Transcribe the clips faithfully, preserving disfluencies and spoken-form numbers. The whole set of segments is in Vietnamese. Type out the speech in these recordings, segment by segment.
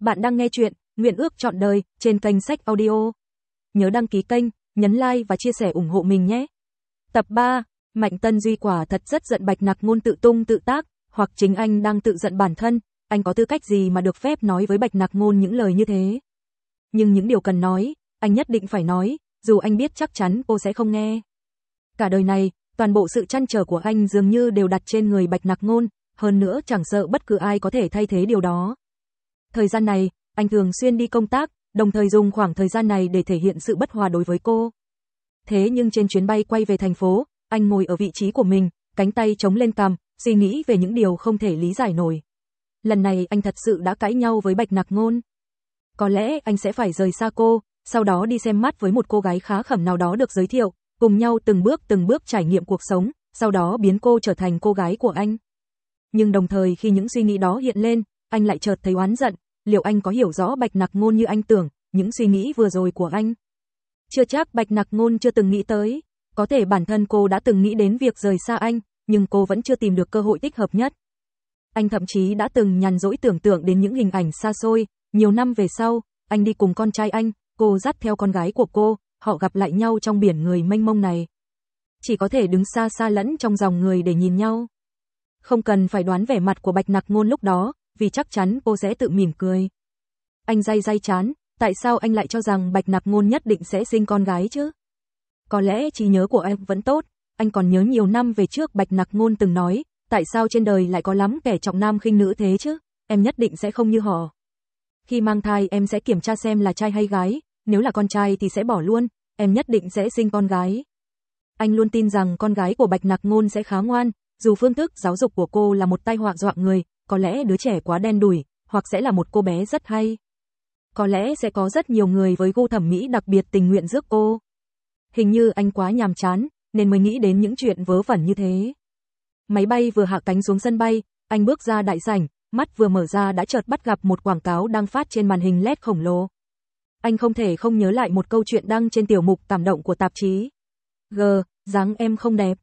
Bạn đang nghe chuyện Nguyện ước trọn đời trên kênh Sách Audio. Nhớ đăng ký kênh, nhấn like và chia sẻ ủng hộ mình nhé. Tập ba, Mạnh Tân Duy quả thật rất giận Bạch Nặc Ngôn tự tung tự tác, hoặc chính anh đang tự giận bản thân, anh có tư cách gì mà được phép nói với Bạch Nặc Ngôn những lời như thế. Nhưng những điều cần nói, anh nhất định phải nói, dù anh biết chắc chắn cô sẽ không nghe. Cả đời này, toàn bộ sự trăn trở của anh dường như đều đặt trên người Bạch Nặc Ngôn, hơn nữa chẳng sợ bất cứ ai có thể thay thế điều đó. Thời gian này, anh thường xuyên đi công tác, đồng thời dùng khoảng thời gian này để thể hiện sự bất hòa đối với cô. Thế nhưng trên chuyến bay quay về thành phố, anh ngồi ở vị trí của mình, cánh tay chống lên cằm, suy nghĩ về những điều không thể lý giải nổi. Lần này anh thật sự đã cãi nhau với Bạch Nặc Ngôn. Có lẽ anh sẽ phải rời xa cô, sau đó đi xem mắt với một cô gái khá khẩm nào đó được giới thiệu, cùng nhau từng bước từng bước trải nghiệm cuộc sống, sau đó biến cô trở thành cô gái của anh. Nhưng đồng thời khi những suy nghĩ đó hiện lên, anh lại chợt thấy oán giận, liệu anh có hiểu rõ Bạch Nặc Ngôn như anh tưởng, những suy nghĩ vừa rồi của anh? Chưa chắc Bạch Nặc Ngôn chưa từng nghĩ tới, có thể bản thân cô đã từng nghĩ đến việc rời xa anh, nhưng cô vẫn chưa tìm được cơ hội thích hợp nhất. Anh thậm chí đã từng nhàn rỗi tưởng tượng đến những hình ảnh xa xôi, nhiều năm về sau, anh đi cùng con trai anh, cô dắt theo con gái của cô, họ gặp lại nhau trong biển người mênh mông này. Chỉ có thể đứng xa xa lẫn trong dòng người để nhìn nhau. Không cần phải đoán vẻ mặt của Bạch Nặc Ngôn lúc đó, vì chắc chắn cô sẽ tự mỉm cười. Anh day day chán, tại sao anh lại cho rằng Bạch Nặc Ngôn nhất định sẽ sinh con gái chứ? Có lẽ trí nhớ của anh vẫn tốt, anh còn nhớ nhiều năm về trước Bạch Nặc Ngôn từng nói, tại sao trên đời lại có lắm kẻ trọng nam khinh nữ thế chứ, em nhất định sẽ không như họ. Khi mang thai em sẽ kiểm tra xem là trai hay gái, nếu là con trai thì sẽ bỏ luôn, em nhất định sẽ sinh con gái. Anh luôn tin rằng con gái của Bạch Nặc Ngôn sẽ khá ngoan, dù phương thức giáo dục của cô là một tai họa dọa người, có lẽ đứa trẻ quá đen đủi, hoặc sẽ là một cô bé rất hay. Có lẽ sẽ có rất nhiều người với gu thẩm mỹ đặc biệt tình nguyện rước cô. Hình như anh quá nhàm chán, nên mới nghĩ đến những chuyện vớ vẩn như thế. Máy bay vừa hạ cánh xuống sân bay, anh bước ra đại sảnh, mắt vừa mở ra đã chợt bắt gặp một quảng cáo đang phát trên màn hình led khổng lồ. Anh không thể không nhớ lại một câu chuyện đăng trên tiểu mục cảm động của tạp chí. G, dáng em không đẹp.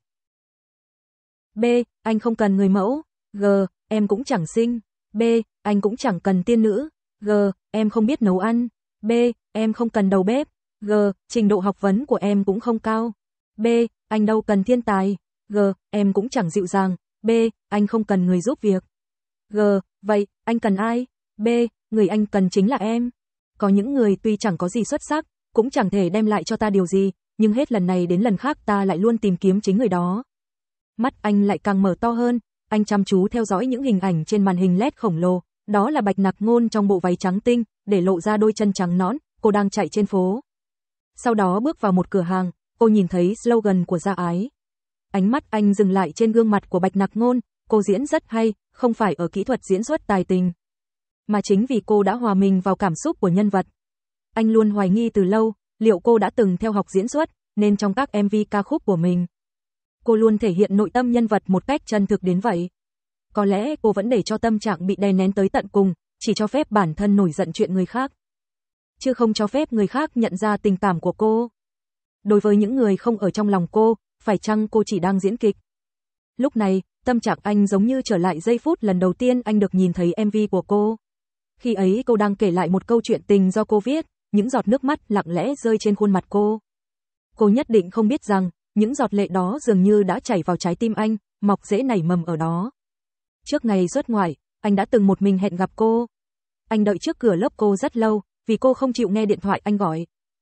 B, anh không cần người mẫu. G, em cũng chẳng xinh. B, anh cũng chẳng cần tiên nữ. G, em không biết nấu ăn. B, em không cần đầu bếp. G, trình độ học vấn của em cũng không cao. B, anh đâu cần thiên tài. G, em cũng chẳng dịu dàng. B, anh không cần người giúp việc. G, vậy, anh cần ai? B, người anh cần chính là em. Có những người tuy chẳng có gì xuất sắc, cũng chẳng thể đem lại cho ta điều gì, nhưng hết lần này đến lần khác ta lại luôn tìm kiếm chính người đó. Mắt anh lại càng mở to hơn, anh chăm chú theo dõi những hình ảnh trên màn hình led khổng lồ, đó là Bạch Nặc Ngôn trong bộ váy trắng tinh, để lộ ra đôi chân trắng nõn, cô đang chạy trên phố. Sau đó bước vào một cửa hàng, cô nhìn thấy slogan của Gia Ái. Ánh mắt anh dừng lại trên gương mặt của Bạch Nặc Ngôn, cô diễn rất hay, không phải ở kỹ thuật diễn xuất tài tình, mà chính vì cô đã hòa mình vào cảm xúc của nhân vật. Anh luôn hoài nghi từ lâu, liệu cô đã từng theo học diễn xuất, nên trong các em vê ca khúc của mình, cô luôn thể hiện nội tâm nhân vật một cách chân thực đến vậy. Có lẽ cô vẫn để cho tâm trạng bị đè nén tới tận cùng, chỉ cho phép bản thân nổi giận chuyện người khác, chứ không cho phép người khác nhận ra tình cảm của cô. Đối với những người không ở trong lòng cô, phải chăng cô chỉ đang diễn kịch? Lúc này, tâm trạng anh giống như trở lại giây phút lần đầu tiên anh được nhìn thấy em vê của cô. Khi ấy cô đang kể lại một câu chuyện tình do cô viết, những giọt nước mắt lặng lẽ rơi trên khuôn mặt cô. Cô nhất định không biết rằng, những giọt lệ đó dường như đã chảy vào trái tim anh, mọc rễ nảy mầm ở đó. Trước ngày xuất ngoại, anh đã từng một mình hẹn gặp cô. Anh đợi trước cửa lớp cô rất lâu, vì cô không chịu nghe điện thoại anh gọi.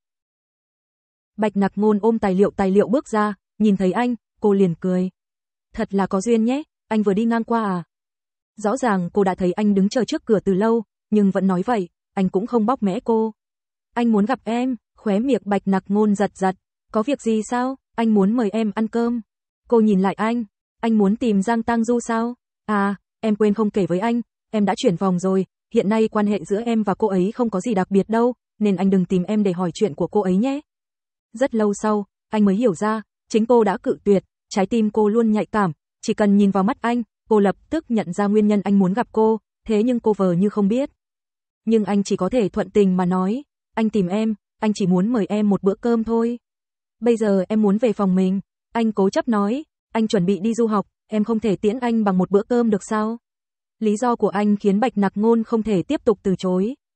Bạch Nặc Ngôn ôm tài liệu tài liệu bước ra, nhìn thấy anh, cô liền cười. Thật là có duyên nhé, anh vừa đi ngang qua à? Rõ ràng cô đã thấy anh đứng chờ trước cửa từ lâu, nhưng vẫn nói vậy, anh cũng không bóc mẽ cô. Anh muốn gặp em, khóe miệng Bạch Nặc Ngôn giật giật. Có việc gì sao? Anh muốn mời em ăn cơm. Cô nhìn lại anh, anh muốn tìm Giang Tang Du sao? À, em quên không kể với anh, em đã chuyển phòng rồi, hiện nay quan hệ giữa em và cô ấy không có gì đặc biệt đâu, nên anh đừng tìm em để hỏi chuyện của cô ấy nhé. Rất lâu sau, anh mới hiểu ra, chính cô đã cự tuyệt, trái tim cô luôn nhạy cảm, chỉ cần nhìn vào mắt anh, cô lập tức nhận ra nguyên nhân anh muốn gặp cô, thế nhưng cô vờ như không biết. Nhưng anh chỉ có thể thuận tình mà nói, anh tìm em, anh chỉ muốn mời em một bữa cơm thôi. Bây giờ em muốn về phòng mình, anh cố chấp nói, anh chuẩn bị đi du học, em không thể tiễn anh bằng một bữa cơm được sao? Lý do của anh khiến Bạch Nặc Ngôn không thể tiếp tục từ chối.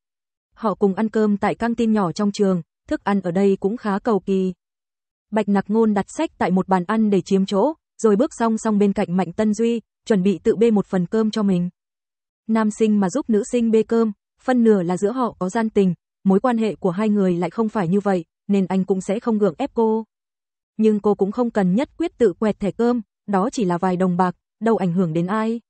Họ cùng ăn cơm tại căng tin nhỏ trong trường, thức ăn ở đây cũng khá cầu kỳ. Bạch Nặc Ngôn đặt sách tại một bàn ăn để chiếm chỗ, rồi bước song song bên cạnh Mạnh Tân Duy, chuẩn bị tự bê một phần cơm cho mình. Nam sinh mà giúp nữ sinh bê cơm, phân nửa là giữa họ có gian tình, mối quan hệ của hai người lại không phải như vậy, nên anh cũng sẽ không gượng ép cô. Nhưng cô cũng không cần nhất quyết tự quẹt thẻ cơm, đó chỉ là vài đồng bạc, đâu ảnh hưởng đến ai.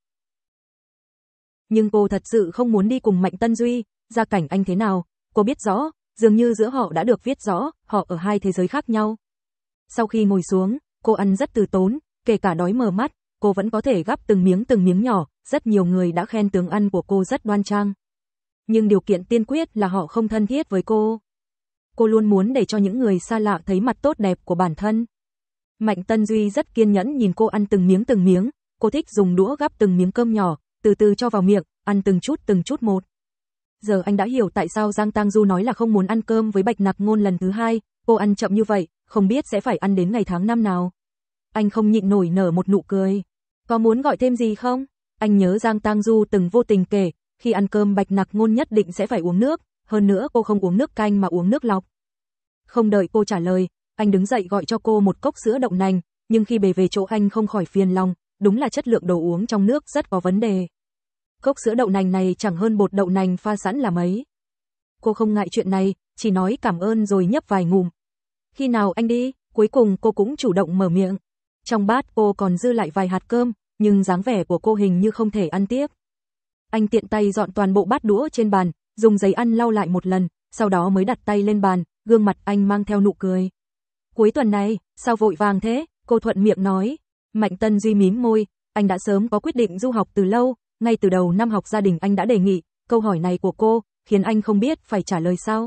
Nhưng cô thật sự không muốn đi cùng Mạnh Tân Duy, gia cảnh anh thế nào, cô biết rõ, dường như giữa họ đã được viết rõ, họ ở hai thế giới khác nhau. Sau khi ngồi xuống, cô ăn rất từ tốn, kể cả đói mờ mắt, cô vẫn có thể gắp từng miếng từng miếng nhỏ, rất nhiều người đã khen tướng ăn của cô rất đoan trang. Nhưng điều kiện tiên quyết là họ không thân thiết với cô. Cô luôn muốn để cho những người xa lạ thấy mặt tốt đẹp của bản thân. Mạnh Tân Duy rất kiên nhẫn nhìn cô ăn từng miếng từng miếng, cô thích dùng đũa gắp từng miếng cơm nhỏ, từ từ cho vào miệng, ăn từng chút từng chút một. Giờ anh đã hiểu tại sao Giang Tang Du nói là không muốn ăn cơm với Bạch Nặc Ngôn lần thứ hai, cô ăn chậm như vậy, không biết sẽ phải ăn đến ngày tháng năm nào. Anh không nhịn nổi nở một nụ cười. Có muốn gọi thêm gì không? Anh nhớ Giang Tang Du từng vô tình kể, khi ăn cơm Bạch Nặc Ngôn nhất định sẽ phải uống nước, hơn nữa cô không uống nước canh mà uống nước lọc. Không đợi cô trả lời, anh đứng dậy gọi cho cô một cốc sữa đậu nành, nhưng khi bề về chỗ anh không khỏi phiền lòng, đúng là chất lượng đồ uống trong nước rất có vấn đề. Cốc sữa đậu nành này chẳng hơn bột đậu nành pha sẵn là mấy. Cô không ngại chuyện này, chỉ nói cảm ơn rồi nhấp vài ngụm. Khi nào anh đi? Cuối cùng cô cũng chủ động mở miệng. Trong bát cô còn dư lại vài hạt cơm, nhưng dáng vẻ của cô hình như không thể ăn tiếp. Anh tiện tay dọn toàn bộ bát đũa trên bàn, dùng giấy ăn lau lại một lần, sau đó mới đặt tay lên bàn, gương mặt anh mang theo nụ cười. Cuối tuần này, sao vội vàng thế? Cô thuận miệng nói. Mạnh Tân Duy mím môi, anh đã sớm có quyết định du học từ lâu, ngay từ đầu năm học gia đình anh đã đề nghị, câu hỏi này của cô, khiến anh không biết phải trả lời sao.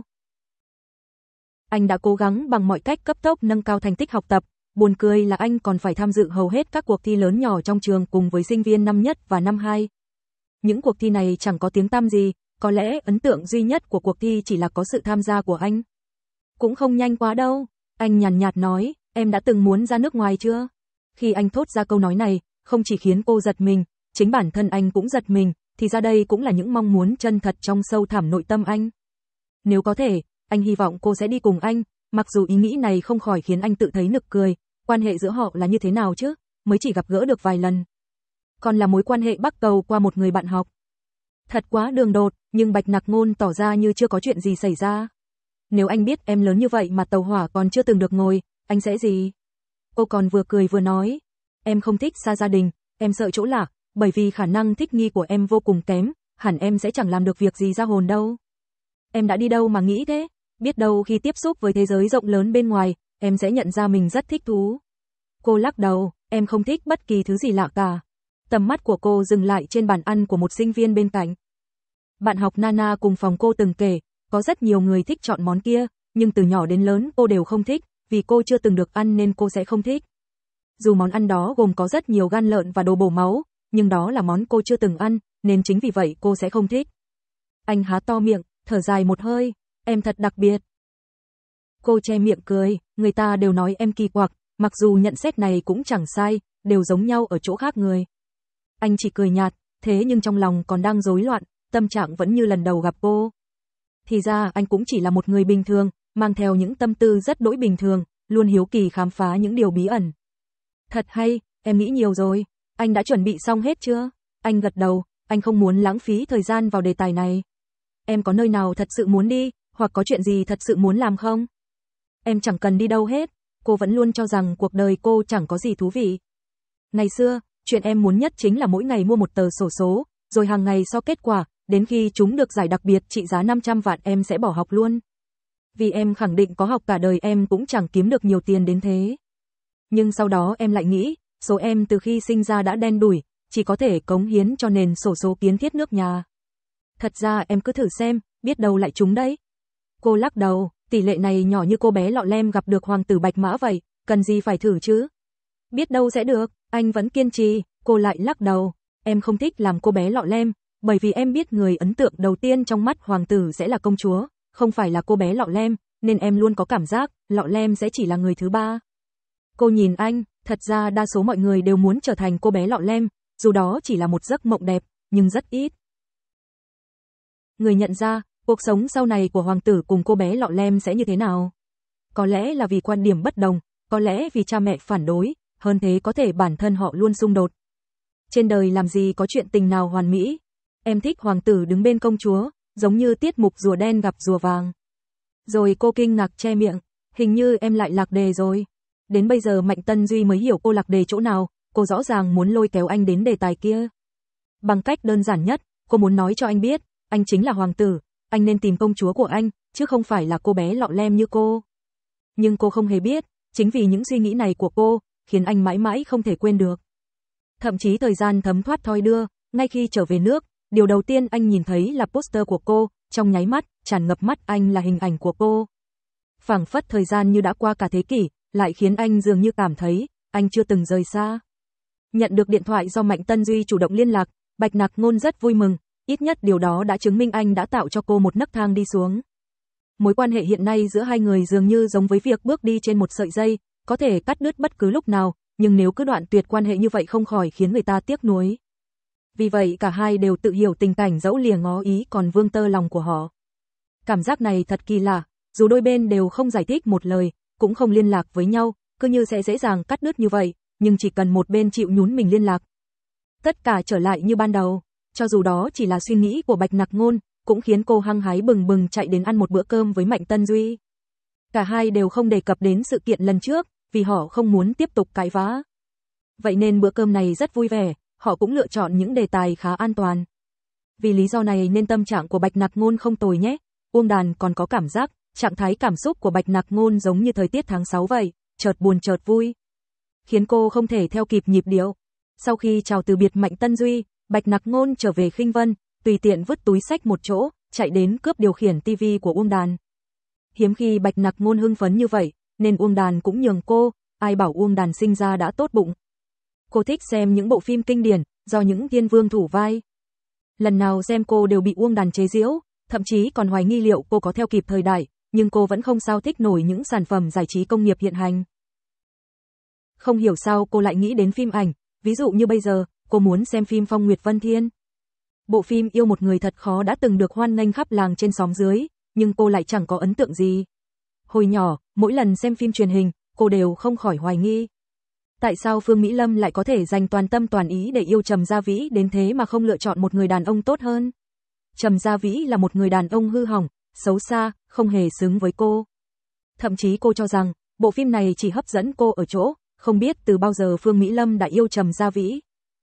Anh đã cố gắng bằng mọi cách cấp tốc nâng cao thành tích học tập, buồn cười là anh còn phải tham dự hầu hết các cuộc thi lớn nhỏ trong trường cùng với sinh viên năm nhất và năm hai. Những cuộc thi này chẳng có tiếng tăm gì, có lẽ ấn tượng duy nhất của cuộc thi chỉ là có sự tham gia của anh. Cũng không nhanh quá đâu, anh nhàn nhạt nói, em đã từng muốn ra nước ngoài chưa? Khi anh thốt ra câu nói này, không chỉ khiến cô giật mình, chính bản thân anh cũng giật mình, thì ra đây cũng là những mong muốn chân thật trong sâu thẳm nội tâm anh. Nếu có thể, anh hy vọng cô sẽ đi cùng anh, mặc dù ý nghĩ này không khỏi khiến anh tự thấy nực cười, quan hệ giữa họ là như thế nào chứ, mới chỉ gặp gỡ được vài lần. Còn là mối quan hệ bắt cầu qua một người bạn học. Thật quá đường đột, nhưng Bạch Nặc Ngôn tỏ ra như chưa có chuyện gì xảy ra. Nếu anh biết em lớn như vậy mà tàu hỏa còn chưa từng được ngồi, anh sẽ gì? Cô còn vừa cười vừa nói, em không thích xa gia đình, em sợ chỗ lạ, bởi vì khả năng thích nghi của em vô cùng kém, hẳn em sẽ chẳng làm được việc gì ra hồn đâu. Em đã đi đâu mà nghĩ thế? Biết đâu khi tiếp xúc với thế giới rộng lớn bên ngoài, em sẽ nhận ra mình rất thích thú. Cô lắc đầu, em không thích bất kỳ thứ gì lạ cả. Tầm mắt của cô dừng lại trên bàn ăn của một sinh viên bên cạnh. Bạn học Nana cùng phòng cô từng kể, có rất nhiều người thích chọn món kia, nhưng từ nhỏ đến lớn cô đều không thích, vì cô chưa từng được ăn nên cô sẽ không thích. Dù món ăn đó gồm có rất nhiều gan lợn và đồ bổ máu, nhưng đó là món cô chưa từng ăn, nên chính vì vậy cô sẽ không thích. Anh há to miệng, thở dài một hơi, em thật đặc biệt. Cô che miệng cười, người ta đều nói em kỳ quặc, mặc dù nhận xét này cũng chẳng sai, đều giống nhau ở chỗ khác người. Anh chỉ cười nhạt, thế nhưng trong lòng còn đang rối loạn, tâm trạng vẫn như lần đầu gặp cô. Thì ra anh cũng chỉ là một người bình thường, mang theo những tâm tư rất đỗi bình thường, luôn hiếu kỳ khám phá những điều bí ẩn. Thật hay, em nghĩ nhiều rồi, anh đã chuẩn bị xong hết chưa? Anh gật đầu, anh không muốn lãng phí thời gian vào đề tài này. Em có nơi nào thật sự muốn đi, hoặc có chuyện gì thật sự muốn làm không? Em chẳng cần đi đâu hết, cô vẫn luôn cho rằng cuộc đời cô chẳng có gì thú vị. Ngày xưa, chuyện em muốn nhất chính là mỗi ngày mua một tờ sổ số, rồi hàng ngày so kết quả, đến khi chúng được giải đặc biệt trị giá năm trăm vạn em sẽ bỏ học luôn. Vì em khẳng định có học cả đời em cũng chẳng kiếm được nhiều tiền đến thế. Nhưng sau đó em lại nghĩ, số em từ khi sinh ra đã đen đủi, chỉ có thể cống hiến cho nền xổ số kiến thiết nước nhà. Thật ra em cứ thử xem, biết đâu lại trúng đấy. Cô lắc đầu, tỷ lệ này nhỏ như cô bé lọ lem gặp được hoàng tử bạch mã vậy, cần gì phải thử chứ? Biết đâu sẽ được, anh vẫn kiên trì, cô lại lắc đầu, em không thích làm cô bé lọ lem, bởi vì em biết người ấn tượng đầu tiên trong mắt hoàng tử sẽ là công chúa, không phải là cô bé lọ lem, nên em luôn có cảm giác, lọ lem sẽ chỉ là người thứ ba. Cô nhìn anh, thật ra đa số mọi người đều muốn trở thành cô bé lọ lem, dù đó chỉ là một giấc mộng đẹp, nhưng rất ít người nhận ra, Cuộc sống sau này của hoàng tử cùng cô bé lọ lem sẽ như thế nào? Có lẽ là vì quan điểm bất đồng, có lẽ vì cha mẹ phản đối, hơn thế có thể bản thân họ luôn xung đột. Trên đời làm gì có chuyện tình nào hoàn mỹ? Em thích hoàng tử đứng bên công chúa, giống như tiết mục rùa đen gặp rùa vàng. Rồi cô kinh ngạc che miệng, hình như em lại lạc đề rồi. Đến bây giờ Mạnh Tân Duy mới hiểu cô lạc đề chỗ nào, cô rõ ràng muốn lôi kéo anh đến đề tài kia. Bằng cách đơn giản nhất, cô muốn nói cho anh biết, anh chính là hoàng tử, anh nên tìm công chúa của anh, chứ không phải là cô bé lọ lem như cô. Nhưng cô không hề biết, chính vì những suy nghĩ này của cô, khiến anh mãi mãi không thể quên được. Thậm chí thời gian thấm thoát thoi đưa, ngay khi trở về nước, điều đầu tiên anh nhìn thấy là poster của cô, trong nháy mắt, tràn ngập mắt anh là hình ảnh của cô. Phảng phất thời gian như đã qua cả thế kỷ, lại khiến anh dường như cảm thấy, anh chưa từng rời xa. Nhận được điện thoại do Mạnh Tân Duy chủ động liên lạc, Bạch Nặc Ngôn rất vui mừng, ít nhất điều đó đã chứng minh anh đã tạo cho cô một nấc thang đi xuống. Mối quan hệ hiện nay giữa hai người dường như giống với việc bước đi trên một sợi dây, có thể cắt đứt bất cứ lúc nào, nhưng nếu cứ đoạn tuyệt quan hệ như vậy không khỏi khiến người ta tiếc nuối. Vì vậy cả hai đều tự hiểu tình cảnh dẫu lìa ngó ý còn vương tơ lòng của họ. Cảm giác này thật kỳ lạ, dù đôi bên đều không giải thích một lời, cũng không liên lạc với nhau, cứ như sẽ dễ dàng cắt đứt như vậy, nhưng chỉ cần một bên chịu nhún mình liên lạc. Tất cả trở lại như ban đầu, cho dù đó chỉ là suy nghĩ của Bạch Nặc Ngôn, cũng khiến cô hăng hái bừng bừng chạy đến ăn một bữa cơm với Mạnh Tân Duy. Cả hai đều không đề cập đến sự kiện lần trước, vì họ không muốn tiếp tục cãi vã. Vậy nên bữa cơm này rất vui vẻ, họ cũng lựa chọn những đề tài khá an toàn. Vì lý do này nên tâm trạng của Bạch Nặc Ngôn không tồi nhé. Uông Đàn còn có cảm giác, trạng thái cảm xúc của Bạch Nặc Ngôn giống như thời tiết tháng sáu vậy, chợt buồn chợt vui, khiến cô không thể theo kịp nhịp điệu. Sau khi chào từ biệt Mạnh Tân Duy, Bạch Nặc Ngôn trở về Khinh Vân, tùy tiện vứt túi xách một chỗ, chạy đến cướp điều khiển tivi của Uông Đàn. Hiếm khi Bạch Nặc Ngôn hưng phấn như vậy, nên Uông Đàn cũng nhường cô, ai bảo Uông Đàn sinh ra đã tốt bụng. Cô thích xem những bộ phim kinh điển, do những tiên vương thủ vai. Lần nào xem cô đều bị Uông Đàn chế giễu, thậm chí còn hoài nghi liệu cô có theo kịp thời đại, nhưng cô vẫn không sao thích nổi những sản phẩm giải trí công nghiệp hiện hành. Không hiểu sao cô lại nghĩ đến phim ảnh, ví dụ như bây giờ, cô muốn xem phim Phong Nguyệt Vân Thiên. Bộ phim Yêu một người thật khó đã từng được hoan nghênh khắp làng trên xóm dưới, nhưng cô lại chẳng có ấn tượng gì. Hồi nhỏ, mỗi lần xem phim truyền hình, cô đều không khỏi hoài nghi. Tại sao Phương Mỹ Lâm lại có thể dành toàn tâm toàn ý để yêu Trầm Gia Vĩ đến thế mà không lựa chọn một người đàn ông tốt hơn? Trầm Gia Vĩ là một người đàn ông hư hỏng, xấu xa, không hề xứng với cô. Thậm chí cô cho rằng, bộ phim này chỉ hấp dẫn cô ở chỗ, không biết từ bao giờ Phương Mỹ Lâm đã yêu Trầm Gia Vĩ.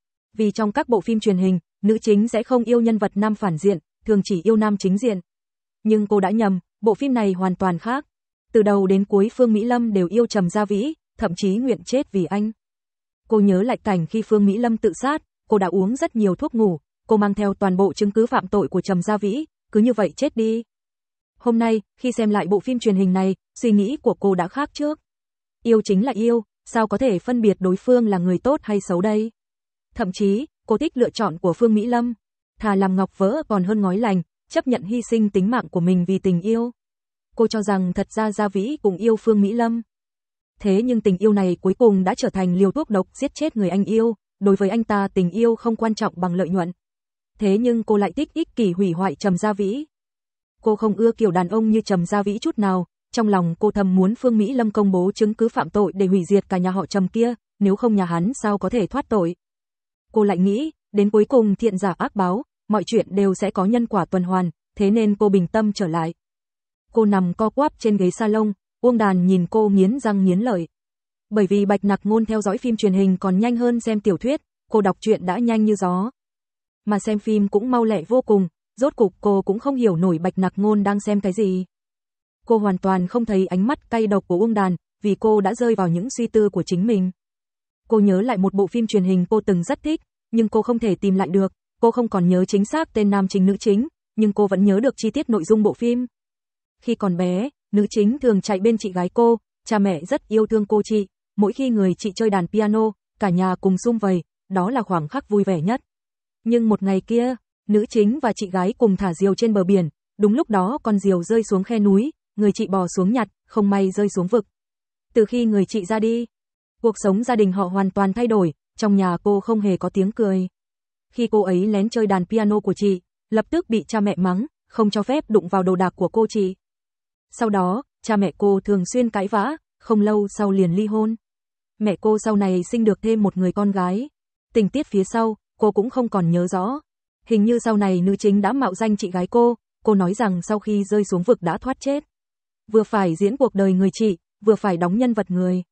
Vì trong các bộ phim truyền hình, nữ chính sẽ không yêu nhân vật nam phản diện, thường chỉ yêu nam chính diện. Nhưng cô đã nhầm, bộ phim này hoàn toàn khác. Từ đầu đến cuối Phương Mỹ Lâm đều yêu Trầm Gia Vĩ, thậm chí nguyện chết vì anh. Cô nhớ lại cảnh khi Phương Mỹ Lâm tự sát, cô đã uống rất nhiều thuốc ngủ, cô mang theo toàn bộ chứng cứ phạm tội của Trầm Gia Vĩ, cứ như vậy chết đi. Hôm nay, khi xem lại bộ phim truyền hình này, suy nghĩ của cô đã khác trước. Yêu chính là yêu, sao có thể phân biệt đối phương là người tốt hay xấu đây? Thậm chí, cô thích lựa chọn của Phương Mỹ Lâm, thà làm ngọc vỡ còn hơn ngói lành, chấp nhận hy sinh tính mạng của mình vì tình yêu. Cô cho rằng thật ra Gia Vĩ cũng yêu Phương Mỹ Lâm. Thế nhưng tình yêu này cuối cùng đã trở thành liều thuốc độc giết chết người anh yêu, đối với anh ta tình yêu không quan trọng bằng lợi nhuận. Thế nhưng cô lại thích ích kỷ hủy hoại Trầm Gia Vĩ. Cô không ưa kiểu đàn ông như Trầm Gia Vĩ chút nào, trong lòng cô thầm muốn Phương Mỹ Lâm công bố chứng cứ phạm tội để hủy diệt cả nhà họ Trầm kia, nếu không nhà hắn sao có thể thoát tội. Cô lại nghĩ, đến cuối cùng thiện giả ác báo, mọi chuyện đều sẽ có nhân quả tuần hoàn, thế nên cô bình tâm trở lại. Cô nằm co quắp trên ghế salon, Uông Đàn nhìn cô nghiến răng nghiến lợi. Bởi vì Bạch Nặc Ngôn theo dõi phim truyền hình còn nhanh hơn xem tiểu thuyết, cô đọc truyện đã nhanh như gió. Mà xem phim cũng mau lẹ vô cùng, rốt cục cô cũng không hiểu nổi Bạch Nặc Ngôn đang xem cái gì. Cô hoàn toàn không thấy ánh mắt cay độc của Uông Đàn, vì cô đã rơi vào những suy tư của chính mình. Cô nhớ lại một bộ phim truyền hình cô từng rất thích, nhưng cô không thể tìm lại được, cô không còn nhớ chính xác tên nam chính nữ chính, nhưng cô vẫn nhớ được chi tiết nội dung bộ phim. Khi còn bé, nữ chính thường chạy bên chị gái cô, cha mẹ rất yêu thương cô chị, mỗi khi người chị chơi đàn piano, cả nhà cùng sum vầy, đó là khoảnh khắc vui vẻ nhất. Nhưng một ngày kia, nữ chính và chị gái cùng thả diều trên bờ biển, đúng lúc đó con diều rơi xuống khe núi, người chị bò xuống nhặt, không may rơi xuống vực. Từ khi người chị ra đi, cuộc sống gia đình họ hoàn toàn thay đổi, trong nhà cô không hề có tiếng cười. Khi cô ấy lén chơi đàn piano của chị, lập tức bị cha mẹ mắng, không cho phép đụng vào đồ đạc của cô chị. Sau đó, cha mẹ cô thường xuyên cãi vã, không lâu sau liền ly hôn. Mẹ cô sau này sinh được thêm một người con gái. Tình tiết phía sau, cô cũng không còn nhớ rõ. Hình như sau này nữ chính đã mạo danh chị gái cô, cô nói rằng sau khi rơi xuống vực đã thoát chết. Vừa phải diễn cuộc đời người chị, vừa phải đóng nhân vật người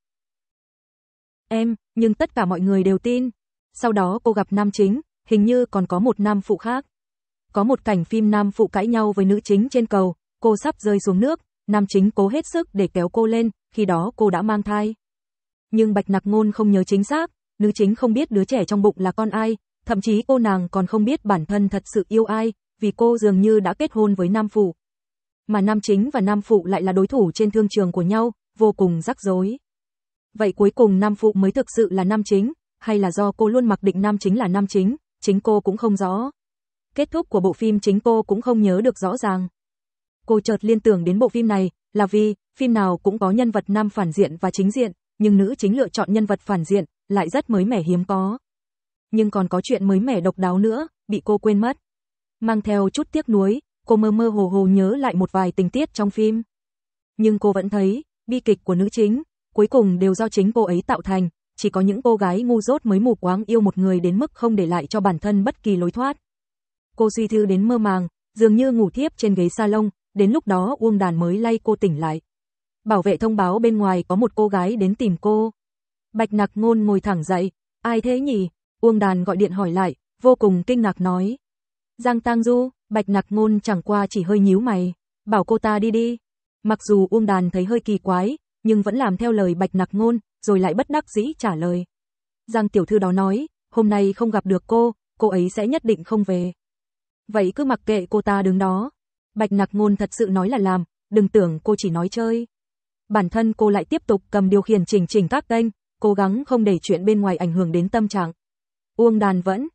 em, nhưng tất cả mọi người đều tin. Sau đó cô gặp nam chính, hình như còn có một nam phụ khác. Có một cảnh phim nam phụ cãi nhau với nữ chính trên cầu, cô sắp rơi xuống nước, nam chính cố hết sức để kéo cô lên, khi đó cô đã mang thai. Nhưng Bạch Nặc Ngôn không nhớ chính xác, nữ chính không biết đứa trẻ trong bụng là con ai, thậm chí cô nàng còn không biết bản thân thật sự yêu ai, vì cô dường như đã kết hôn với nam phụ. Mà nam chính và nam phụ lại là đối thủ trên thương trường của nhau, vô cùng rắc rối. Vậy cuối cùng nam phụ mới thực sự là nam chính, hay là do cô luôn mặc định nam chính là nam chính, chính cô cũng không rõ. Kết thúc của bộ phim chính cô cũng không nhớ được rõ ràng. Cô chợt liên tưởng đến bộ phim này, là vì, phim nào cũng có nhân vật nam phản diện và chính diện, nhưng nữ chính lựa chọn nhân vật phản diện, lại rất mới mẻ hiếm có. Nhưng còn có chuyện mới mẻ độc đáo nữa, bị cô quên mất. Mang theo chút tiếc nuối, cô mơ mơ hồ hồ nhớ lại một vài tình tiết trong phim. Nhưng cô vẫn thấy, bi kịch của nữ chính, cuối cùng đều do chính cô ấy tạo thành, chỉ có những cô gái ngu dốt mới mù quáng yêu một người đến mức không để lại cho bản thân bất kỳ lối thoát. Cô suy thư đến mơ màng, dường như ngủ thiếp trên ghế salon, đến lúc đó Uông Đàn mới lay cô tỉnh lại. Bảo vệ thông báo bên ngoài có một cô gái đến tìm cô. Bạch Nặc Ngôn ngồi thẳng dậy, ai thế nhỉ? Uông Đàn gọi điện hỏi lại, vô cùng kinh ngạc nói. Giang Tang Du. Bạch Nặc Ngôn chẳng qua chỉ hơi nhíu mày, bảo cô ta đi đi. Mặc dù Uông Đàn thấy hơi kỳ quái, nhưng vẫn làm theo lời Bạch Nặc Ngôn, rồi lại bất đắc dĩ trả lời. Giang tiểu thư đó nói, hôm nay không gặp được cô, cô ấy sẽ nhất định không về. Vậy cứ mặc kệ cô ta đứng đó. Bạch Nặc Ngôn thật sự nói là làm, đừng tưởng cô chỉ nói chơi. Bản thân cô lại tiếp tục cầm điều khiển chỉnh chỉnh các kênh, cố gắng không để chuyện bên ngoài ảnh hưởng đến tâm trạng. Uông Đàn vẫn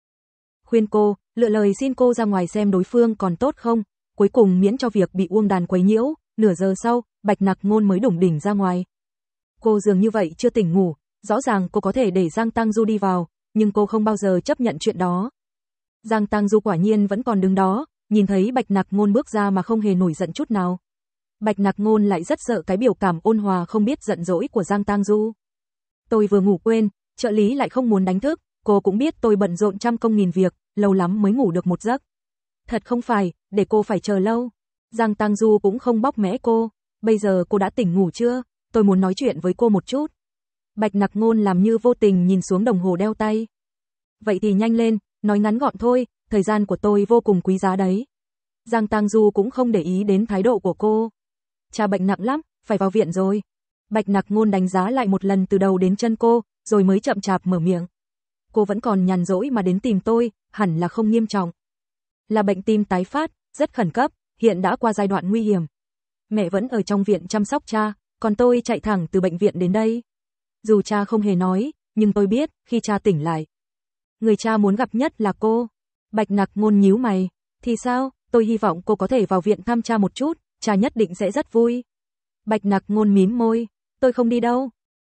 khuyên cô, lựa lời xin cô ra ngoài xem đối phương còn tốt không, cuối cùng miễn cho việc bị Uông Đàn quấy nhiễu, nửa giờ sau, Bạch Nặc Ngôn mới đủng đỉnh ra ngoài. Cô dường như vậy chưa tỉnh ngủ, rõ ràng cô có thể để Giang Tang Du đi vào, nhưng cô không bao giờ chấp nhận chuyện đó. Giang Tang Du quả nhiên vẫn còn đứng đó, nhìn thấy Bạch Nặc Ngôn bước ra mà không hề nổi giận chút nào. Bạch Nặc Ngôn lại rất sợ cái biểu cảm ôn hòa không biết giận dỗi của Giang Tang Du. Tôi vừa ngủ quên, trợ lý lại không muốn đánh thức, cô cũng biết tôi bận rộn trăm công nghìn việc, lâu lắm mới ngủ được một giấc. Thật không phải, để cô phải chờ lâu. Giang Tang Du cũng không bóc mẽ cô, bây giờ cô đã tỉnh ngủ chưa, tôi muốn nói chuyện với cô một chút. Bạch Nặc Ngôn làm như vô tình nhìn xuống đồng hồ đeo tay. Vậy thì nhanh lên, nói ngắn gọn thôi, thời gian của tôi vô cùng quý giá đấy. Giang Tang Du cũng không để ý đến thái độ của cô. Cha bệnh nặng lắm, phải vào viện rồi. Bạch Nặc Ngôn đánh giá lại một lần từ đầu đến chân cô, rồi mới chậm chạp mở miệng. Cô vẫn còn nhàn rỗi mà đến tìm tôi, hẳn là không nghiêm trọng. Là bệnh tim tái phát, rất khẩn cấp, hiện đã qua giai đoạn nguy hiểm. Mẹ vẫn ở trong viện chăm sóc cha, còn tôi chạy thẳng từ bệnh viện đến đây. Dù cha không hề nói, nhưng tôi biết, khi cha tỉnh lại, người cha muốn gặp nhất là cô. Bạch Nặc Ngôn nhíu mày, thì sao, tôi hy vọng cô có thể vào viện thăm cha một chút, cha nhất định sẽ rất vui. Bạch Nặc Ngôn mím môi, tôi không đi đâu.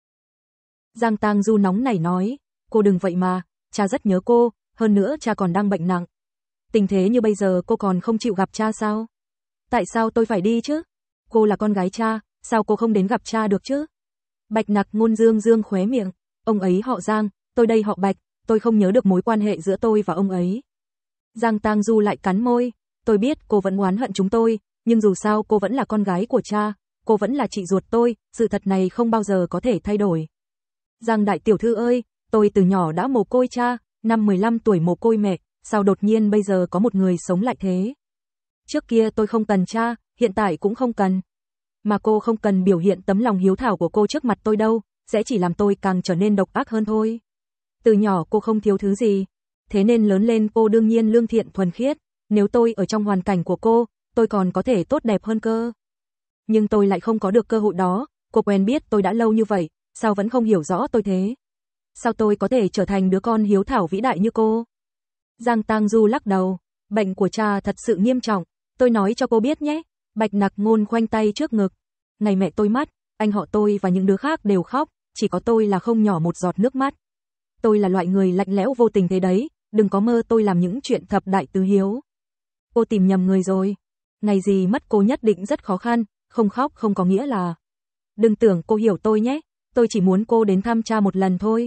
Giang Tang Du nóng nảy nói, cô đừng vậy mà, cha rất nhớ cô, hơn nữa cha còn đang bệnh nặng. Tình thế như bây giờ cô còn không chịu gặp cha sao? Tại sao tôi phải đi chứ? Cô là con gái cha, sao cô không đến gặp cha được chứ? Bạch Nặc Ngôn dương dương khóe miệng, ông ấy họ Giang, tôi đây họ Bạch, tôi không nhớ được mối quan hệ giữa tôi và ông ấy. Giang Tang Du lại cắn môi, tôi biết cô vẫn oán hận chúng tôi, nhưng dù sao cô vẫn là con gái của cha, cô vẫn là chị ruột tôi, sự thật này không bao giờ có thể thay đổi. Giang đại tiểu thư ơi, tôi từ nhỏ đã mồ côi cha, năm mười lăm tuổi mồ côi mẹ, sao đột nhiên bây giờ có một người sống lại thế? Trước kia tôi không cần cha, hiện tại cũng không cần. Mà cô không cần biểu hiện tấm lòng hiếu thảo của cô trước mặt tôi đâu, sẽ chỉ làm tôi càng trở nên độc ác hơn thôi. Từ nhỏ cô không thiếu thứ gì, thế nên lớn lên cô đương nhiên lương thiện thuần khiết, nếu tôi ở trong hoàn cảnh của cô, tôi còn có thể tốt đẹp hơn cơ. Nhưng tôi lại không có được cơ hội đó, cô quen biết tôi đã lâu như vậy, sao vẫn không hiểu rõ tôi thế? Sao tôi có thể trở thành đứa con hiếu thảo vĩ đại như cô? Giang Tang Du lắc đầu, bệnh của cha thật sự nghiêm trọng, tôi nói cho cô biết nhé. Bạch Nặc Ngôn khoanh tay trước ngực, này mẹ tôi mắt, anh họ tôi và những đứa khác đều khóc, chỉ có tôi là không nhỏ một giọt nước mắt. Tôi là loại người lạnh lẽo vô tình thế đấy, đừng có mơ tôi làm những chuyện thập đại tứ hiếu. cô tìm nhầm người rồi. Ngày gì mất cô nhất định rất khó khăn, không khóc không có nghĩa là. Đừng tưởng cô hiểu tôi nhé, tôi chỉ muốn cô đến thăm cha một lần thôi.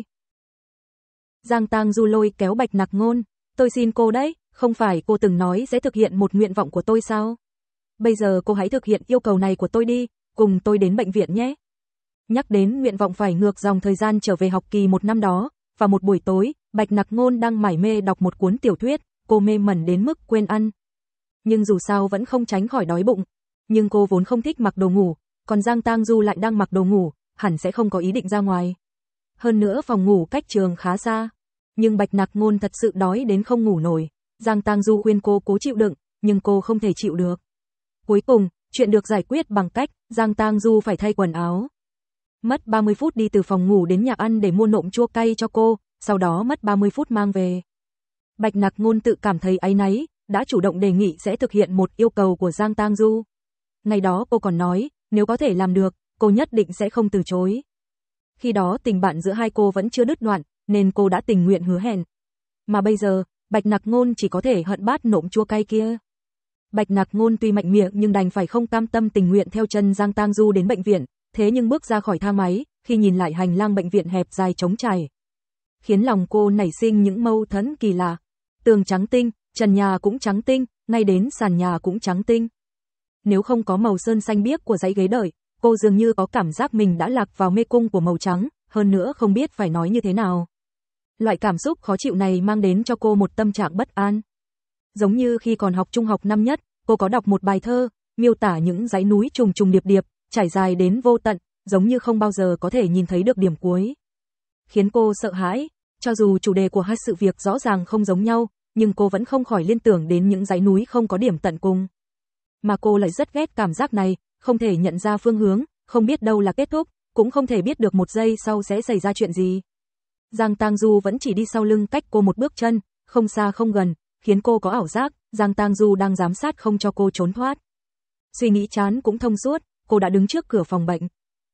Giang Tang Du lôi kéo Bạch Nặc Ngôn, tôi xin cô đấy, không phải cô từng nói sẽ thực hiện một nguyện vọng của tôi sao? Bây giờ cô hãy thực hiện yêu cầu này của tôi đi, cùng tôi đến bệnh viện nhé. Nhắc đến nguyện vọng phải ngược dòng thời gian trở về học kỳ một năm đó, và một buổi tối, Bạch Nặc Ngôn đang mải mê đọc một cuốn tiểu thuyết, cô mê mẩn đến mức quên ăn. Nhưng dù sao vẫn không tránh khỏi đói bụng. Nhưng cô vốn không thích mặc đồ ngủ, còn Giang Tang Du lại đang mặc đồ ngủ, hẳn sẽ không có ý định ra ngoài. Hơn nữa phòng ngủ cách trường khá xa. Nhưng Bạch Nặc Ngôn thật sự đói đến không ngủ nổi. Giang Tang Du khuyên cô cố chịu đựng, nhưng cô không thể chịu được. Cuối cùng, chuyện được giải quyết bằng cách Giang Tang Du phải thay quần áo. Mất ba mươi phút đi từ phòng ngủ đến nhà ăn để mua nộm chua cay cho cô, sau đó mất ba mươi phút mang về. Bạch Nặc Ngôn tự cảm thấy áy náy, đã chủ động đề nghị sẽ thực hiện một yêu cầu của Giang Tang Du. Ngày đó cô còn nói, nếu có thể làm được, cô nhất định sẽ không từ chối. Khi đó tình bạn giữa hai cô vẫn chưa đứt đoạn, nên cô đã tình nguyện hứa hẹn. Mà bây giờ, Bạch Nặc Ngôn chỉ có thể hận bát nộm chua cay kia. Bạch Nặc Ngôn tuy mạnh miệng nhưng đành phải không cam tâm tình nguyện theo chân Giang Tang Du đến bệnh viện, thế nhưng bước ra khỏi thang máy, khi nhìn lại hành lang bệnh viện hẹp dài trống trải, khiến lòng cô nảy sinh những mâu thuẫn kỳ lạ. Tường trắng tinh, trần nhà cũng trắng tinh, ngay đến sàn nhà cũng trắng tinh. Nếu không có màu sơn xanh biếc của dãy ghế đợi, cô dường như có cảm giác mình đã lạc vào mê cung của màu trắng, hơn nữa không biết phải nói như thế nào. Loại cảm xúc khó chịu này mang đến cho cô một tâm trạng bất an. Giống như khi còn học trung học năm nhất, cô có đọc một bài thơ, miêu tả những dãy núi trùng trùng điệp điệp, trải dài đến vô tận, giống như không bao giờ có thể nhìn thấy được điểm cuối. Khiến cô sợ hãi, cho dù chủ đề của hai sự việc rõ ràng không giống nhau, nhưng cô vẫn không khỏi liên tưởng đến những dãy núi không có điểm tận cùng. Mà cô lại rất ghét cảm giác này, không thể nhận ra phương hướng, không biết đâu là kết thúc, cũng không thể biết được một giây sau sẽ xảy ra chuyện gì. Giang Tang Du vẫn chỉ đi sau lưng cách cô một bước chân, không xa không gần, khiến cô có ảo giác, Giang Tang Du đang giám sát không cho cô trốn thoát. Suy nghĩ chán cũng thông suốt, cô đã đứng trước cửa phòng bệnh.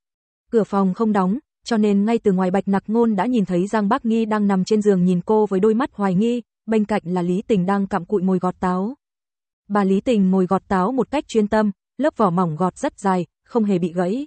Cửa phòng không đóng, cho nên ngay từ ngoài Bạch Nặc Ngôn đã nhìn thấy Giang Bác Nghi đang nằm trên giường nhìn cô với đôi mắt hoài nghi, bên cạnh là Lý Tình đang cặm cụi mồi gọt táo. Bà Lý Tình mồi gọt táo một cách chuyên tâm, lớp vỏ mỏng gọt rất dài, không hề bị gãy.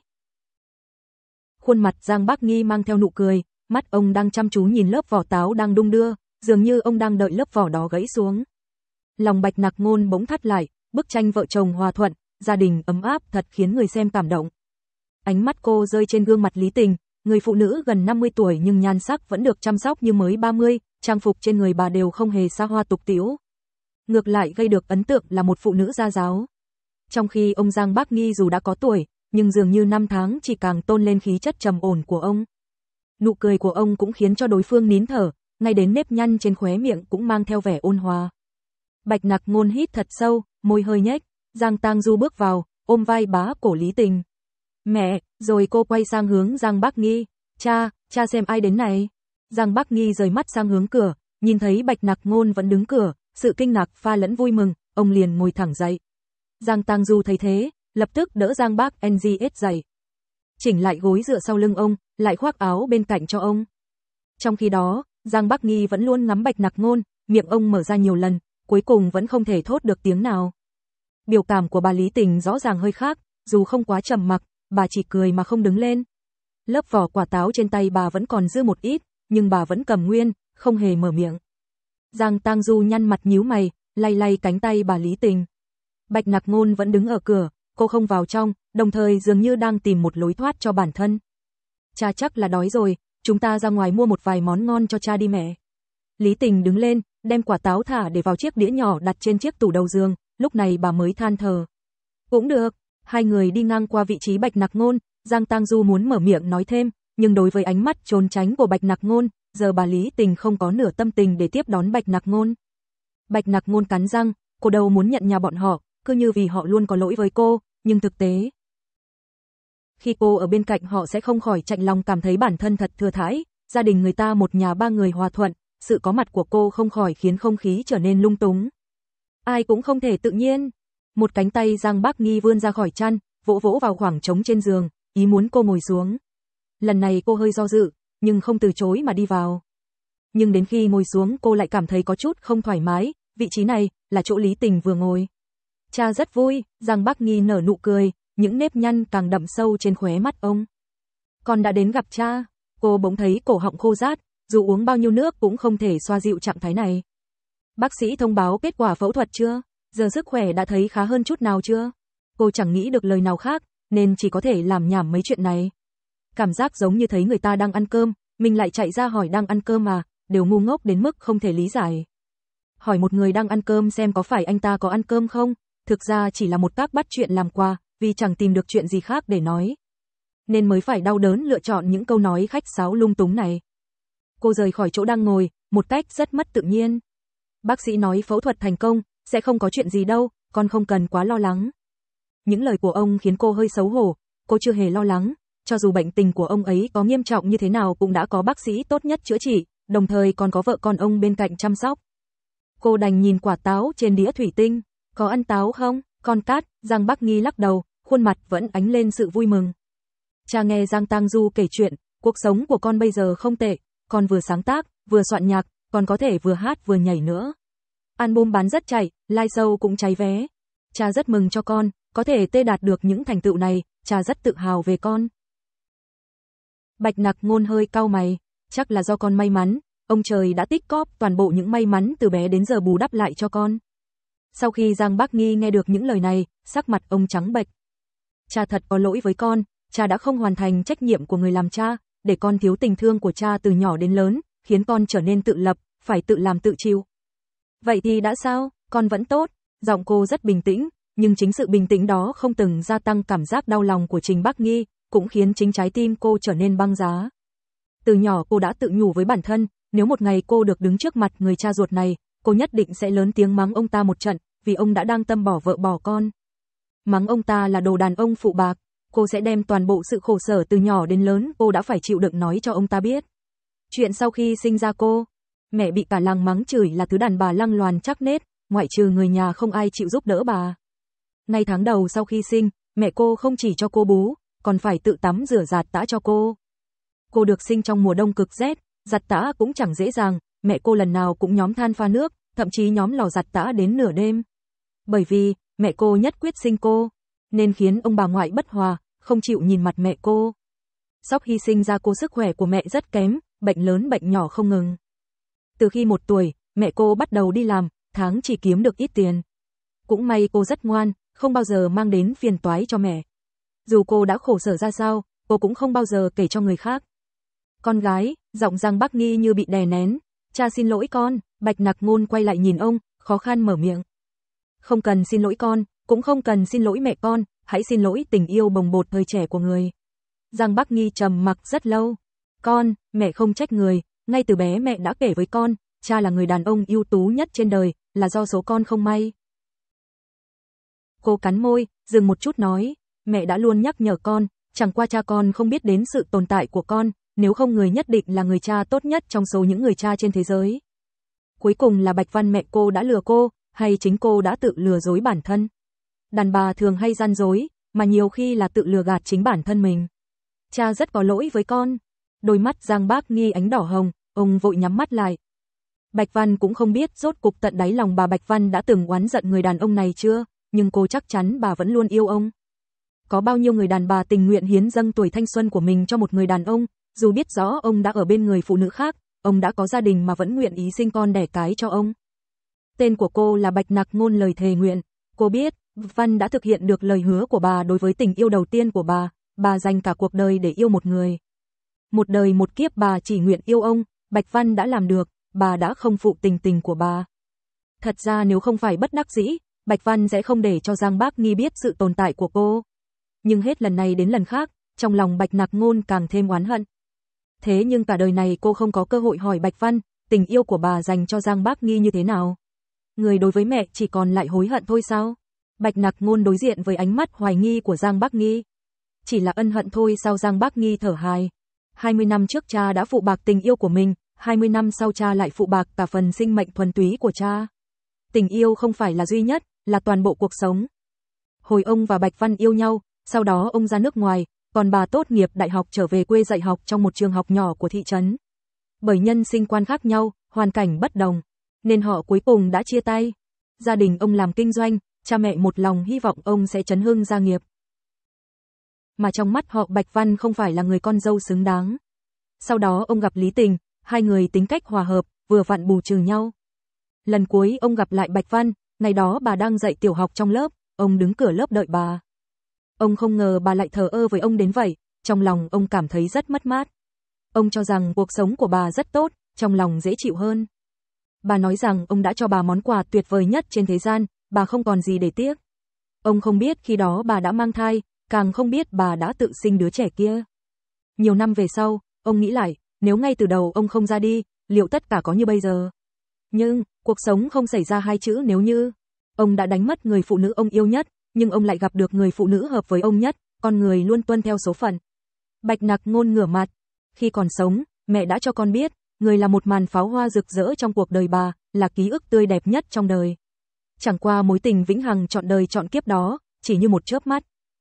Khuôn mặt Giang Bác Nghi mang theo nụ cười, mắt ông đang chăm chú nhìn lớp vỏ táo đang đung đưa, dường như ông đang đợi lớp vỏ đó gãy xuống. Lòng Bạch Nặc Ngôn bỗng thắt lại, bức tranh vợ chồng hòa thuận, gia đình ấm áp thật khiến người xem cảm động. Ánh mắt cô rơi trên gương mặt Lý Tình, người phụ nữ gần năm mươi tuổi nhưng nhan sắc vẫn được chăm sóc như mới ba mươi, trang phục trên người bà đều không hề xa hoa tục tĩu. Ngược lại gây được ấn tượng là một phụ nữ gia giáo. Trong khi ông Giang Bác Nghi dù đã có tuổi, nhưng dường như năm tháng chỉ càng tôn lên khí chất trầm ổn của ông. Nụ cười của ông cũng khiến cho đối phương nín thở, ngay đến nếp nhăn trên khóe miệng cũng mang theo vẻ ôn hòa. Bạch Nặc Ngôn hít thật sâu, môi hơi nhếch, Giang Tang Du bước vào, ôm vai bá cổ Lý Tình. Mẹ, rồi cô quay sang hướng Giang Bác Nghi, cha, cha xem ai đến này. Giang Bác Nghi rời mắt sang hướng cửa, nhìn thấy Bạch Nặc Ngôn vẫn đứng cửa, sự kinh ngạc pha lẫn vui mừng, ông liền ngồi thẳng dậy. Giang Tang Du thấy thế, lập tức đỡ Giang Bác Ng dậy. Chỉnh lại gối dựa sau lưng ông, lại khoác áo bên cạnh cho ông. Trong khi đó, Giang Bác Nghi vẫn luôn ngắm Bạch Nặc Ngôn, miệng ông mở ra nhiều lần, cuối cùng vẫn không thể thốt được tiếng nào. Biểu cảm của bà Lý Tình rõ ràng hơi khác, dù không quá trầm mặc, bà chỉ cười mà không đứng lên. Lớp vỏ quả táo trên tay bà vẫn còn dư một ít, nhưng bà vẫn cầm nguyên, không hề mở miệng. Giang Tang Du nhăn mặt nhíu mày, lay lay cánh tay bà Lý Tình. Bạch Nặc Ngôn vẫn đứng ở cửa, cô không vào trong, đồng thời dường như đang tìm một lối thoát cho bản thân. Cha chắc là đói rồi, chúng ta ra ngoài mua một vài món ngon cho cha đi mẹ. Lý Tình đứng lên, đem quả táo thả để vào chiếc đĩa nhỏ đặt trên chiếc tủ đầu giường, lúc này bà mới than thở. Cũng được, hai người đi ngang qua vị trí Bạch Nặc Ngôn, Giang Tang Du muốn mở miệng nói thêm, nhưng đối với ánh mắt trốn tránh của Bạch Nặc Ngôn, giờ bà Lý Tình không có nửa tâm tình để tiếp đón Bạch Nặc Ngôn. Bạch Nặc Ngôn cắn răng, cô đâu muốn nhận nhà bọn họ, cứ như vì họ luôn có lỗi với cô, nhưng thực tế, khi cô ở bên cạnh họ sẽ không khỏi chạnh lòng cảm thấy bản thân thật thừa thãi, gia đình người ta một nhà ba người hòa thuận, sự có mặt của cô không khỏi khiến không khí trở nên lung túng. Ai cũng không thể tự nhiên. Một cánh tay Giang Bác Nghi vươn ra khỏi chăn, vỗ vỗ vào khoảng trống trên giường, ý muốn cô ngồi xuống. Lần này cô hơi do dự, nhưng không từ chối mà đi vào. Nhưng đến khi ngồi xuống cô lại cảm thấy có chút không thoải mái, vị trí này là chỗ Lý Tình vừa ngồi. Cha rất vui, Giang Bắc Nghi nở nụ cười, những nếp nhăn càng đậm sâu trên khóe mắt ông. Con đã đến gặp cha, cô bỗng thấy cổ họng khô rát, dù uống bao nhiêu nước cũng không thể xoa dịu trạng thái này. Bác sĩ thông báo kết quả phẫu thuật chưa? Giờ sức khỏe đã thấy khá hơn chút nào chưa? Cô chẳng nghĩ được lời nào khác, nên chỉ có thể làm nhảm mấy chuyện này. Cảm giác giống như thấy người ta đang ăn cơm, mình lại chạy ra hỏi đang ăn cơm à, đều ngu ngốc đến mức không thể lý giải. Hỏi một người đang ăn cơm xem có phải anh ta có ăn cơm không, thực ra chỉ là một các bắt chuyện làm qua, vì chẳng tìm được chuyện gì khác để nói. Nên mới phải đau đớn lựa chọn những câu nói khách sáo lung túng này. Cô rời khỏi chỗ đang ngồi, một cách rất mất tự nhiên. Bác sĩ nói phẫu thuật thành công, sẽ không có chuyện gì đâu, con không cần quá lo lắng. Những lời của ông khiến cô hơi xấu hổ, cô chưa hề lo lắng, cho dù bệnh tình của ông ấy có nghiêm trọng như thế nào cũng đã có bác sĩ tốt nhất chữa trị, đồng thời còn có vợ con ông bên cạnh chăm sóc. Cô đành nhìn quả táo trên đĩa thủy tinh, có ăn táo không, con Cát, Giang Bắc Nghi lắc đầu, khuôn mặt vẫn ánh lên sự vui mừng. Cha nghe Giang Tang Du kể chuyện, cuộc sống của con bây giờ không tệ, con vừa sáng tác, vừa soạn nhạc, còn có thể vừa hát vừa nhảy nữa. Album bán rất chạy, live show cũng cháy vé. Cha rất mừng cho con, có thể tê đạt được những thành tựu này, cha rất tự hào về con. Bạch Nặc Ngôn hơi cau mày, chắc là do con may mắn, ông trời đã tích cóp toàn bộ những may mắn từ bé đến giờ bù đắp lại cho con. Sau khi Giang Bắc Nghi nghe được những lời này, sắc mặt ông trắng bệch. Cha thật có lỗi với con, cha đã không hoàn thành trách nhiệm của người làm cha, để con thiếu tình thương của cha từ nhỏ đến lớn, khiến con trở nên tự lập, phải tự làm tự chịu. Vậy thì đã sao, con vẫn tốt, giọng cô rất bình tĩnh, nhưng chính sự bình tĩnh đó không từng gia tăng cảm giác đau lòng của Trình Bắc Nghi, cũng khiến chính trái tim cô trở nên băng giá. Từ nhỏ cô đã tự nhủ với bản thân, nếu một ngày cô được đứng trước mặt người cha ruột này, cô nhất định sẽ lớn tiếng mắng ông ta một trận, vì ông đã đang tâm bỏ vợ bỏ con. Mắng ông ta là đồ đàn ông phụ bạc, cô sẽ đem toàn bộ sự khổ sở từ nhỏ đến lớn cô đã phải chịu đựng nói cho ông ta biết. Chuyện sau khi sinh ra cô, mẹ bị cả làng mắng chửi là thứ đàn bà lăng loàn chắc nết, ngoại trừ người nhà không ai chịu giúp đỡ bà. Nay tháng đầu sau khi sinh, mẹ cô không chỉ cho cô bú, còn phải tự tắm rửa giặt tã cho cô. Cô được sinh trong mùa đông cực rét, giặt tã cũng chẳng dễ dàng, mẹ cô lần nào cũng nhóm than pha nước, thậm chí nhóm lò giặt tã đến nửa đêm. Bởi vì, mẹ cô nhất quyết sinh cô, nên khiến ông bà ngoại bất hòa, không chịu nhìn mặt mẹ cô. Sau khi sinh ra cô sức khỏe của mẹ rất kém, bệnh lớn bệnh nhỏ không ngừng. Từ khi một tuổi, mẹ cô bắt đầu đi làm, tháng chỉ kiếm được ít tiền. Cũng may cô rất ngoan, không bao giờ mang đến phiền toái cho mẹ. Dù cô đã khổ sở ra sao, cô cũng không bao giờ kể cho người khác. Con gái, giọng Giang Bắc Nghi như bị đè nén. Cha xin lỗi con, Bạch Nặc Ngôn quay lại nhìn ông, khó khăn mở miệng. Không cần xin lỗi con, cũng không cần xin lỗi mẹ con, hãy xin lỗi tình yêu bồng bột thời trẻ của người. Giang Bắc Nghi trầm mặc rất lâu. Con, mẹ không trách người, ngay từ bé mẹ đã kể với con, cha là người đàn ông ưu tú nhất trên đời, là do số con không may. Cô cắn môi, dừng một chút nói, mẹ đã luôn nhắc nhở con, chẳng qua cha con không biết đến sự tồn tại của con, nếu không người nhất định là người cha tốt nhất trong số những người cha trên thế giới. Cuối cùng là Bạch Văn mẹ cô đã lừa cô, hay chính cô đã tự lừa dối bản thân? Đàn bà thường hay gian dối, mà nhiều khi là tự lừa gạt chính bản thân mình. Cha rất có lỗi với con. Đôi mắt Giang Bắc Nghi ánh đỏ hồng, ông vội nhắm mắt lại. Bạch Văn cũng không biết rốt cục tận đáy lòng bà Bạch Văn đã từng oán giận người đàn ông này chưa, nhưng cô chắc chắn bà vẫn luôn yêu ông. Có bao nhiêu người đàn bà tình nguyện hiến dâng tuổi thanh xuân của mình cho một người đàn ông, dù biết rõ ông đã ở bên người phụ nữ khác, ông đã có gia đình mà vẫn nguyện ý sinh con đẻ cái cho ông. Tên của cô là Bạch Nặc Ngôn lời thề nguyện. Cô biết, Văn đã thực hiện được lời hứa của bà đối với tình yêu đầu tiên của bà, bà dành cả cuộc đời để yêu một người. Một đời một kiếp bà chỉ nguyện yêu ông, Bạch Văn đã làm được, bà đã không phụ tình tình của bà. Thật ra nếu không phải bất đắc dĩ, Bạch Văn sẽ không để cho Giang Bắc Nghi biết sự tồn tại của cô. Nhưng hết lần này đến lần khác, trong lòng Bạch Nặc Ngôn càng thêm oán hận. Thế nhưng cả đời này cô không có cơ hội hỏi Bạch Văn, tình yêu của bà dành cho Giang Bắc Nghi như thế nào. Người đối với mẹ chỉ còn lại hối hận thôi sao? Bạch Nặc Ngôn đối diện với ánh mắt hoài nghi của Giang Bắc Nghi. Chỉ là ân hận thôi sao? Giang Bắc Nghi thở dài. hai mươi năm trước cha đã phụ bạc tình yêu của mình, hai mươi năm sau cha lại phụ bạc cả phần sinh mệnh thuần túy của cha. Tình yêu không phải là duy nhất, là toàn bộ cuộc sống. Hồi ông và Bạch Văn yêu nhau, sau đó ông ra nước ngoài, còn bà tốt nghiệp đại học trở về quê dạy học trong một trường học nhỏ của thị trấn. Bởi nhân sinh quan khác nhau, hoàn cảnh bất đồng, nên họ cuối cùng đã chia tay. Gia đình ông làm kinh doanh, cha mẹ một lòng hy vọng ông sẽ chấn hưng gia nghiệp. Mà trong mắt họ Bạch Văn không phải là người con dâu xứng đáng. Sau đó ông gặp Lý Tình, hai người tính cách hòa hợp, vừa vặn bù trừ nhau. Lần cuối ông gặp lại Bạch Văn, ngày đó bà đang dạy tiểu học trong lớp, ông đứng cửa lớp đợi bà. Ông không ngờ bà lại thờ ơ với ông đến vậy, trong lòng ông cảm thấy rất mất mát. Ông cho rằng cuộc sống của bà rất tốt, trong lòng dễ chịu hơn. Bà nói rằng ông đã cho bà món quà tuyệt vời nhất trên thế gian, bà không còn gì để tiếc. Ông không biết khi đó bà đã mang thai, càng không biết bà đã tự sinh đứa trẻ kia. Nhiều năm về sau, ông nghĩ lại, nếu ngay từ đầu ông không ra đi, liệu tất cả có như bây giờ? Nhưng, cuộc sống không xảy ra hai chữ nếu như. Ông đã đánh mất người phụ nữ ông yêu nhất, nhưng ông lại gặp được người phụ nữ hợp với ông nhất, con người luôn tuân theo số phận. Bạch Nặc Ngôn ngửa mặt. Khi còn sống, mẹ đã cho con biết, người là một màn pháo hoa rực rỡ trong cuộc đời bà, là ký ức tươi đẹp nhất trong đời. Chẳng qua mối tình vĩnh hằng trọn đời trọn kiếp đó, chỉ như một chớp mắt.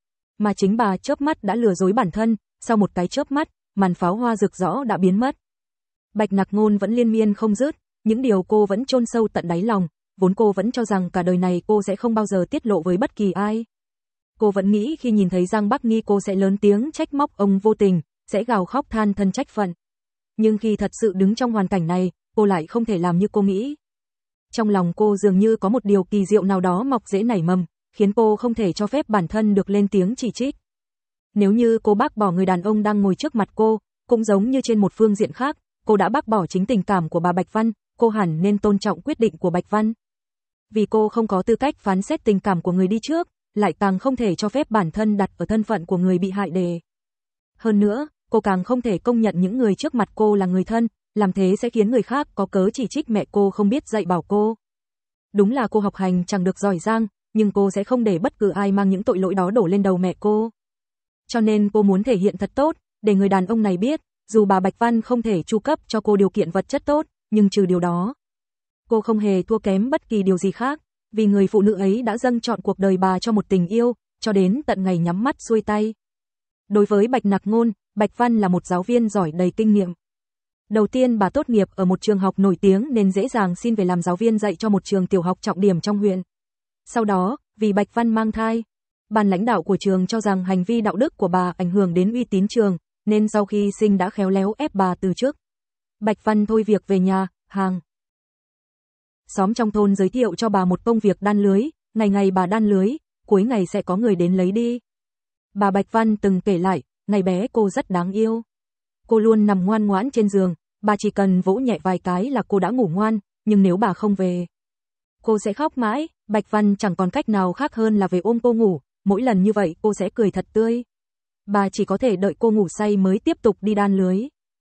Mà chính bà chớp mắt đã lừa dối bản thân, sau một cái chớp mắt, màn pháo hoa rực rỡ đã biến mất. Bạch Nặc Ngôn vẫn liên miên không dứt, những điều cô vẫn chôn sâu tận đáy lòng, vốn cô vẫn cho rằng cả đời này cô sẽ không bao giờ tiết lộ với bất kỳ ai. Cô vẫn nghĩ khi nhìn thấy Giang Bắc Nghi cô sẽ lớn tiếng trách móc ông vô tình, sẽ gào khóc than thân trách phận. Nhưng khi thật sự đứng trong hoàn cảnh này, cô lại không thể làm như cô nghĩ. Trong lòng cô dường như có một điều kỳ diệu nào đó mọc rễ nảy mầm, khiến cô không thể cho phép bản thân được lên tiếng chỉ trích. Nếu như cô bác bỏ người đàn ông đang ngồi trước mặt cô, cũng giống như trên một phương diện khác, cô đã bác bỏ chính tình cảm của bà Bạch Văn, cô hẳn nên tôn trọng quyết định của Bạch Văn. Vì cô không có tư cách phán xét tình cảm của người đi trước, lại càng không thể cho phép bản thân đặt ở thân phận của người bị hại đề. Hơn nữa, cô càng không thể công nhận những người trước mặt cô là người thân, làm thế sẽ khiến người khác có cớ chỉ trích mẹ cô không biết dạy bảo cô. Đúng là cô học hành chẳng được giỏi giang, nhưng cô sẽ không để bất cứ ai mang những tội lỗi đó đổ lên đầu mẹ cô. Cho nên cô muốn thể hiện thật tốt, để người đàn ông này biết, dù bà Bạch Văn không thể chu cấp cho cô điều kiện vật chất tốt, nhưng trừ điều đó, cô không hề thua kém bất kỳ điều gì khác, vì người phụ nữ ấy đã dâng trọn cuộc đời bà cho một tình yêu, cho đến tận ngày nhắm mắt xuôi tay. Đối với Bạch Nặc Ngôn, Bạch Văn là một giáo viên giỏi đầy kinh nghiệm. Đầu tiên bà tốt nghiệp ở một trường học nổi tiếng nên dễ dàng xin về làm giáo viên dạy cho một trường tiểu học trọng điểm trong huyện. Sau đó, vì Bạch Văn mang thai, ban lãnh đạo của trường cho rằng hành vi đạo đức của bà ảnh hưởng đến uy tín trường, nên sau khi sinh đã khéo léo ép bà từ chức. Bạch Văn thôi việc về nhà, hàng xóm trong thôn giới thiệu cho bà một công việc đan lưới, ngày ngày bà đan lưới, cuối ngày sẽ có người đến lấy đi. Bà Bạch Văn từng kể lại, ngày bé cô rất đáng yêu. Cô luôn nằm ngoan ngoãn trên giường, bà chỉ cần vỗ nhẹ vài cái là cô đã ngủ ngoan, nhưng nếu bà không về, cô sẽ khóc mãi. Bạch Văn chẳng còn cách nào khác hơn là về ôm cô ngủ, mỗi lần như vậy cô sẽ cười thật tươi. Bà chỉ có thể đợi cô ngủ say mới tiếp tục đi đan lưới.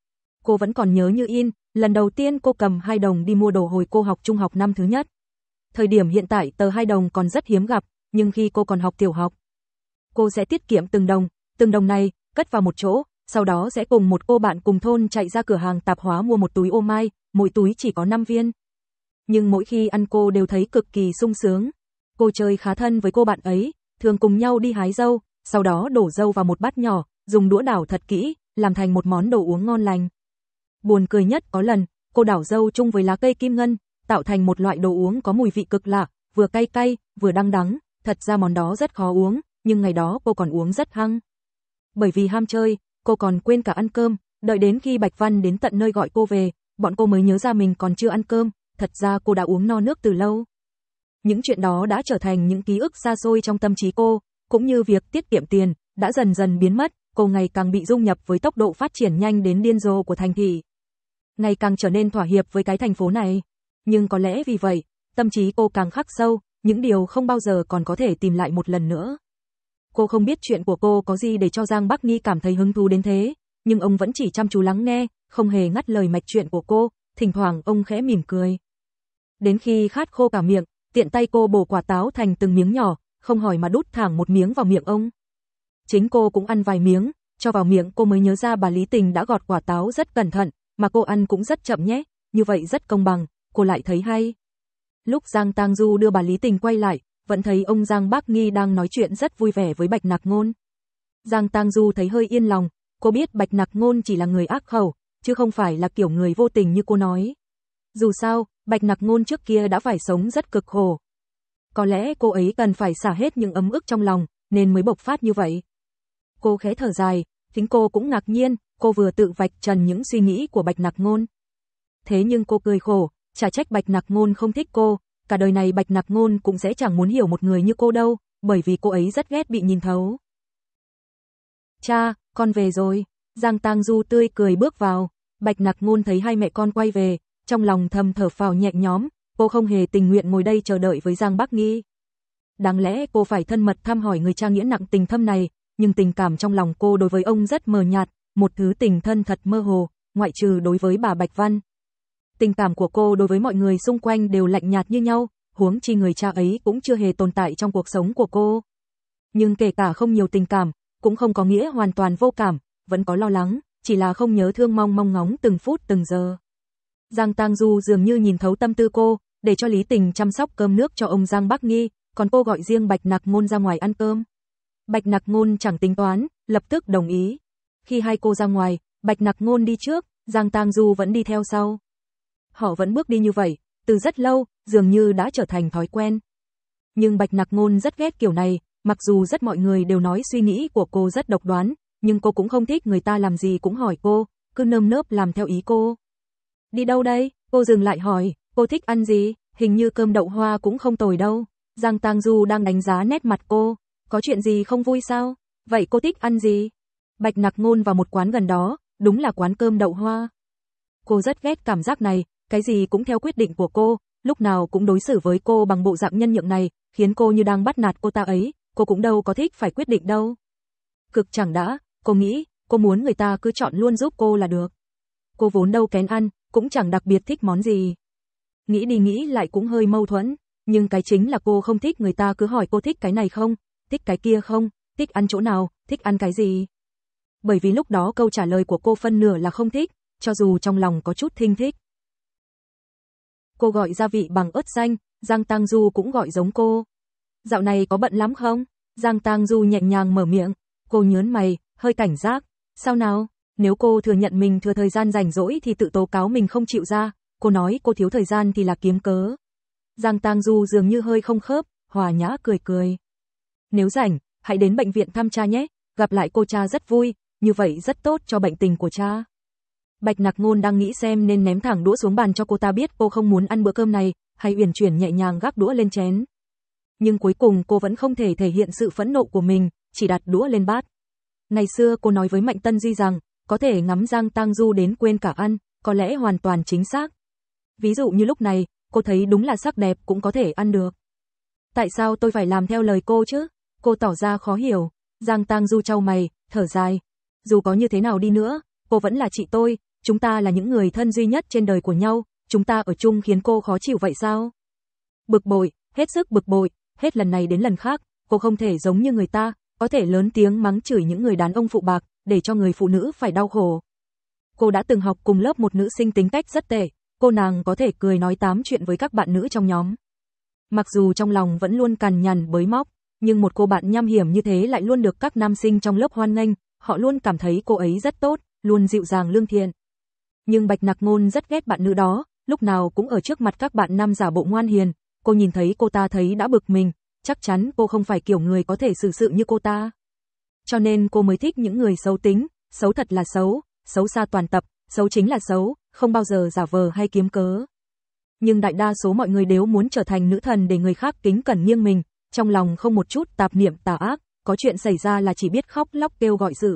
Cô vẫn còn nhớ như in, lần đầu tiên cô cầm hai đồng đi mua đồ hồi cô học trung học năm thứ nhất. Thời điểm hiện tại tờ hai đồng còn rất hiếm gặp, nhưng khi cô còn học tiểu học, cô sẽ tiết kiệm từng đồng, từng đồng này, cất vào một chỗ, sau đó sẽ cùng một cô bạn cùng thôn chạy ra cửa hàng tạp hóa mua một túi ô mai, mỗi túi chỉ có năm viên. Nhưng mỗi khi ăn cô đều thấy cực kỳ sung sướng. Cô chơi khá thân với cô bạn ấy, thường cùng nhau đi hái dâu, sau đó đổ dâu vào một bát nhỏ, dùng đũa đảo thật kỹ, làm thành một món đồ uống ngon lành. Buồn cười nhất có lần, cô đảo dâu chung với lá cây kim ngân, tạo thành một loại đồ uống có mùi vị cực lạ, vừa cay cay, vừa đắng đắng, thật ra món đó rất khó uống, nhưng ngày đó cô còn uống rất hăng. Bởi vì ham chơi, cô còn quên cả ăn cơm, đợi đến khi Bạch Văn đến tận nơi gọi cô về, bọn cô mới nhớ ra mình còn chưa ăn cơm, thật ra cô đã uống no nước từ lâu. Những chuyện đó đã trở thành những ký ức xa xôi trong tâm trí cô, cũng như việc tiết kiệm tiền, đã dần dần biến mất, cô ngày càng bị dung nhập với tốc độ phát triển nhanh đến điên rồ của thành thị. Ngày càng trở nên thỏa hiệp với cái thành phố này. Nhưng có lẽ vì vậy, tâm trí cô càng khắc sâu, những điều không bao giờ còn có thể tìm lại một lần nữa. Cô không biết chuyện của cô có gì để cho Giang Bắc Nghi cảm thấy hứng thú đến thế, nhưng ông vẫn chỉ chăm chú lắng nghe, không hề ngắt lời mạch chuyện của cô, thỉnh thoảng ông khẽ mỉm cười. Đến khi khát khô cả miệng, tiện tay cô bổ quả táo thành từng miếng nhỏ, không hỏi mà đút thẳng một miếng vào miệng ông. Chính cô cũng ăn vài miếng, cho vào miệng cô mới nhớ ra bà Lý Tình đã gọt quả táo rất cẩn thận, mà cô ăn cũng rất chậm nhé, như vậy rất công bằng, cô lại thấy hay. Lúc Giang Tang Du đưa bà Lý Tình quay lại, vẫn thấy ông Giang Bắc Nghi đang nói chuyện rất vui vẻ với Bạch Nặc Ngôn. Giang Tang Du thấy hơi yên lòng, cô biết Bạch Nặc Ngôn chỉ là người ác khẩu, chứ không phải là kiểu người vô tình như cô nói. Dù sao, Bạch Nặc Ngôn trước kia đã phải sống rất cực khổ. Có lẽ cô ấy cần phải xả hết những ấm ức trong lòng, nên mới bộc phát như vậy. Cô khẽ thở dài, chính cô cũng ngạc nhiên, cô vừa tự vạch trần những suy nghĩ của Bạch Nặc Ngôn. Thế nhưng cô cười khổ, chả trách Bạch Nặc Ngôn không thích cô, cả đời này Bạch Nặc Ngôn cũng sẽ chẳng muốn hiểu một người như cô đâu, bởi vì cô ấy rất ghét bị nhìn thấu. Cha, con về rồi. Giang Tang Du tươi cười bước vào. Bạch Nặc Ngôn thấy hai mẹ con quay về, trong lòng thầm thở phào nhẹ nhõm, cô không hề tình nguyện ngồi đây chờ đợi với Giang Bắc Nghi. Đáng lẽ cô phải thân mật thăm hỏi người cha nghĩa nặng tình thâm này, nhưng tình cảm trong lòng cô đối với ông rất mờ nhạt, một thứ tình thân thật mơ hồ, ngoại trừ đối với bà Bạch Văn. Tình cảm của cô đối với mọi người xung quanh đều lạnh nhạt như nhau, huống chi người cha ấy cũng chưa hề tồn tại trong cuộc sống của cô. Nhưng kể cả không nhiều tình cảm, cũng không có nghĩa hoàn toàn vô cảm, vẫn có lo lắng, chỉ là không nhớ thương mong mong ngóng từng phút từng giờ. Giang Tang Du dường như nhìn thấu tâm tư cô, để cho Lý Tình chăm sóc cơm nước cho ông Giang Bắc Nghi, còn cô gọi riêng Bạch Nặc Ngôn ra ngoài ăn cơm. Bạch Nặc Ngôn chẳng tính toán, lập tức đồng ý. Khi hai cô ra ngoài, Bạch Nặc Ngôn đi trước, Giang Tang Du vẫn đi theo sau. Họ vẫn bước đi như vậy, từ rất lâu, dường như đã trở thành thói quen. Nhưng Bạch Nặc Ngôn rất ghét kiểu này, mặc dù rất mọi người đều nói suy nghĩ của cô rất độc đoán, nhưng cô cũng không thích người ta làm gì cũng hỏi cô, cứ nơm nớp làm theo ý cô. Đi đâu đây? Cô dừng lại hỏi, cô thích ăn gì? Hình như cơm đậu hoa cũng không tồi đâu. Giang Tang Du đang đánh giá nét mặt cô, có chuyện gì không vui sao? Vậy cô thích ăn gì? Bạch Nặc Ngôn vào một quán gần đó, đúng là quán cơm đậu hoa. Cô rất ghét cảm giác này, cái gì cũng theo quyết định của cô, lúc nào cũng đối xử với cô bằng bộ dạng nhân nhượng này, khiến cô như đang bắt nạt cô ta ấy, cô cũng đâu có thích phải quyết định đâu. Cực chẳng đã, cô nghĩ, cô muốn người ta cứ chọn luôn giúp cô là được. Cô vốn đâu kén ăn, cũng chẳng đặc biệt thích món gì. Nghĩ đi nghĩ lại cũng hơi mâu thuẫn, nhưng cái chính là cô không thích người ta cứ hỏi cô thích cái này không, thích cái kia không, thích ăn chỗ nào, thích ăn cái gì. Bởi vì lúc đó câu trả lời của cô phân nửa là không thích, cho dù trong lòng có chút thinh thích. Cô gọi gia vị bằng ớt xanh, Giang Tang Du cũng gọi giống cô. Dạo này có bận lắm không? Giang Tang Du nhẹ nhàng mở miệng, cô nhớn mày, hơi cảnh giác. Sao nào? Nếu cô thừa nhận mình thừa thời gian rảnh rỗi thì tự tố cáo mình không chịu ra, cô nói cô thiếu thời gian thì là kiếm cớ. Giang Tang Du dường như hơi không khớp, hòa nhã cười cười. Nếu rảnh, hãy đến bệnh viện thăm cha nhé, gặp lại cô cha rất vui, như vậy rất tốt cho bệnh tình của cha. Bạch Nặc Ngôn đang nghĩ xem nên ném thẳng đũa xuống bàn cho cô ta biết cô không muốn ăn bữa cơm này, hay uyển chuyển nhẹ nhàng gắp đũa lên chén. Nhưng cuối cùng cô vẫn không thể thể hiện sự phẫn nộ của mình, chỉ đặt đũa lên bát. Ngày xưa cô nói với Mạnh Tân Duy rằng, có thể ngắm Giang Tang Du đến quên cả ăn, có lẽ hoàn toàn chính xác. Ví dụ như lúc này, cô thấy đúng là sắc đẹp cũng có thể ăn được. Tại sao tôi phải làm theo lời cô chứ? Cô tỏ ra khó hiểu. Giang Tang Du chau mày, thở dài. Dù có như thế nào đi nữa, cô vẫn là chị tôi, chúng ta là những người thân duy nhất trên đời của nhau, chúng ta ở chung khiến cô khó chịu vậy sao? Bực bội, hết sức bực bội, hết lần này đến lần khác, cô không thể giống như người ta, có thể lớn tiếng mắng chửi những người đàn ông phụ bạc, để cho người phụ nữ phải đau khổ. Cô đã từng học cùng lớp một nữ sinh tính cách rất tệ, cô nàng có thể cười nói tám chuyện với các bạn nữ trong nhóm. Mặc dù trong lòng vẫn luôn cằn nhằn bới móc, nhưng một cô bạn nham hiểm như thế lại luôn được các nam sinh trong lớp hoan nghênh, họ luôn cảm thấy cô ấy rất tốt, luôn dịu dàng lương thiện. Nhưng Bạch Nặc Ngôn rất ghét bạn nữ đó, lúc nào cũng ở trước mặt các bạn nam giả bộ ngoan hiền, cô nhìn thấy cô ta thấy đã bực mình, chắc chắn cô không phải kiểu người có thể xử sự như cô ta. Cho nên cô mới thích những người xấu tính, xấu thật là xấu, xấu xa toàn tập, xấu chính là xấu, không bao giờ giả vờ hay kiếm cớ. Nhưng đại đa số mọi người đều muốn trở thành nữ thần để người khác kính cẩn nghiêng mình, trong lòng không một chút tạp niệm tà ác, có chuyện xảy ra là chỉ biết khóc lóc kêu gọi sự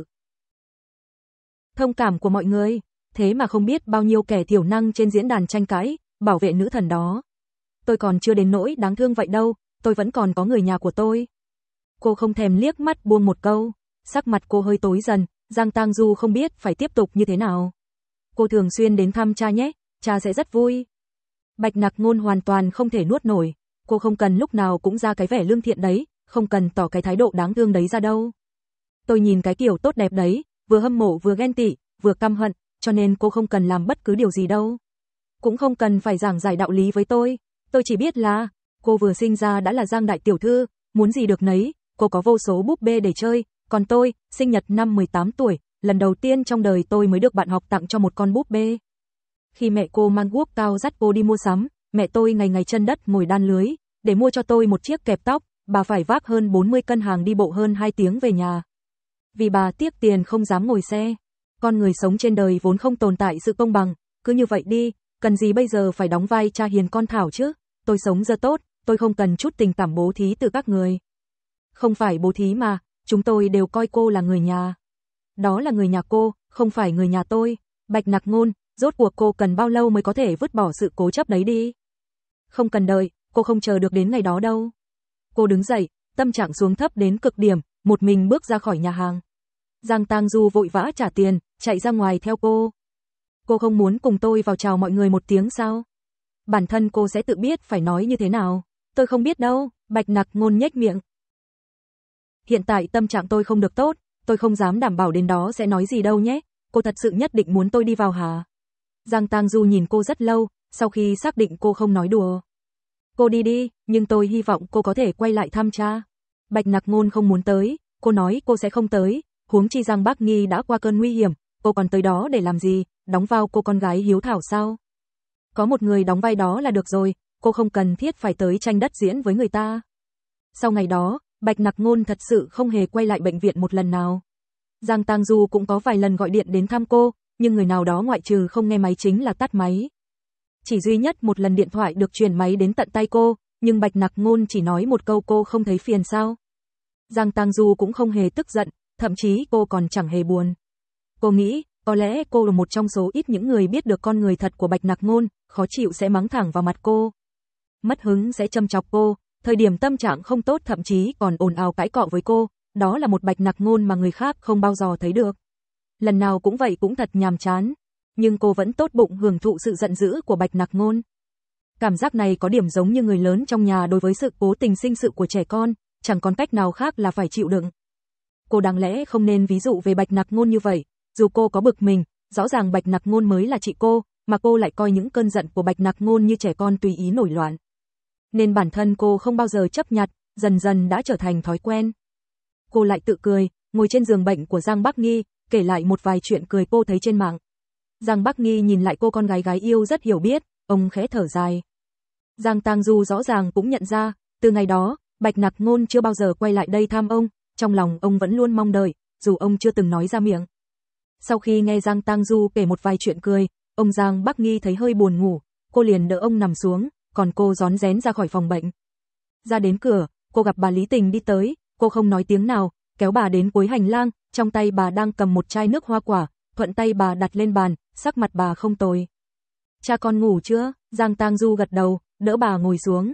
thông cảm của mọi người, thế mà không biết bao nhiêu kẻ thiểu năng trên diễn đàn tranh cãi, bảo vệ nữ thần đó. Tôi còn chưa đến nỗi đáng thương vậy đâu, tôi vẫn còn có người nhà của tôi. Cô không thèm liếc mắt buông một câu, sắc mặt cô hơi tối dần, Giang Tang Du không biết phải tiếp tục như thế nào. Cô thường xuyên đến thăm cha nhé, cha sẽ rất vui. Bạch Nặc Ngôn hoàn toàn không thể nuốt nổi, cô không cần lúc nào cũng ra cái vẻ lương thiện đấy, không cần tỏ cái thái độ đáng thương đấy ra đâu. Tôi nhìn cái kiểu tốt đẹp đấy, vừa hâm mộ vừa ghen tị, vừa căm hận, cho nên cô không cần làm bất cứ điều gì đâu. Cũng không cần phải giảng giải đạo lý với tôi, tôi chỉ biết là, cô vừa sinh ra đã là Giang đại tiểu thư, muốn gì được nấy, cô có vô số búp bê để chơi, còn tôi, sinh nhật năm mười tám tuổi, lần đầu tiên trong đời tôi mới được bạn học tặng cho một con búp bê. Khi mẹ cô mang guốc cao dắt cô đi mua sắm, mẹ tôi ngày ngày chân đất ngồi đan lưới, để mua cho tôi một chiếc kẹp tóc, bà phải vác hơn bốn mươi cân hàng đi bộ hơn hai tiếng về nhà. Vì bà tiếc tiền không dám ngồi xe. Con người sống trên đời vốn không tồn tại sự công bằng, cứ như vậy đi, cần gì bây giờ phải đóng vai cha hiền con thảo chứ, tôi sống giờ tốt, tôi không cần chút tình cảm bố thí từ các người. Không phải bố thí mà, chúng tôi đều coi cô là người nhà. Đó là người nhà cô, không phải người nhà tôi. Bạch Nặc Ngôn, rốt cuộc cô cần bao lâu mới có thể vứt bỏ sự cố chấp đấy đi? Không cần đợi, cô không chờ được đến ngày đó đâu. Cô đứng dậy, tâm trạng xuống thấp đến cực điểm, một mình bước ra khỏi nhà hàng. Giang Tang Du vội vã trả tiền, chạy ra ngoài theo cô. Cô không muốn cùng tôi vào chào mọi người một tiếng sao? Bản thân cô sẽ tự biết phải nói như thế nào. Tôi không biết đâu, Bạch Nặc Ngôn nhếch miệng. Hiện tại tâm trạng tôi không được tốt, tôi không dám đảm bảo đến đó sẽ nói gì đâu nhé. Cô thật sự nhất định muốn tôi đi vào hả? Giang Tang Du nhìn cô rất lâu, sau khi xác định cô không nói đùa. Cô đi đi, nhưng tôi hy vọng cô có thể quay lại thăm cha. Bạch Nặc Ngôn không muốn tới, cô nói cô sẽ không tới, huống chi Giang Bắc Nghi đã qua cơn nguy hiểm, cô còn tới đó để làm gì, đóng vào cô con gái hiếu thảo sao? Có một người đóng vai đó là được rồi, cô không cần thiết phải tới tranh đất diễn với người ta. Sau ngày đó, Bạch Nặc Ngôn thật sự không hề quay lại bệnh viện một lần nào. Giang Tang Du cũng có vài lần gọi điện đến thăm cô, nhưng người nào đó ngoại trừ không nghe máy chính là tắt máy. Chỉ duy nhất một lần điện thoại được truyền máy đến tận tay cô, nhưng Bạch Nặc Ngôn chỉ nói một câu cô không thấy phiền sao. Giang Tang Du cũng không hề tức giận, thậm chí cô còn chẳng hề buồn. Cô nghĩ, có lẽ cô là một trong số ít những người biết được con người thật của Bạch Nặc Ngôn, khó chịu sẽ mắng thẳng vào mặt cô. Mất hứng sẽ châm chọc cô, thời điểm tâm trạng không tốt thậm chí còn ồn ào cãi cọ với cô, đó là một Bạch Nặc Ngôn mà người khác không bao giờ thấy được. Lần nào cũng vậy cũng thật nhàm chán, nhưng cô vẫn tốt bụng hưởng thụ sự giận dữ của Bạch Nặc Ngôn. Cảm giác này có điểm giống như người lớn trong nhà đối với sự cố tình sinh sự của trẻ con, chẳng còn cách nào khác là phải chịu đựng. Cô đáng lẽ không nên ví dụ về Bạch Nặc Ngôn như vậy, dù cô có bực mình, rõ ràng Bạch Nặc Ngôn mới là chị cô, mà cô lại coi những cơn giận của Bạch Nặc Ngôn như trẻ con tùy ý nổi loạn. Nên bản thân cô không bao giờ chấp nhặt, dần dần đã trở thành thói quen. Cô lại tự cười, ngồi trên giường bệnh của Giang Bắc Nghi, kể lại một vài chuyện cười cô thấy trên mạng. Giang Bắc Nghi nhìn lại cô con gái gái yêu rất hiểu biết, ông khẽ thở dài. Giang Tang Du rõ ràng cũng nhận ra, từ ngày đó, Bạch Nặc Ngôn chưa bao giờ quay lại đây thăm ông, trong lòng ông vẫn luôn mong đợi, dù ông chưa từng nói ra miệng. Sau khi nghe Giang Tang Du kể một vài chuyện cười, ông Giang Bắc Nghi thấy hơi buồn ngủ, cô liền đỡ ông nằm xuống, còn cô rón rén ra khỏi phòng bệnh. Ra đến cửa, cô gặp bà Lý Tình đi tới, cô không nói tiếng nào, kéo bà đến cuối hành lang, trong tay bà đang cầm một chai nước hoa quả, thuận tay bà đặt lên bàn, sắc mặt bà không tồi. Cha con ngủ chưa? Giang Tang Du gật đầu, đỡ bà ngồi xuống.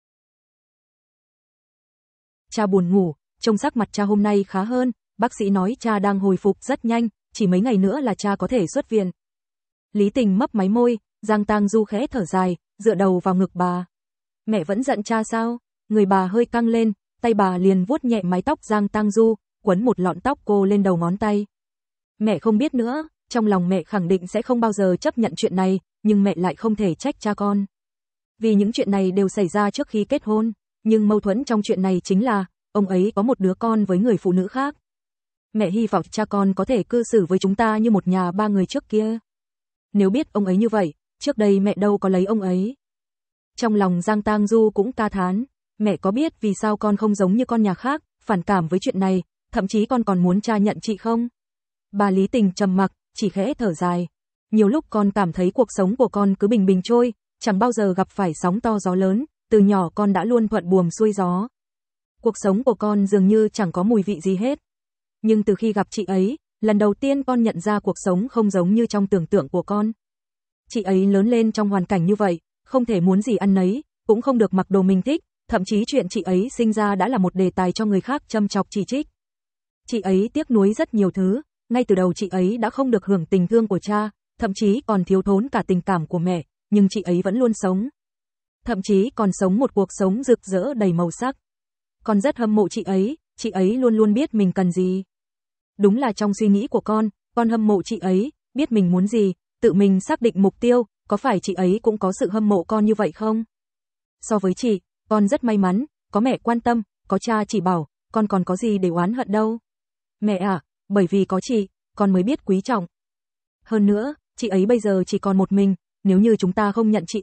Cha buồn ngủ, trông sắc mặt cha hôm nay khá hơn, bác sĩ nói cha đang hồi phục rất nhanh, chỉ mấy ngày nữa là cha có thể xuất viện. Lý Tình mấp máy môi, Giang Tang Du khẽ thở dài, dựa đầu vào ngực bà. Mẹ vẫn giận cha sao? Người bà hơi căng lên, tay bà liền vuốt nhẹ mái tóc Giang Tang Du, quấn một lọn tóc cô lên đầu ngón tay. Mẹ không biết nữa, trong lòng mẹ khẳng định sẽ không bao giờ chấp nhận chuyện này, nhưng mẹ lại không thể trách cha con. Vì những chuyện này đều xảy ra trước khi kết hôn, nhưng mâu thuẫn trong chuyện này chính là, ông ấy có một đứa con với người phụ nữ khác. Mẹ hy vọng cha con có thể cư xử với chúng ta như một nhà ba người trước kia. Nếu biết ông ấy như vậy, trước đây mẹ đâu có lấy ông ấy. Trong lòng Giang Tang Du cũng ca thán, mẹ có biết vì sao con không giống như con nhà khác, phản cảm với chuyện này, thậm chí con còn muốn cha nhận chị không? Bà Lý Tình trầm mặc, chỉ khẽ thở dài. Nhiều lúc con cảm thấy cuộc sống của con cứ bình bình trôi, chẳng bao giờ gặp phải sóng to gió lớn, từ nhỏ con đã luôn thuận buồm xuôi gió. Cuộc sống của con dường như chẳng có mùi vị gì hết. Nhưng từ khi gặp chị ấy, lần đầu tiên con nhận ra cuộc sống không giống như trong tưởng tượng của con. Chị ấy lớn lên trong hoàn cảnh như vậy, không thể muốn gì ăn nấy, cũng không được mặc đồ mình thích, thậm chí chuyện chị ấy sinh ra đã là một đề tài cho người khác châm chọc chỉ trích. Chị ấy tiếc nuối rất nhiều thứ, ngay từ đầu chị ấy đã không được hưởng tình thương của cha, thậm chí còn thiếu thốn cả tình cảm của mẹ, nhưng chị ấy vẫn luôn sống. Thậm chí còn sống một cuộc sống rực rỡ đầy màu sắc. Con rất hâm mộ chị ấy, chị ấy luôn luôn biết mình cần gì. Đúng là trong suy nghĩ của con, con hâm mộ chị ấy, biết mình muốn gì, tự mình xác định mục tiêu, có phải chị ấy cũng có sự hâm mộ con như vậy không? So với chị, con rất may mắn, có mẹ quan tâm, có cha chỉ bảo, con còn có gì để oán hận đâu. Mẹ à, bởi vì có chị, con mới biết quý trọng. Hơn nữa, chị ấy bây giờ chỉ còn một mình, nếu như chúng ta không nhận chị ấy,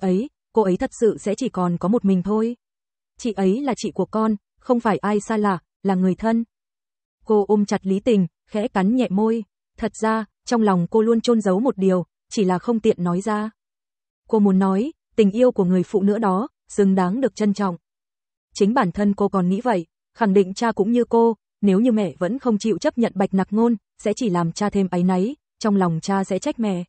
cô ấy thật sự sẽ chỉ còn có một mình thôi. Chị ấy là chị của con, không phải ai xa lạ, là người thân. Cô ôm chặt Lý Tình, khẽ cắn nhẹ môi. Thật ra, trong lòng cô luôn chôn giấu một điều, chỉ là không tiện nói ra. Cô muốn nói, tình yêu của người phụ nữ đó, xứng đáng được trân trọng. Chính bản thân cô còn nghĩ vậy, khẳng định cha cũng như cô, nếu như mẹ vẫn không chịu chấp nhận Bạch Nặc Ngôn, sẽ chỉ làm cha thêm áy náy, trong lòng cha sẽ trách mẹ.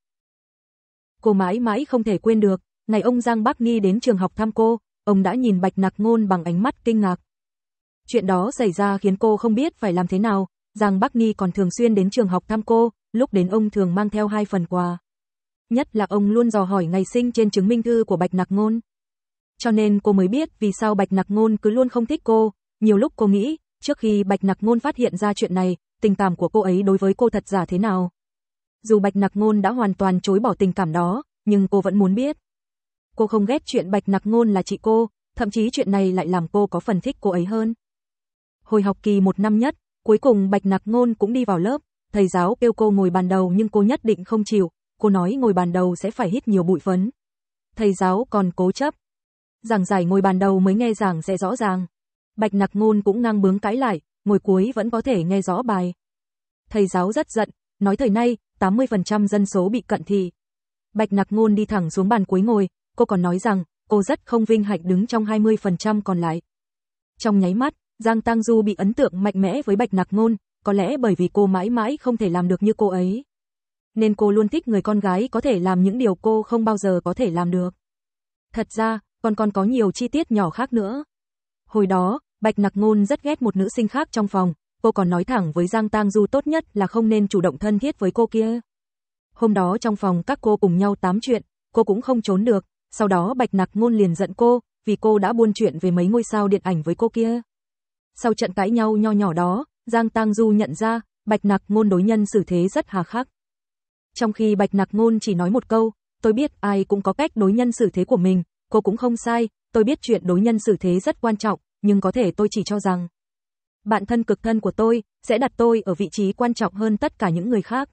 Cô mãi mãi không thể quên được, ngày ông Giang Bắc Nghi đến trường học thăm cô, ông đã nhìn Bạch Nặc Ngôn bằng ánh mắt kinh ngạc. Chuyện đó xảy ra khiến cô không biết phải làm thế nào, Giang Bắc Nghi còn thường xuyên đến trường học thăm cô, lúc đến ông thường mang theo hai phần quà. Nhất là ông luôn dò hỏi ngày sinh trên chứng minh thư của Bạch Nặc Ngôn. Cho nên cô mới biết vì sao Bạch Nặc Ngôn cứ luôn không thích cô, nhiều lúc cô nghĩ, trước khi Bạch Nặc Ngôn phát hiện ra chuyện này, tình cảm của cô ấy đối với cô thật giả thế nào. Dù Bạch Nặc Ngôn đã hoàn toàn chối bỏ tình cảm đó, nhưng cô vẫn muốn biết. Cô không ghét chuyện Bạch Nặc Ngôn là chị cô, thậm chí chuyện này lại làm cô có phần thích cô ấy hơn. Hồi học kỳ một năm nhất, cuối cùng Bạch Nặc Ngôn cũng đi vào lớp, thầy giáo kêu cô ngồi bàn đầu nhưng cô nhất định không chịu, cô nói ngồi bàn đầu sẽ phải hít nhiều bụi phấn. Thầy giáo còn cố chấp. Giảng giải ngồi bàn đầu mới nghe giảng sẽ rõ ràng. Bạch Nặc Ngôn cũng ngang bướng cãi lại, ngồi cuối vẫn có thể nghe rõ bài. Thầy giáo rất giận, nói thời nay, tám mươi phần trăm dân số bị cận thị. Bạch Nặc Ngôn đi thẳng xuống bàn cuối ngồi, cô còn nói rằng, cô rất không vinh hạnh đứng trong hai mươi phần trăm còn lại. Trong nháy mắt, Giang Tang Du bị ấn tượng mạnh mẽ với Bạch Nặc Ngôn, có lẽ bởi vì cô mãi mãi không thể làm được như cô ấy. Nên cô luôn thích người con gái có thể làm những điều cô không bao giờ có thể làm được. Thật ra, còn còn có nhiều chi tiết nhỏ khác nữa. Hồi đó, Bạch Nặc Ngôn rất ghét một nữ sinh khác trong phòng, cô còn nói thẳng với Giang Tang Du tốt nhất là không nên chủ động thân thiết với cô kia. Hôm đó trong phòng các cô cùng nhau tám chuyện, cô cũng không trốn được, sau đó Bạch Nặc Ngôn liền giận cô, vì cô đã buôn chuyện về mấy ngôi sao điện ảnh với cô kia. Sau trận cãi nhau nho nhỏ đó, Giang Tang Du nhận ra, Bạch Nặc Ngôn đối nhân xử thế rất hà khắc. Trong khi Bạch Nặc Ngôn chỉ nói một câu, tôi biết ai cũng có cách đối nhân xử thế của mình, cô cũng không sai, tôi biết chuyện đối nhân xử thế rất quan trọng, nhưng có thể tôi chỉ cho rằng bạn thân cực thân của tôi sẽ đặt tôi ở vị trí quan trọng hơn tất cả những người khác.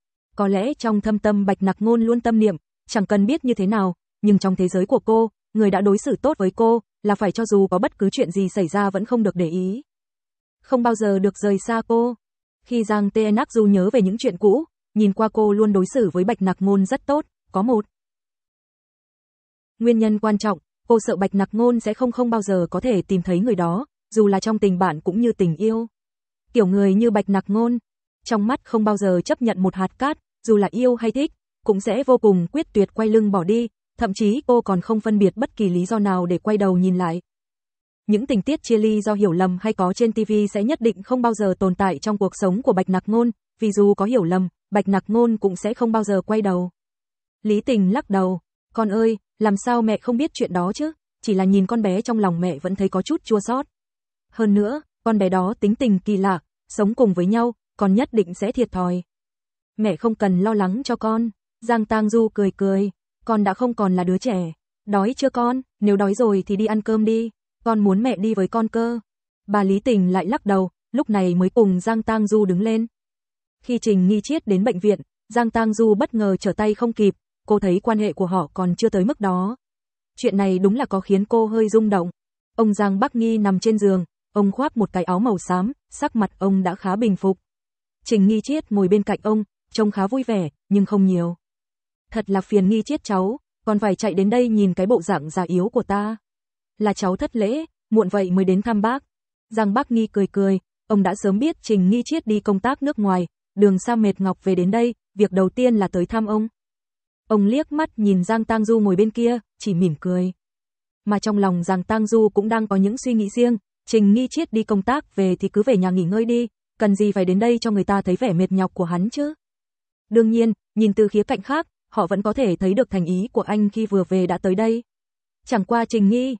Có lẽ trong thâm tâm Bạch Nặc Ngôn luôn tâm niệm, chẳng cần biết như thế nào, nhưng trong thế giới của cô, người đã đối xử tốt với cô, là phải cho dù có bất cứ chuyện gì xảy ra vẫn không được để ý. Không bao giờ được rời xa cô. Khi Giang Tê Nắc Du nhớ về những chuyện cũ, nhìn qua cô luôn đối xử với Bạch Nặc Ngôn rất tốt, có một nguyên nhân quan trọng, cô sợ Bạch Nặc Ngôn sẽ không không bao giờ có thể tìm thấy người đó, dù là trong tình bạn cũng như tình yêu. Kiểu người như Bạch Nặc Ngôn, trong mắt không bao giờ chấp nhận một hạt cát, dù là yêu hay thích, cũng sẽ vô cùng quyết tuyệt quay lưng bỏ đi, thậm chí cô còn không phân biệt bất kỳ lý do nào để quay đầu nhìn lại. Những tình tiết chia ly do hiểu lầm hay có trên ti vi sẽ nhất định không bao giờ tồn tại trong cuộc sống của Bạch Nặc Ngôn, vì dù có hiểu lầm, Bạch Nặc Ngôn cũng sẽ không bao giờ quay đầu. Lý Tình lắc đầu, con ơi, làm sao mẹ không biết chuyện đó chứ, chỉ là nhìn con bé trong lòng mẹ vẫn thấy có chút chua xót. Hơn nữa, con bé đó tính tình kỳ lạ, sống cùng với nhau, con nhất định sẽ thiệt thòi. Mẹ không cần lo lắng cho con. Giang Tang Du cười cười, con đã không còn là đứa trẻ. Đói chưa con, nếu đói rồi thì đi ăn cơm đi, con muốn mẹ đi với con cơ. Bà Lý Tình lại lắc đầu, lúc này mới cùng Giang Tang Du đứng lên. Khi Trình Nghi Chiết đến bệnh viện, Giang Tang Du bất ngờ trở tay không kịp, cô thấy quan hệ của họ còn chưa tới mức đó. Chuyện này đúng là có khiến cô hơi rung động. Ông Giang Bắc Nghi nằm trên giường, ông khoác một cái áo màu xám, sắc mặt ông đã khá bình phục. Trình Nghi Chiết ngồi bên cạnh ông, trông khá vui vẻ, nhưng không nhiều. Thật là phiền Nghi Chiết cháu, còn phải chạy đến đây nhìn cái bộ dạng già yếu của ta. Là cháu thất lễ, muộn vậy mới đến thăm bác. Giang Bắc Nghi cười cười, ông đã sớm biết Trình Nghi Chiết đi công tác nước ngoài, đường xa mệt ngọc về đến đây, việc đầu tiên là tới thăm ông. Ông liếc mắt nhìn Giang Tang Du ngồi bên kia, chỉ mỉm cười. Mà trong lòng Giang Tang Du cũng đang có những suy nghĩ riêng, Trình Nghi Chiết đi công tác về thì cứ về nhà nghỉ ngơi đi, cần gì phải đến đây cho người ta thấy vẻ mệt nhọc của hắn chứ. Đương nhiên, nhìn từ khía cạnh khác, họ vẫn có thể thấy được thành ý của anh khi vừa về đã tới đây. Chẳng qua Trình Nghi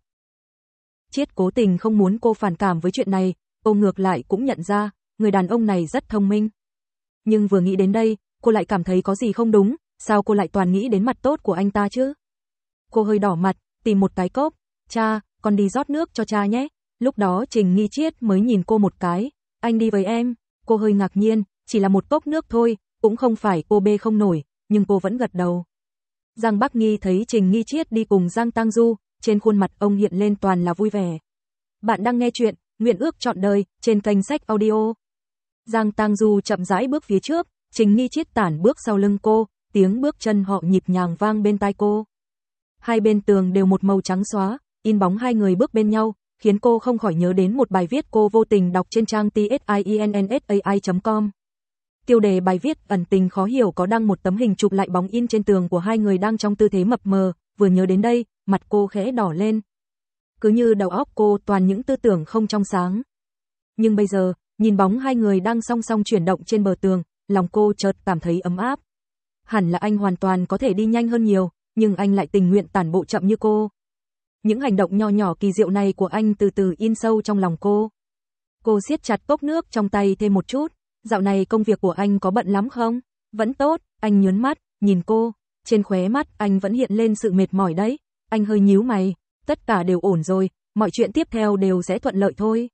Chiết cố tình không muốn cô phản cảm với chuyện này, cô ngược lại cũng nhận ra, người đàn ông này rất thông minh. Nhưng vừa nghĩ đến đây, cô lại cảm thấy có gì không đúng, sao cô lại toàn nghĩ đến mặt tốt của anh ta chứ? Cô hơi đỏ mặt, tìm một cái cốc, cha, con đi rót nước cho cha nhé. Lúc đó Trình Nghi Chiết mới nhìn cô một cái, anh đi với em, cô hơi ngạc nhiên, chỉ là một cốc nước thôi, cũng không phải cô bê không nổi, nhưng cô vẫn gật đầu. Giang Bắc Nghi thấy Trình Nghi Chiết đi cùng Giang Tang Du, trên khuôn mặt ông hiện lên toàn là vui vẻ. Bạn đang nghe chuyện Nguyện ước trọn đời trên kênh Sách Audio. Giang Tang Du chậm rãi bước phía trước, Trình Nghi Chiết tản bước sau lưng cô, tiếng bước chân họ nhịp nhàng vang bên tai cô. Hai bên tường đều một màu trắng xóa, in bóng hai người bước bên nhau, khiến cô không khỏi nhớ đến một bài viết cô vô tình đọc trên trang tsinsai chấm com. Tiêu đề bài viết ẩn tình khó hiểu có đăng một tấm hình chụp lại bóng in trên tường của hai người đang trong tư thế mập mờ, vừa nhớ đến đây, mặt cô khẽ đỏ lên. Cứ như đầu óc cô toàn những tư tưởng không trong sáng. Nhưng bây giờ, nhìn bóng hai người đang song song chuyển động trên bờ tường, lòng cô chợt cảm thấy ấm áp. Hẳn là anh hoàn toàn có thể đi nhanh hơn nhiều, nhưng anh lại tình nguyện tản bộ chậm như cô. Những hành động nho nhỏ kỳ diệu này của anh từ từ in sâu trong lòng cô. Cô siết chặt cốc nước trong tay thêm một chút. Dạo này công việc của anh có bận lắm không? Vẫn tốt, anh nhớn mắt, nhìn cô. Trên khóe mắt anh vẫn hiện lên sự mệt mỏi đấy. Anh hơi nhíu mày. Tất cả đều ổn rồi, mọi chuyện tiếp theo đều sẽ thuận lợi thôi.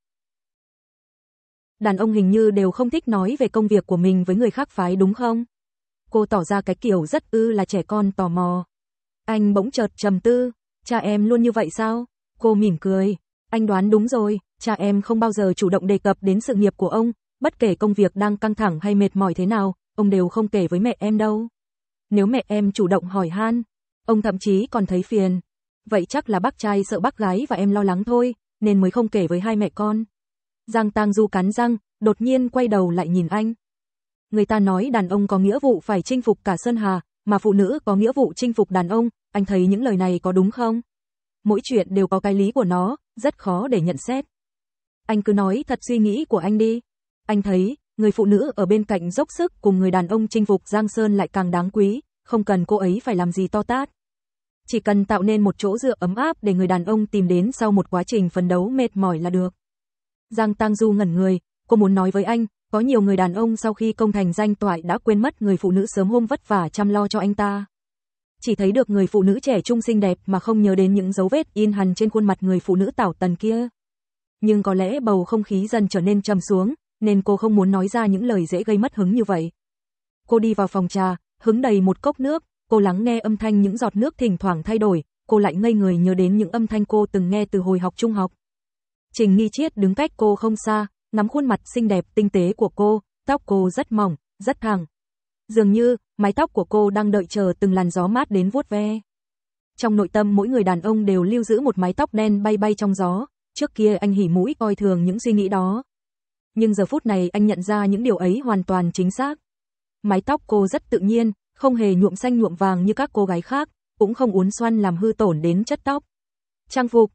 Đàn ông hình như đều không thích nói về công việc của mình với người khác phái đúng không? Cô tỏ ra cái kiểu rất ư là trẻ con tò mò. Anh bỗng chợt trầm tư. Cha em luôn như vậy sao? Cô mỉm cười. Anh đoán đúng rồi, cha em không bao giờ chủ động đề cập đến sự nghiệp của ông. Bất kể công việc đang căng thẳng hay mệt mỏi thế nào, ông đều không kể với mẹ em đâu. Nếu mẹ em chủ động hỏi han, ông thậm chí còn thấy phiền. Vậy chắc là bác trai sợ bác gái và em lo lắng thôi, nên mới không kể với hai mẹ con. Giang Tang Du cắn răng, đột nhiên quay đầu lại nhìn anh. Người ta nói đàn ông có nghĩa vụ phải chinh phục cả Sơn Hà, mà phụ nữ có nghĩa vụ chinh phục đàn ông, anh thấy những lời này có đúng không? Mỗi chuyện đều có cái lý của nó, rất khó để nhận xét. Anh cứ nói thật suy nghĩ của anh đi. Anh thấy, người phụ nữ ở bên cạnh dốc sức cùng người đàn ông chinh phục Giang Sơn lại càng đáng quý, không cần cô ấy phải làm gì to tát. Chỉ cần tạo nên một chỗ dựa ấm áp để người đàn ông tìm đến sau một quá trình phấn đấu mệt mỏi là được. Giang Tang Du ngẩn người, cô muốn nói với anh, có nhiều người đàn ông sau khi công thành danh toại đã quên mất người phụ nữ sớm hôm vất vả chăm lo cho anh ta. Chỉ thấy được người phụ nữ trẻ trung xinh đẹp mà không nhớ đến những dấu vết in hằn trên khuôn mặt người phụ nữ tảo tần kia. Nhưng có lẽ bầu không khí dần trở nên trầm xuống, nên cô không muốn nói ra những lời dễ gây mất hứng như vậy. Cô đi vào phòng trà, hứng đầy một cốc nước, cô lắng nghe âm thanh những giọt nước thỉnh thoảng thay đổi, cô lại ngây người nhớ đến những âm thanh cô từng nghe từ hồi học trung học. Trình Nghi Chiết đứng cách cô không xa, ngắm khuôn mặt xinh đẹp tinh tế của cô, tóc cô rất mỏng, rất thẳng. Dường như, mái tóc của cô đang đợi chờ từng làn gió mát đến vuốt ve. Trong nội tâm mỗi người đàn ông đều lưu giữ một mái tóc đen bay bay trong gió, trước kia anh hỉ mũi coi thường những suy nghĩ đó. Nhưng giờ phút này anh nhận ra những điều ấy hoàn toàn chính xác. Mái tóc cô rất tự nhiên, không hề nhuộm xanh nhuộm vàng như các cô gái khác, cũng không uốn xoăn làm hư tổn đến chất tóc. Trang phục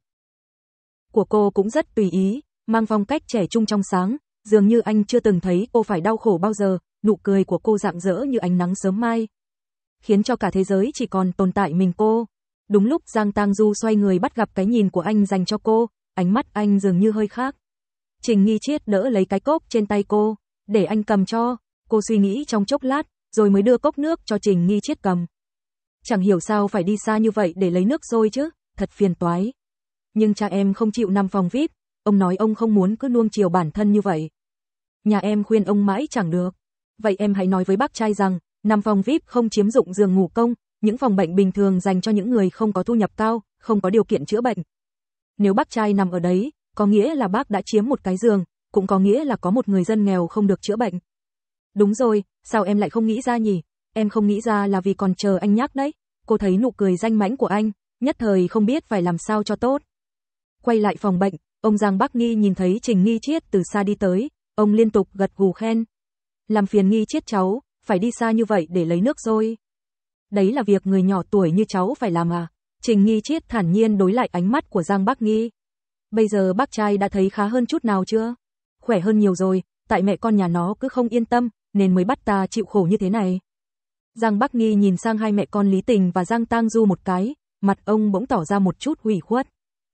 của cô cũng rất tùy ý, mang phong cách trẻ trung trong sáng, dường như anh chưa từng thấy cô phải đau khổ bao giờ, nụ cười của cô rạng rỡ như ánh nắng sớm mai, khiến cho cả thế giới chỉ còn tồn tại mình cô. Đúng lúc Giang Tang Du xoay người bắt gặp cái nhìn của anh dành cho cô, ánh mắt anh dường như hơi khác. Trình Nghi Chiết đỡ lấy cái cốc trên tay cô, để anh cầm cho. Cô suy nghĩ trong chốc lát, rồi mới đưa cốc nước cho Trình Nghi Chiết cầm. Chẳng hiểu sao phải đi xa như vậy để lấy nước sôi chứ, thật phiền toái. Nhưng cha em không chịu nằm phòng vi ai pi, ông nói ông không muốn cứ nuông chiều bản thân như vậy. Nhà em khuyên ông mãi chẳng được. Vậy em hãy nói với bác trai rằng, nằm phòng vi ai pi không chiếm dụng giường ngủ công, những phòng bệnh bình thường dành cho những người không có thu nhập cao, không có điều kiện chữa bệnh. Nếu bác trai nằm ở đấy, có nghĩa là bác đã chiếm một cái giường, cũng có nghĩa là có một người dân nghèo không được chữa bệnh. Đúng rồi, sao em lại không nghĩ ra nhỉ? Em không nghĩ ra là vì còn chờ anh nhắc đấy. Cô thấy nụ cười danh mãnh của anh, nhất thời không biết phải làm sao cho tốt. Quay lại phòng bệnh, ông Giang Bắc Nghi nhìn thấy Trình Nghi Chiết từ xa đi tới, ông liên tục gật gù khen. Làm phiền Nghi Chiết cháu, phải đi xa như vậy để lấy nước rồi. Đấy là việc người nhỏ tuổi như cháu phải làm à? Trình Nghi Chiết thản nhiên đối lại ánh mắt của Giang Bắc Nghi. Bây giờ bác trai đã thấy khá hơn chút nào chưa? Khỏe hơn nhiều rồi, tại mẹ con nhà nó cứ không yên tâm, nên mới bắt ta chịu khổ như thế này. Giang Bắc Nghi nhìn sang hai mẹ con Lý Tình và Giang Tang Du một cái, mặt ông bỗng tỏ ra một chút ủy khuất.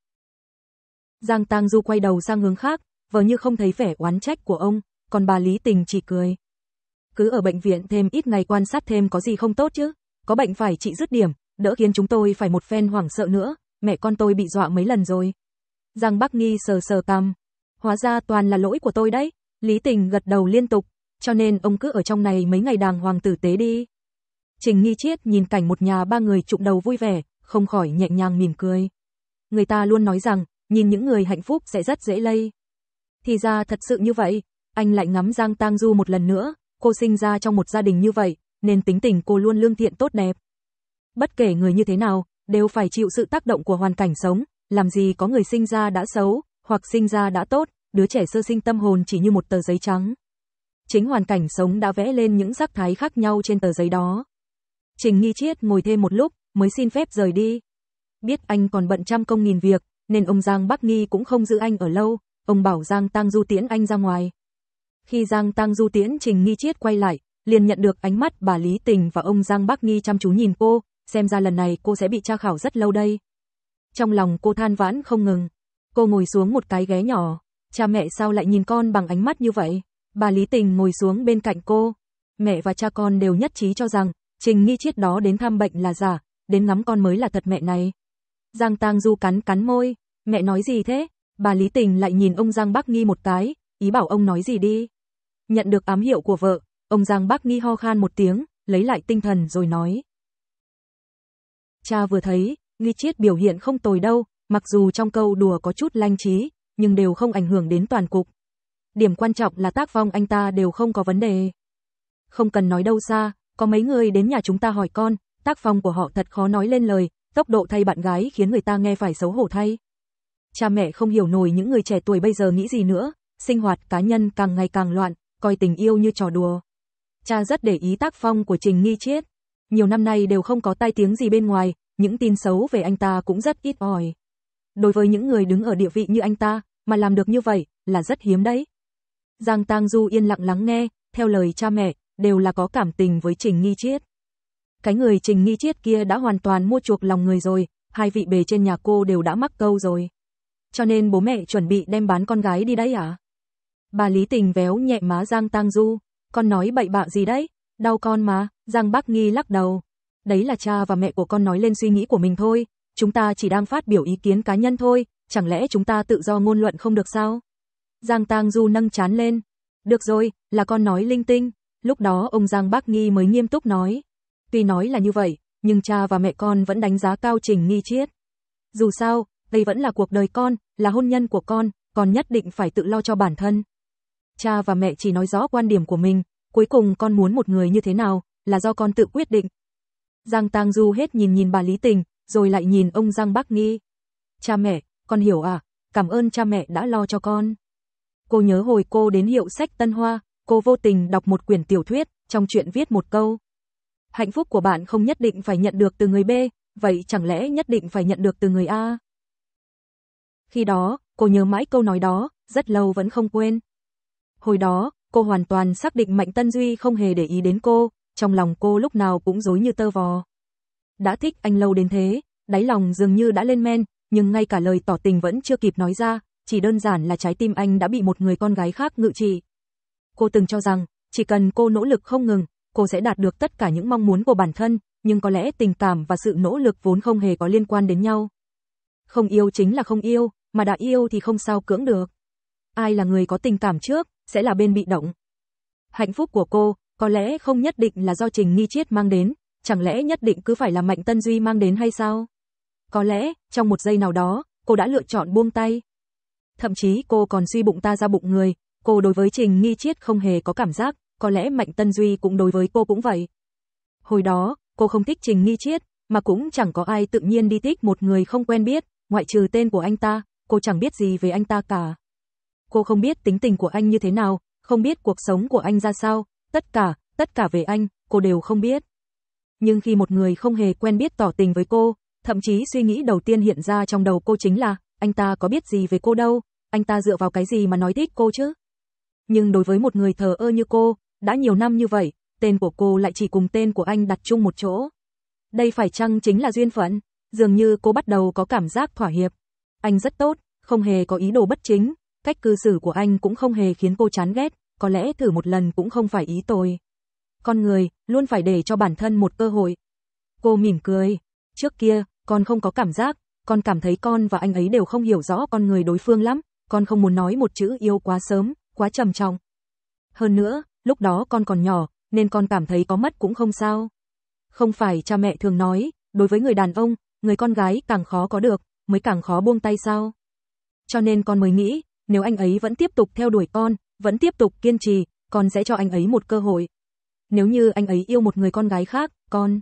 Giang Tang Du quay đầu sang hướng khác, vờ như không thấy vẻ oán trách của ông, còn bà Lý Tình chỉ cười. Cứ ở bệnh viện thêm ít ngày quan sát thêm có gì không tốt chứ, có bệnh phải trị dứt điểm, đỡ khiến chúng tôi phải một phen hoảng sợ nữa, mẹ con tôi bị dọa mấy lần rồi. Giang Bắc Nghi sờ sờ cằm. Hóa ra toàn là lỗi của tôi đấy. Lý Tình gật đầu liên tục, cho nên ông cứ ở trong này mấy ngày đàng hoàng tử tế đi. Trình Nghi Triết nhìn cảnh một nhà ba người chụm đầu vui vẻ, không khỏi nhẹ nhàng mỉm cười. Người ta luôn nói rằng, nhìn những người hạnh phúc sẽ rất dễ lây. Thì ra thật sự như vậy, anh lại ngắm Giang Tang Du một lần nữa, cô sinh ra trong một gia đình như vậy, nên tính tình cô luôn lương thiện tốt đẹp. Bất kể người như thế nào, đều phải chịu sự tác động của hoàn cảnh sống, làm gì có người sinh ra đã xấu, hoặc sinh ra đã tốt, đứa trẻ sơ sinh tâm hồn chỉ như một tờ giấy trắng. Chính hoàn cảnh sống đã vẽ lên những sắc thái khác nhau trên tờ giấy đó. Trình Nghi Triết ngồi thêm một lúc, mới xin phép rời đi. Biết anh còn bận trăm công nghìn việc, nên ông Giang Bắc Nghi cũng không giữ anh ở lâu, ông bảo Giang Tang Du tiễn anh ra ngoài. Khi Giang Tang Du tiễn Trình Nghi Triết quay lại, liền nhận được ánh mắt bà Lý Tình và ông Giang Bắc Nghi chăm chú nhìn cô, xem ra lần này cô sẽ bị tra khảo rất lâu đây. Trong lòng cô than vãn không ngừng. Cô ngồi xuống một cái ghế nhỏ, cha mẹ sao lại nhìn con bằng ánh mắt như vậy? Bà Lý Tình ngồi xuống bên cạnh cô. Mẹ và cha con đều nhất trí cho rằng, Trình Nghi Triết đó đến thăm bệnh là giả, đến ngắm con mới là thật mẹ này. Giang Tang Du cắn cắn môi, mẹ nói gì thế? Bà Lý Tình lại nhìn ông Giang Bắc Nghi một cái, ý bảo ông nói gì đi. Nhận được ám hiệu của vợ, ông Giang Bắc Nghi ho khan một tiếng, lấy lại tinh thần rồi nói. Cha vừa thấy, Nghi Triết biểu hiện không tồi đâu, mặc dù trong câu đùa có chút lanh trí, nhưng đều không ảnh hưởng đến toàn cục. Điểm quan trọng là tác phong anh ta đều không có vấn đề. Không cần nói đâu xa, có mấy người đến nhà chúng ta hỏi con, tác phong của họ thật khó nói lên lời, tốc độ thay bạn gái khiến người ta nghe phải xấu hổ thay. Cha mẹ không hiểu nổi những người trẻ tuổi bây giờ nghĩ gì nữa, sinh hoạt cá nhân càng ngày càng loạn, coi tình yêu như trò đùa. Cha rất để ý tác phong của Trình Nghi Triết. Nhiều năm nay đều không có tai tiếng gì bên ngoài, những tin xấu về anh ta cũng rất ít ỏi. Đối với những người đứng ở địa vị như anh ta, mà làm được như vậy, là rất hiếm đấy. Giang Tang Du yên lặng lắng nghe, theo lời cha mẹ, đều là có cảm tình với Trình Nghi Triết. Cái người Trình Nghi Triết kia đã hoàn toàn mua chuộc lòng người rồi, hai vị bề trên nhà cô đều đã mắc câu rồi. Cho nên bố mẹ chuẩn bị đem bán con gái đi đấy à? Bà Lý Tình véo nhẹ má Giang Tang Du, con nói bậy bạ gì đấy, đau con mà. Giang Bắc Nghi lắc đầu. Đấy là cha và mẹ của con nói lên suy nghĩ của mình thôi, chúng ta chỉ đang phát biểu ý kiến cá nhân thôi, chẳng lẽ chúng ta tự do ngôn luận không được sao? Giang Tang Du nâng trán lên. Được rồi, là con nói linh tinh. Lúc đó ông Giang Bắc Nghi mới nghiêm túc nói. Tuy nói là như vậy, nhưng cha và mẹ con vẫn đánh giá cao Trình Nghi Triết. Dù sao, đây vẫn là cuộc đời con, là hôn nhân của con, con nhất định phải tự lo cho bản thân. Cha và mẹ chỉ nói rõ quan điểm của mình, cuối cùng con muốn một người như thế nào, là do con tự quyết định. Giang Tang Du hết nhìn nhìn bà Lý Tình, rồi lại nhìn ông Giang Bắc Nghi. Cha mẹ, con hiểu à, cảm ơn cha mẹ đã lo cho con. Cô nhớ hồi cô đến hiệu sách Tân Hoa, cô vô tình đọc một quyển tiểu thuyết, trong truyện viết một câu. Hạnh phúc của bạn không nhất định phải nhận được từ người B, vậy chẳng lẽ nhất định phải nhận được từ người A? Khi đó, cô nhớ mãi câu nói đó, rất lâu vẫn không quên. Hồi đó, cô hoàn toàn xác định Mạnh Tân Duy không hề để ý đến cô, trong lòng cô lúc nào cũng rối như tơ vò. Đã thích anh lâu đến thế, đáy lòng dường như đã lên men, nhưng ngay cả lời tỏ tình vẫn chưa kịp nói ra, chỉ đơn giản là trái tim anh đã bị một người con gái khác ngự trị. Cô từng cho rằng, chỉ cần cô nỗ lực không ngừng, cô sẽ đạt được tất cả những mong muốn của bản thân, nhưng có lẽ tình cảm và sự nỗ lực vốn không hề có liên quan đến nhau. Không yêu chính là không yêu, mà đã yêu thì không sao cưỡng được. Ai là người có tình cảm trước, sẽ là bên bị động. Hạnh phúc của cô, có lẽ không nhất định là do Trình Nghi Triết mang đến, chẳng lẽ nhất định cứ phải là Mạnh Tân Duy mang đến hay sao? Có lẽ, trong một giây nào đó, cô đã lựa chọn buông tay. Thậm chí cô còn suy bụng ta ra bụng người, cô đối với Trình Nghi Triết không hề có cảm giác, có lẽ Mạnh Tân Duy cũng đối với cô cũng vậy. Hồi đó, cô không thích Trình Nghi Triết, mà cũng chẳng có ai tự nhiên đi thích một người không quen biết, ngoại trừ tên của anh ta, cô chẳng biết gì về anh ta cả. Cô không biết tính tình của anh như thế nào, không biết cuộc sống của anh ra sao, tất cả, tất cả về anh, cô đều không biết. Nhưng khi một người không hề quen biết tỏ tình với cô, thậm chí suy nghĩ đầu tiên hiện ra trong đầu cô chính là, anh ta có biết gì về cô đâu, anh ta dựa vào cái gì mà nói thích cô chứ? Nhưng đối với một người thờ ơ như cô, đã nhiều năm như vậy, tên của cô lại chỉ cùng tên của anh đặt chung một chỗ. Đây phải chăng chính là duyên phận? Dường như cô bắt đầu có cảm giác thỏa hiệp. Anh rất tốt, không hề có ý đồ bất chính, cách cư xử của anh cũng không hề khiến cô chán ghét, có lẽ thử một lần cũng không phải ý tồi. Con người, luôn phải để cho bản thân một cơ hội. Cô mỉm cười. Trước kia, con không có cảm giác, con cảm thấy con và anh ấy đều không hiểu rõ con người đối phương lắm, con không muốn nói một chữ yêu quá sớm, quá trầm trọng. Hơn nữa, lúc đó con còn nhỏ, nên con cảm thấy có mất cũng không sao. Không phải cha mẹ thường nói, đối với người đàn ông, người con gái càng khó có được, mới càng khó buông tay sao? Cho nên con mới nghĩ, nếu anh ấy vẫn tiếp tục theo đuổi con, vẫn tiếp tục kiên trì, con sẽ cho anh ấy một cơ hội. Nếu như anh ấy yêu một người con gái khác, con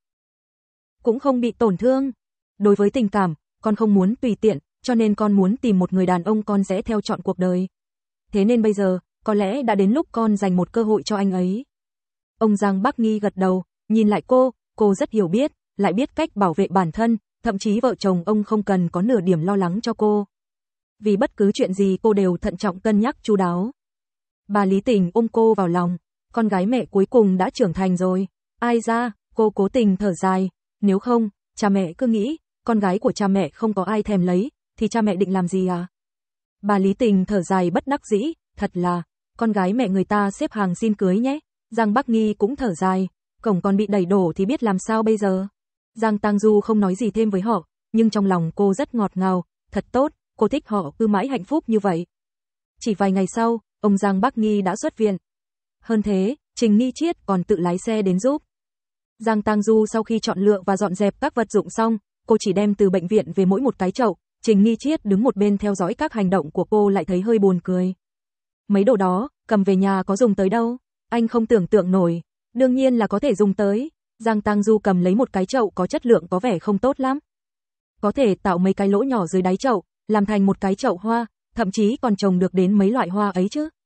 cũng không bị tổn thương. Đối với tình cảm, con không muốn tùy tiện, cho nên con muốn tìm một người đàn ông con sẽ theo chọn cuộc đời. Thế nên bây giờ, có lẽ đã đến lúc con dành một cơ hội cho anh ấy. Ông Giang Bắc Nghi gật đầu, nhìn lại cô, cô rất hiểu biết, lại biết cách bảo vệ bản thân, thậm chí vợ chồng ông không cần có nửa điểm lo lắng cho cô. Vì bất cứ chuyện gì cô đều thận trọng cân nhắc chu đáo. Bà Lý Tình ôm cô vào lòng, con gái mẹ cuối cùng đã trưởng thành rồi. Ai ra, cô cố tình thở dài, nếu không, cha mẹ cứ nghĩ, con gái của cha mẹ không có ai thèm lấy, thì cha mẹ định làm gì à? Bà Lý Tình thở dài bất đắc dĩ, thật là, con gái mẹ người ta xếp hàng xin cưới nhé. Giang Bắc Nghi cũng thở dài, cổng còn bị đẩy đổ thì biết làm sao bây giờ. Giang Tang Du không nói gì thêm với họ, nhưng trong lòng cô rất ngọt ngào, thật tốt, cô thích họ cứ mãi hạnh phúc như vậy. Chỉ vài ngày sau, ông Giang Bắc Nghi đã xuất viện. Hơn thế, Trình Nghi Chiết còn tự lái xe đến giúp. Giang Tang Du sau khi chọn lựa và dọn dẹp các vật dụng xong, cô chỉ đem từ bệnh viện về mỗi một cái chậu. Trình Nghi Chiết đứng một bên theo dõi các hành động của cô lại thấy hơi buồn cười. Mấy đồ đó, cầm về nhà có dùng tới đâu? Anh không tưởng tượng nổi. Đương nhiên là có thể dùng tới. Giang Tang Du cầm lấy một cái chậu có chất lượng có vẻ không tốt lắm. Có thể tạo mấy cái lỗ nhỏ dưới đáy chậu, làm thành một cái chậu hoa, thậm chí còn trồng được đến mấy loại hoa ấy chứ.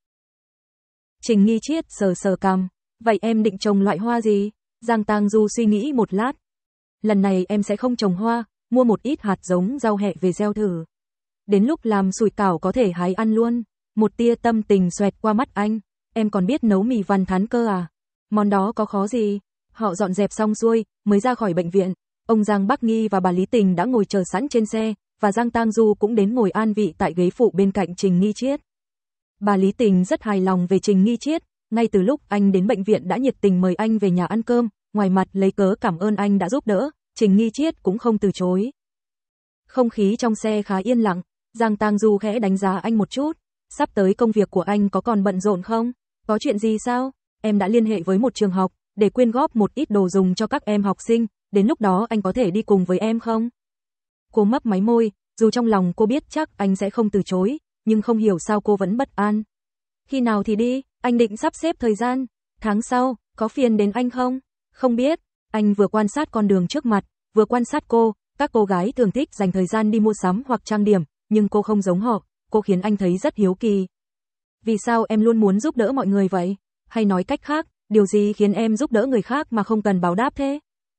Trình Nghi Chiết sờ sờ cằm, vậy em định trồng loại hoa gì? Giang Tang Du suy nghĩ một lát. Lần này em sẽ không trồng hoa, mua một ít hạt giống rau hẹ về gieo thử. Đến lúc làm sủi cảo có thể hái ăn luôn. Một tia tâm tình xoẹt qua mắt anh, em còn biết nấu mì văn thán cơ à? Món đó có khó gì? Họ dọn dẹp xong xuôi, mới ra khỏi bệnh viện. Ông Giang Bắc Nghi và bà Lý Tình đã ngồi chờ sẵn trên xe, và Giang Tang Du cũng đến ngồi an vị tại ghế phụ bên cạnh Trình Nghi Chiết. Bà Lý Tình rất hài lòng về Trình Nghi Chiết, ngay từ lúc anh đến bệnh viện đã nhiệt tình mời anh về nhà ăn cơm, ngoài mặt lấy cớ cảm ơn anh đã giúp đỡ, Trình Nghi Chiết cũng không từ chối. Không khí trong xe khá yên lặng, Giang Tang Du khẽ đánh giá anh một chút, sắp tới công việc của anh có còn bận rộn không? Có chuyện gì sao? Em đã liên hệ với một trường học, để quyên góp một ít đồ dùng cho các em học sinh, đến lúc đó anh có thể đi cùng với em không? Cô mấp máy môi, dù trong lòng cô biết chắc anh sẽ không từ chối, nhưng không hiểu sao cô vẫn bất an. Khi nào thì đi, anh định sắp xếp thời gian, tháng sau, có phiền đến anh không? Không biết, anh vừa quan sát con đường trước mặt, vừa quan sát cô, các cô gái thường thích dành thời gian đi mua sắm hoặc trang điểm, nhưng cô không giống họ, cô khiến anh thấy rất hiếu kỳ. Vì sao em luôn muốn giúp đỡ mọi người vậy? Hay nói cách khác, điều gì khiến em giúp đỡ người khác mà không cần báo đáp thế?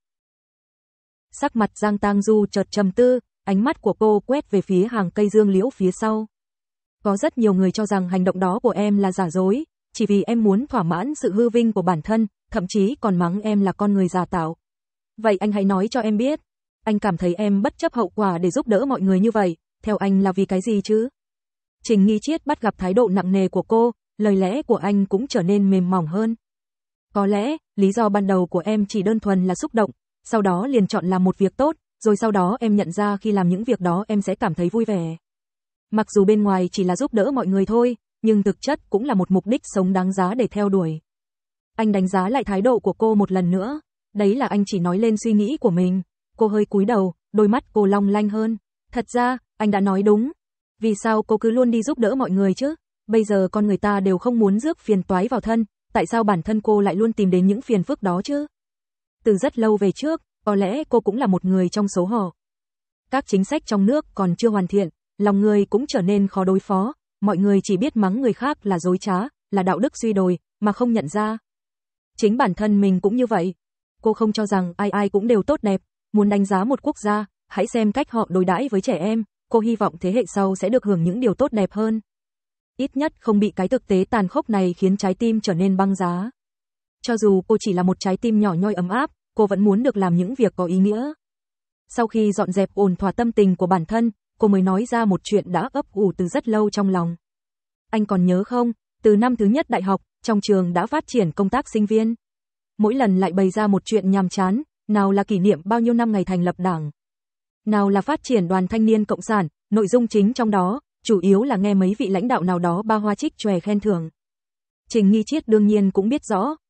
Sắc mặt Giang Tang Du chợt trầm tư, ánh mắt của cô quét về phía hàng cây dương liễu phía sau. Có rất nhiều người cho rằng hành động đó của em là giả dối, chỉ vì em muốn thỏa mãn sự hư vinh của bản thân, thậm chí còn mắng em là con người giả tạo. Vậy anh hãy nói cho em biết, anh cảm thấy em bất chấp hậu quả để giúp đỡ mọi người như vậy, theo anh là vì cái gì chứ? Trình Nghi Chiết bắt gặp thái độ nặng nề của cô, lời lẽ của anh cũng trở nên mềm mỏng hơn. Có lẽ, lý do ban đầu của em chỉ đơn thuần là xúc động, sau đó liền chọn làm một việc tốt, rồi sau đó em nhận ra khi làm những việc đó em sẽ cảm thấy vui vẻ. Mặc dù bên ngoài chỉ là giúp đỡ mọi người thôi, nhưng thực chất cũng là một mục đích sống đáng giá để theo đuổi. Anh đánh giá lại thái độ của cô một lần nữa, đấy là anh chỉ nói lên suy nghĩ của mình. Cô hơi cúi đầu, đôi mắt cô long lanh hơn. Thật ra, anh đã nói đúng. Vì sao cô cứ luôn đi giúp đỡ mọi người chứ? Bây giờ con người ta đều không muốn rước phiền toái vào thân, tại sao bản thân cô lại luôn tìm đến những phiền phức đó chứ? Từ rất lâu về trước, có lẽ cô cũng là một người trong số họ. Các chính sách trong nước còn chưa hoàn thiện, lòng người cũng trở nên khó đối phó, mọi người chỉ biết mắng người khác là dối trá, là đạo đức suy đồi, mà không nhận ra. Chính bản thân mình cũng như vậy. Cô không cho rằng ai ai cũng đều tốt đẹp, muốn đánh giá một quốc gia, hãy xem cách họ đối đãi với trẻ em, cô hy vọng thế hệ sau sẽ được hưởng những điều tốt đẹp hơn. Ít nhất không bị cái thực tế tàn khốc này khiến trái tim trở nên băng giá. Cho dù cô chỉ là một trái tim nhỏ nhoi ấm áp, cô vẫn muốn được làm những việc có ý nghĩa. Sau khi dọn dẹp ổn thỏa tâm tình của bản thân, cô mới nói ra một chuyện đã ấp ủ từ rất lâu trong lòng. Anh còn nhớ không, từ năm thứ nhất đại học, trong trường đã phát triển công tác sinh viên. Mỗi lần lại bày ra một chuyện nhàm chán, nào là kỷ niệm bao nhiêu năm ngày thành lập đảng, nào là phát triển đoàn thanh niên cộng sản, nội dung chính trong đó, chủ yếu là nghe mấy vị lãnh đạo nào đó ba hoa trích chòe khen thưởng. Trình Nghi Chiết đương nhiên cũng biết rõ,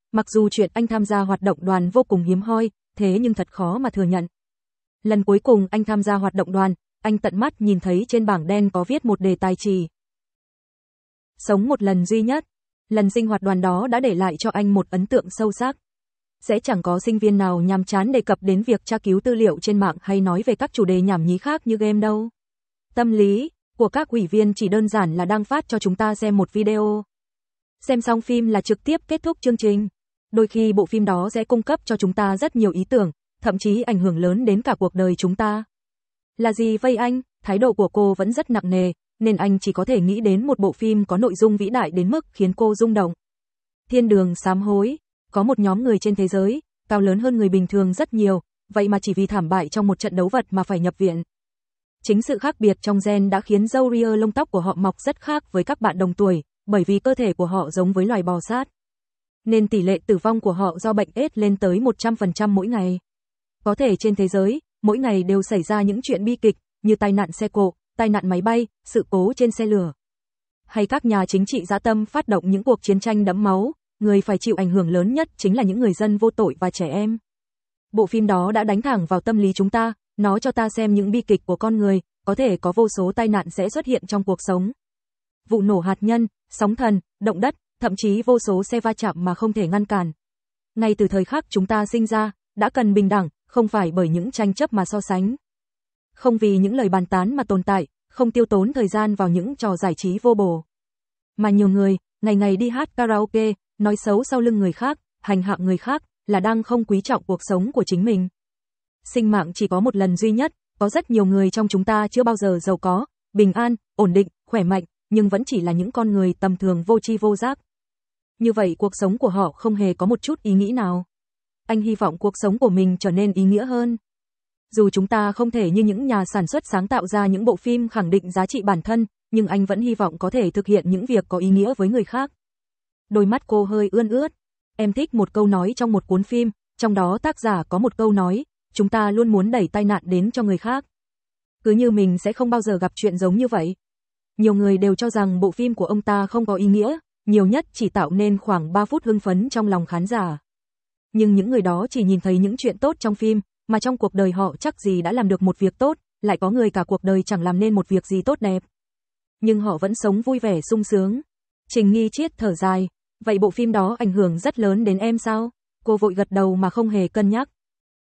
Mặc dù chuyện anh tham gia hoạt động đoàn vô cùng hiếm hoi, thế nhưng thật khó mà thừa nhận. Lần cuối cùng anh tham gia hoạt động đoàn, anh tận mắt nhìn thấy trên bảng đen có viết một đề tài chỉ. Sống một lần duy nhất. Lần sinh hoạt đoàn đó đã để lại cho anh một ấn tượng sâu sắc. Sẽ chẳng có sinh viên nào nhàm chán đề cập đến việc tra cứu tư liệu trên mạng hay nói về các chủ đề nhảm nhí khác như game đâu. Tâm lý của các ủy viên chỉ đơn giản là đang phát cho chúng ta xem một video. Xem xong phim là trực tiếp kết thúc chương trình. Đôi khi bộ phim đó sẽ cung cấp cho chúng ta rất nhiều ý tưởng, thậm chí ảnh hưởng lớn đến cả cuộc đời chúng ta. Là gì vây anh? Thái độ của cô vẫn rất nặng nề, nên anh chỉ có thể nghĩ đến một bộ phim có nội dung vĩ đại đến mức khiến cô rung động. Thiên đường sám hối. Có một nhóm người trên thế giới, cao lớn hơn người bình thường rất nhiều, vậy mà chỉ vì thảm bại trong một trận đấu vật mà phải nhập viện. Chính sự khác biệt trong gen đã khiến râu ria lông tóc của họ mọc rất khác với các bạn đồng tuổi, bởi vì cơ thể của họ giống với loài bò sát. Nên tỷ lệ tử vong của họ do bệnh AIDS lên tới một trăm phần trăm mỗi ngày. Có thể trên thế giới, mỗi ngày đều xảy ra những chuyện bi kịch, như tai nạn xe cộ, tai nạn máy bay, sự cố trên xe lửa. Hay các nhà chính trị dã tâm phát động những cuộc chiến tranh đẫm máu, người phải chịu ảnh hưởng lớn nhất chính là những người dân vô tội và trẻ em. Bộ phim đó đã đánh thẳng vào tâm lý chúng ta, nó cho ta xem những bi kịch của con người, có thể có vô số tai nạn sẽ xuất hiện trong cuộc sống. Vụ nổ hạt nhân, sóng thần, động đất, thậm chí vô số xe va chạm mà không thể ngăn cản. Ngay từ thời khắc chúng ta sinh ra, đã cần bình đẳng, không phải bởi những tranh chấp mà so sánh. Không vì những lời bàn tán mà tồn tại, không tiêu tốn thời gian vào những trò giải trí vô bổ. Mà nhiều người, ngày ngày đi hát karaoke, nói xấu sau lưng người khác, hành hạ người khác, là đang không quý trọng cuộc sống của chính mình. Sinh mạng chỉ có một lần duy nhất, có rất nhiều người trong chúng ta chưa bao giờ giàu có, bình an, ổn định, khỏe mạnh, nhưng vẫn chỉ là những con người tầm thường vô tri vô giác. Như vậy cuộc sống của họ không hề có một chút ý nghĩ nào. Anh hy vọng cuộc sống của mình trở nên ý nghĩa hơn. Dù chúng ta không thể như những nhà sản xuất sáng tạo ra những bộ phim khẳng định giá trị bản thân, nhưng anh vẫn hy vọng có thể thực hiện những việc có ý nghĩa với người khác. Đôi mắt cô hơi ươn ướt. Em thích một câu nói trong một cuốn phim, trong đó tác giả có một câu nói, chúng ta luôn muốn đẩy tai nạn đến cho người khác. Cứ như mình sẽ không bao giờ gặp chuyện giống như vậy. Nhiều người đều cho rằng bộ phim của ông ta không có ý nghĩa, nhiều nhất chỉ tạo nên khoảng ba phút hưng phấn trong lòng khán giả. Nhưng những người đó chỉ nhìn thấy những chuyện tốt trong phim, mà trong cuộc đời họ chắc gì đã làm được một việc tốt, lại có người cả cuộc đời chẳng làm nên một việc gì tốt đẹp. Nhưng họ vẫn sống vui vẻ sung sướng. Trình Nghi Triết thở dài, vậy bộ phim đó ảnh hưởng rất lớn đến em sao? Cô vội gật đầu mà không hề cân nhắc.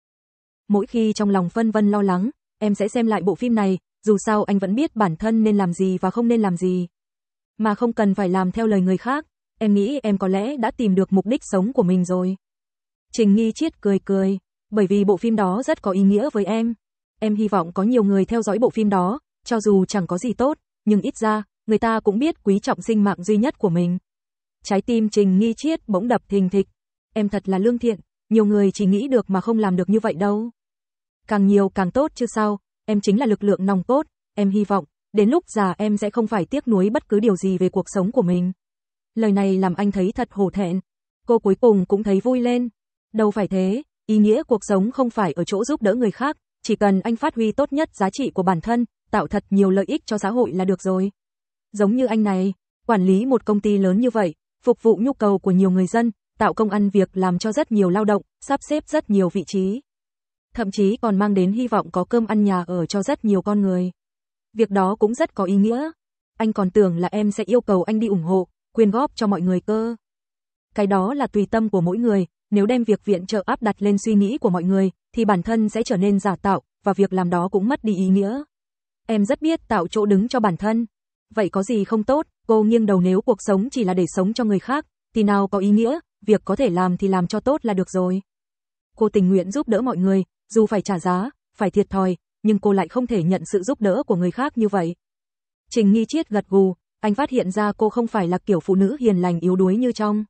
Mỗi khi trong lòng phân vân lo lắng, em sẽ xem lại bộ phim này, dù sao anh vẫn biết bản thân nên làm gì và không nên làm gì. Mà không cần phải làm theo lời người khác, em nghĩ em có lẽ đã tìm được mục đích sống của mình rồi. Trình Nghi Triết cười cười, bởi vì bộ phim đó rất có ý nghĩa với em. Em hy vọng có nhiều người theo dõi bộ phim đó, cho dù chẳng có gì tốt, nhưng ít ra, người ta cũng biết quý trọng sinh mạng duy nhất của mình. Trái tim Trình Nghi Triết bỗng đập thình thịch. Em thật là lương thiện, nhiều người chỉ nghĩ được mà không làm được như vậy đâu. Càng nhiều càng tốt chứ sao, em chính là lực lượng nòng cốt, em hy vọng, đến lúc già em sẽ không phải tiếc nuối bất cứ điều gì về cuộc sống của mình. Lời này làm anh thấy thật hổ thẹn. Cô cuối cùng cũng thấy vui lên. Đâu phải thế, ý nghĩa cuộc sống không phải ở chỗ giúp đỡ người khác, chỉ cần anh phát huy tốt nhất giá trị của bản thân, tạo thật nhiều lợi ích cho xã hội là được rồi. Giống như anh này, quản lý một công ty lớn như vậy, phục vụ nhu cầu của nhiều người dân, tạo công ăn việc làm cho rất nhiều lao động, sắp xếp rất nhiều vị trí. Thậm chí còn mang đến hy vọng có cơm ăn nhà ở cho rất nhiều con người. Việc đó cũng rất có ý nghĩa. Anh còn tưởng là em sẽ yêu cầu anh đi ủng hộ, quyên góp cho mọi người cơ. Cái đó là tùy tâm của mỗi người, nếu đem việc viện trợ áp đặt lên suy nghĩ của mọi người, thì bản thân sẽ trở nên giả tạo, và việc làm đó cũng mất đi ý nghĩa. Em rất biết tạo chỗ đứng cho bản thân. Vậy có gì không tốt, cô nghiêng đầu, nếu cuộc sống chỉ là để sống cho người khác, thì nào có ý nghĩa, việc có thể làm thì làm cho tốt là được rồi. Cô tình nguyện giúp đỡ mọi người, dù phải trả giá, phải thiệt thòi, nhưng cô lại không thể nhận sự giúp đỡ của người khác như vậy. Trình Nghi Triết gật gù, anh phát hiện ra cô không phải là kiểu phụ nữ hiền lành yếu đuối như trong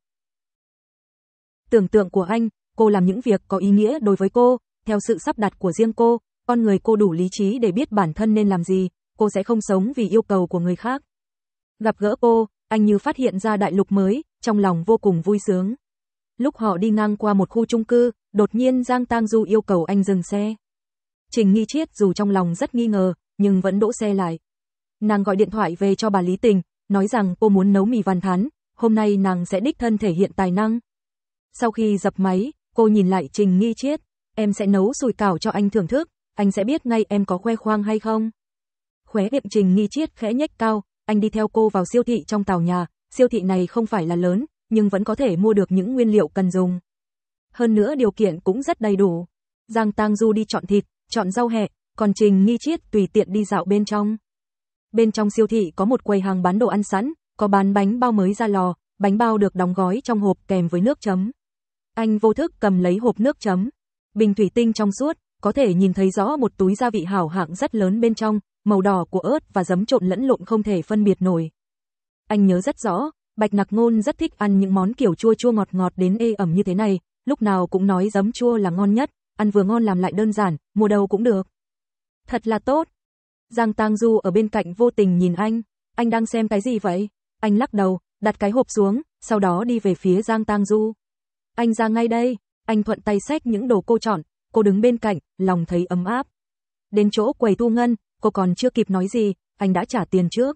tưởng tượng của anh, cô làm những việc có ý nghĩa đối với cô, theo sự sắp đặt của riêng cô, con người cô đủ lý trí để biết bản thân nên làm gì, cô sẽ không sống vì yêu cầu của người khác. Gặp gỡ cô, anh như phát hiện ra đại lục mới, trong lòng vô cùng vui sướng. Lúc họ đi ngang qua một khu chung cư, đột nhiên Giang Tang Du yêu cầu anh dừng xe. Trình Nghi Triết dù trong lòng rất nghi ngờ, nhưng vẫn đỗ xe lại. Nàng gọi điện thoại về cho bà Lý Tình, nói rằng cô muốn nấu mì vằn thắn, hôm nay nàng sẽ đích thân thể hiện tài năng. Sau khi dập máy, cô nhìn lại Trình Nghi Chiết, em sẽ nấu sủi cảo cho anh thưởng thức, anh sẽ biết ngay em có khoe khoang hay không. Khóe miệng Trình Nghi Chiết khẽ nhếch cao, anh đi theo cô vào siêu thị trong tòa nhà, siêu thị này không phải là lớn, nhưng vẫn có thể mua được những nguyên liệu cần dùng. Hơn nữa điều kiện cũng rất đầy đủ. Giang Tang Du đi chọn thịt, chọn rau hẹ, còn Trình Nghi Chiết tùy tiện đi dạo bên trong. Bên trong siêu thị có một quầy hàng bán đồ ăn sẵn, có bán bánh bao mới ra lò, bánh bao được đóng gói trong hộp kèm với nước chấm. Anh vô thức cầm lấy hộp nước chấm. Bình thủy tinh trong suốt, có thể nhìn thấy rõ một túi gia vị hảo hạng rất lớn bên trong, màu đỏ của ớt và giấm trộn lẫn lộn không thể phân biệt nổi. Anh nhớ rất rõ, Bạch Nặc Ngôn rất thích ăn những món kiểu chua chua ngọt ngọt đến ê ẩm như thế này, lúc nào cũng nói giấm chua là ngon nhất, ăn vừa ngon làm lại đơn giản, mua đâu cũng được. Thật là tốt. Giang Tang Du ở bên cạnh vô tình nhìn anh, anh đang xem cái gì vậy? Anh lắc đầu, đặt cái hộp xuống, sau đó đi về phía Giang Tang Du. Anh ra ngay đây, anh thuận tay xách những đồ cô chọn, cô đứng bên cạnh, lòng thấy ấm áp. Đến chỗ quầy thu ngân, cô còn chưa kịp nói gì, anh đã trả tiền trước.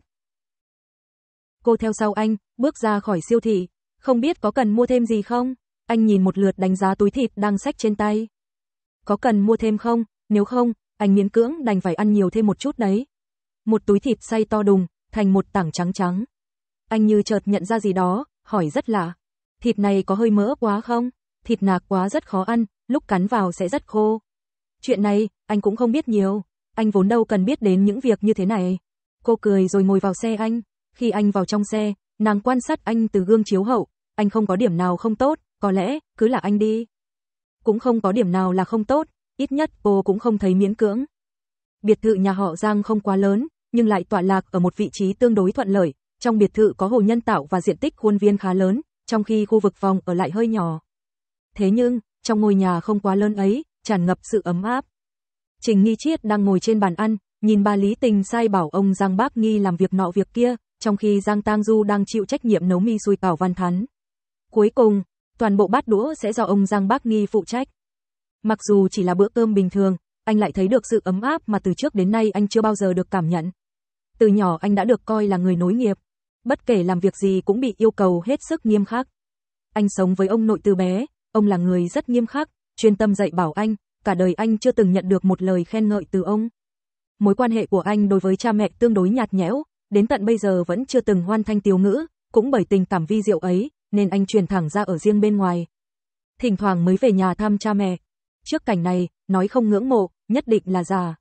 Cô theo sau anh, bước ra khỏi siêu thị, không biết có cần mua thêm gì không? Anh nhìn một lượt đánh giá túi thịt đang xách trên tay. Có cần mua thêm không? Nếu không, anh miễn cưỡng đành phải ăn nhiều thêm một chút đấy. Một túi thịt xay to đùng, thành một tảng trắng trắng. Anh như chợt nhận ra gì đó, hỏi rất lạ. Thịt này có hơi mỡ quá không? Thịt nạc quá rất khó ăn, lúc cắn vào sẽ rất khô. Chuyện này, anh cũng không biết nhiều. Anh vốn đâu cần biết đến những việc như thế này. Cô cười rồi ngồi vào xe anh. Khi anh vào trong xe, nàng quan sát anh từ gương chiếu hậu. Anh không có điểm nào không tốt, có lẽ, cứ là anh đi. Cũng không có điểm nào là không tốt, ít nhất cô cũng không thấy miễn cưỡng. Biệt thự nhà họ Giang không quá lớn, nhưng lại tọa lạc ở một vị trí tương đối thuận lợi. Trong biệt thự có hồ nhân tạo và diện tích khuôn viên khá lớn, trong khi khu vực phòng ở lại hơi nhỏ. Thế nhưng, trong ngôi nhà không quá lớn ấy, tràn ngập sự ấm áp. Trình Nghi Chiết đang ngồi trên bàn ăn, nhìn bà Lý Tình sai bảo ông Giang Bác Nghi làm việc nọ việc kia, trong khi Giang Tang Du đang chịu trách nhiệm nấu mì sủi cảo Văn Thắn. Cuối cùng, toàn bộ bát đũa sẽ do ông Giang Bác Nghi phụ trách. Mặc dù chỉ là bữa cơm bình thường, anh lại thấy được sự ấm áp mà từ trước đến nay anh chưa bao giờ được cảm nhận. Từ nhỏ anh đã được coi là người nối nghiệp, bất kể làm việc gì cũng bị yêu cầu hết sức nghiêm khắc. Anh sống với ông nội từ bé, ông là người rất nghiêm khắc, chuyên tâm dạy bảo anh, cả đời anh chưa từng nhận được một lời khen ngợi từ ông. Mối quan hệ của anh đối với cha mẹ tương đối nhạt nhẽo, đến tận bây giờ vẫn chưa từng hoan thanh tiếu ngữ, cũng bởi tình cảm vi diệu ấy, nên anh truyền thẳng ra ở riêng bên ngoài. Thỉnh thoảng mới về nhà thăm cha mẹ. Trước cảnh này, nói không ngưỡng mộ, nhất định là giả.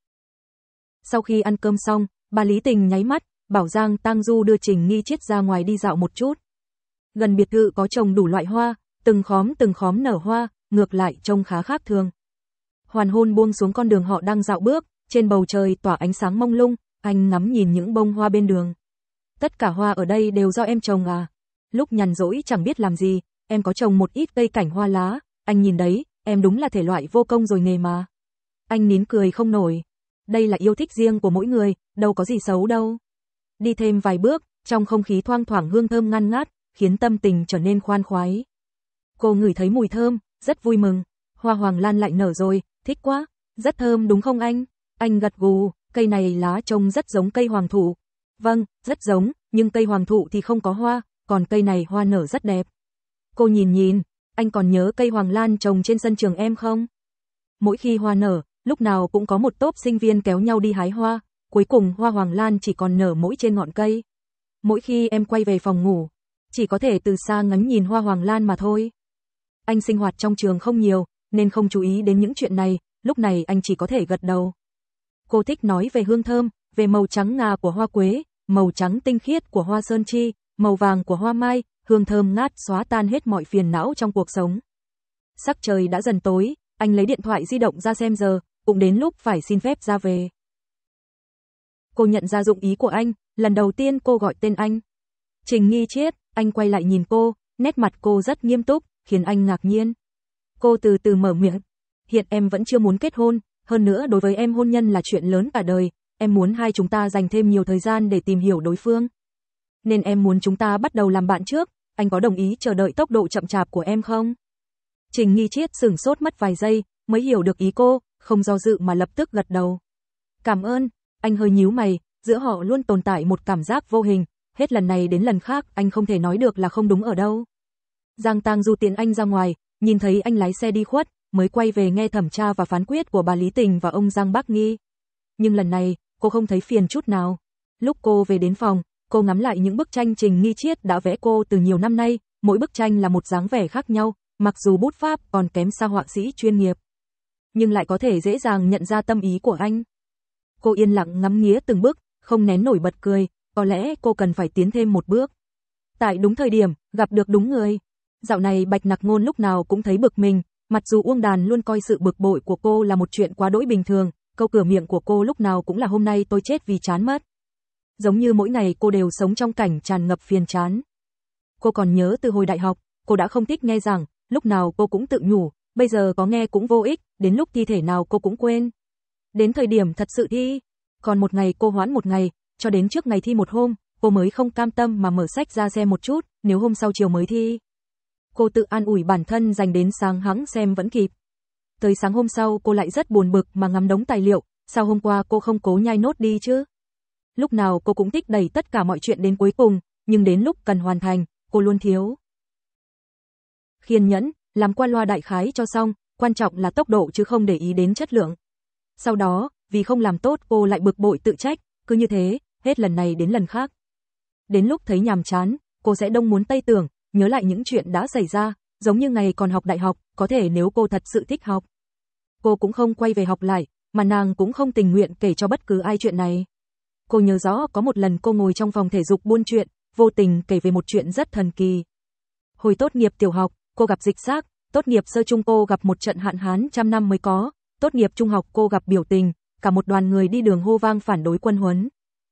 Sau khi ăn cơm xong, bà Lý Tình nháy mắt, bảo Giang Tang Du đưa Trình Nghi Chiết ra ngoài đi dạo một chút. Gần biệt thự có trồng đủ loại hoa, từng khóm từng khóm nở hoa, ngược lại trông khá khác thường. Hoàn hôn buông xuống con đường họ đang dạo bước, trên bầu trời tỏa ánh sáng mông lung, anh ngắm nhìn những bông hoa bên đường. Tất cả hoa ở đây đều do em trồng à? Lúc nhàn rỗi chẳng biết làm gì, em có trồng một ít cây cảnh hoa lá, anh nhìn đấy, em đúng là thể loại vô công rồi nghề mà. Anh nín cười không nổi. Đây là yêu thích riêng của mỗi người, đâu có gì xấu đâu. Đi thêm vài bước, trong không khí thoang thoảng hương thơm ngăn ngát, khiến tâm tình trở nên khoan khoái. Cô ngửi thấy mùi thơm, rất vui mừng. Hoa hoàng lan lại nở rồi, thích quá. Rất thơm đúng không anh? Anh gật gù, cây này lá trông rất giống cây hoàng thụ. Vâng, rất giống, nhưng cây hoàng thụ thì không có hoa, còn cây này hoa nở rất đẹp. Cô nhìn nhìn, anh còn nhớ cây hoàng lan trồng trên sân trường em không? Mỗi khi hoa nở, lúc nào cũng có một tốp sinh viên kéo nhau đi hái hoa, cuối cùng hoa hoàng lan chỉ còn nở mỗi trên ngọn cây. Mỗi khi em quay về phòng ngủ, chỉ có thể từ xa ngắm nhìn hoa hoàng lan mà thôi. Anh sinh hoạt trong trường không nhiều, nên không chú ý đến những chuyện này, lúc này anh chỉ có thể gật đầu. Cô thích nói về hương thơm, về màu trắng ngà của hoa quế, màu trắng tinh khiết của hoa sơn chi, màu vàng của hoa mai, hương thơm ngát xóa tan hết mọi phiền não trong cuộc sống. Sắc trời đã dần tối, anh lấy điện thoại di động ra xem giờ, cũng đến lúc phải xin phép ra về. Cô nhận ra dụng ý của anh, lần đầu tiên cô gọi tên anh. Trình Nghi Chiết, anh quay lại nhìn cô, nét mặt cô rất nghiêm túc, khiến anh ngạc nhiên. Cô từ từ mở miệng, hiện em vẫn chưa muốn kết hôn, hơn nữa đối với em hôn nhân là chuyện lớn cả đời, em muốn hai chúng ta dành thêm nhiều thời gian để tìm hiểu đối phương. Nên em muốn chúng ta bắt đầu làm bạn trước, anh có đồng ý chờ đợi tốc độ chậm chạp của em không? Trình Nghi Chiết sửng sốt mất vài giây, mới hiểu được ý cô, không do dự mà lập tức gật đầu. Cảm ơn, anh hơi nhíu mày, giữa họ luôn tồn tại một cảm giác vô hình, hết lần này đến lần khác anh không thể nói được là không đúng ở đâu. Giang Tang Du tiễn anh ra ngoài, nhìn thấy anh lái xe đi khuất, mới quay về nghe thẩm tra và phán quyết của bà Lý Tình và ông Giang Bác Nghi. Nhưng lần này, cô không thấy phiền chút nào. Lúc cô về đến phòng, cô ngắm lại những bức tranh Trình Nghi Triết đã vẽ cô từ nhiều năm nay, mỗi bức tranh là một dáng vẻ khác nhau, mặc dù bút pháp còn kém xa họa sĩ chuyên nghiệp, nhưng lại có thể dễ dàng nhận ra tâm ý của anh. Cô yên lặng ngắm nghía từng bức, không nén nổi bật cười, có lẽ cô cần phải tiến thêm một bước. Tại đúng thời điểm, gặp được đúng người. Dạo này Bạch Nặc Ngôn lúc nào cũng thấy bực mình, mặc dù Uông Đàn luôn coi sự bực bội của cô là một chuyện quá đỗi bình thường, câu cửa miệng của cô lúc nào cũng là hôm nay tôi chết vì chán mất. Giống như mỗi ngày cô đều sống trong cảnh tràn ngập phiền chán. Cô còn nhớ từ hồi đại học, cô đã không thích nghe giảng, lúc nào cô cũng tự nhủ, bây giờ có nghe cũng vô ích, đến lúc thi thể nào cô cũng quên. Đến thời điểm thật sự thi, còn một ngày cô hoãn một ngày, cho đến trước ngày thi một hôm, cô mới không cam tâm mà mở sách ra xem một chút, nếu hôm sau chiều mới thi. Cô tự an ủi bản thân dành đến sáng hẵng xem vẫn kịp. Tới sáng hôm sau cô lại rất buồn bực mà ngắm đống tài liệu, sao hôm qua cô không cố nhai nốt đi chứ? Lúc nào cô cũng thích đẩy tất cả mọi chuyện đến cuối cùng, nhưng đến lúc cần hoàn thành, cô luôn thiếu kiên nhẫn, làm qua loa đại khái cho xong, quan trọng là tốc độ chứ không để ý đến chất lượng. Sau đó, vì không làm tốt cô lại bực bội tự trách, cứ như thế, hết lần này đến lần khác. Đến lúc thấy nhàm chán, cô sẽ đông muốn tây tưởng, nhớ lại những chuyện đã xảy ra, giống như ngày còn học đại học, có thể nếu cô thật sự thích học, cô cũng không quay về học lại, mà nàng cũng không tình nguyện kể cho bất cứ ai chuyện này. Cô nhớ rõ có một lần cô ngồi trong phòng thể dục buôn chuyện, vô tình kể về một chuyện rất thần kỳ. Hồi tốt nghiệp tiểu học, cô gặp dịch xác, tốt nghiệp sơ trung cô gặp một trận hạn hán trăm năm mới có, tốt nghiệp trung học cô gặp biểu tình, cả một đoàn người đi đường hô vang phản đối quân huấn.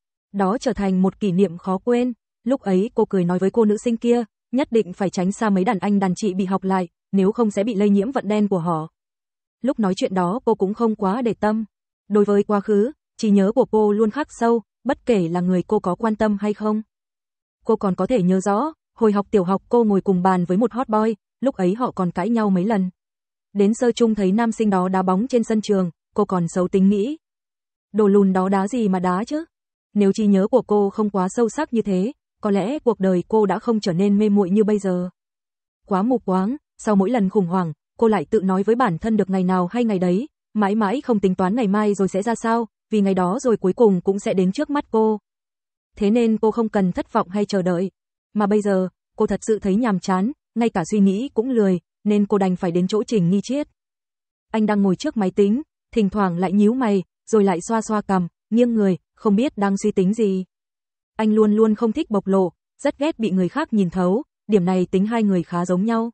Đó trở thành một kỷ niệm khó quên, lúc ấy cô cười nói với cô nữ sinh kia, nhất định phải tránh xa mấy đàn anh đàn chị bị học lại, nếu không sẽ bị lây nhiễm vận đen của họ. Lúc nói chuyện đó cô cũng không quá để tâm. Đối với quá khứ, trí nhớ của cô luôn khắc sâu, bất kể là người cô có quan tâm hay không. Cô còn có thể nhớ rõ, hồi học tiểu học cô ngồi cùng bàn với một hot boy, lúc ấy họ còn cãi nhau mấy lần. Đến sơ trung thấy nam sinh đó đá bóng trên sân trường, cô còn xấu tính nghĩ. Đồ lùn đó đá gì mà đá chứ? Nếu trí nhớ của cô không quá sâu sắc như thế, có lẽ cuộc đời cô đã không trở nên mê muội như bây giờ. Quá mù quáng, sau mỗi lần khủng hoảng, cô lại tự nói với bản thân được ngày nào hay ngày đấy, mãi mãi không tính toán ngày mai rồi sẽ ra sao, vì ngày đó rồi cuối cùng cũng sẽ đến trước mắt cô. Thế nên cô không cần thất vọng hay chờ đợi. Mà bây giờ, cô thật sự thấy nhàm chán, ngay cả suy nghĩ cũng lười, nên cô đành phải đến chỗ Trình Nghi Triết. Anh đang ngồi trước máy tính, thỉnh thoảng lại nhíu mày, rồi lại xoa xoa cằm, nghiêng người, không biết đang suy tính gì. Anh luôn luôn không thích bộc lộ, rất ghét bị người khác nhìn thấu, điểm này tính hai người khá giống nhau.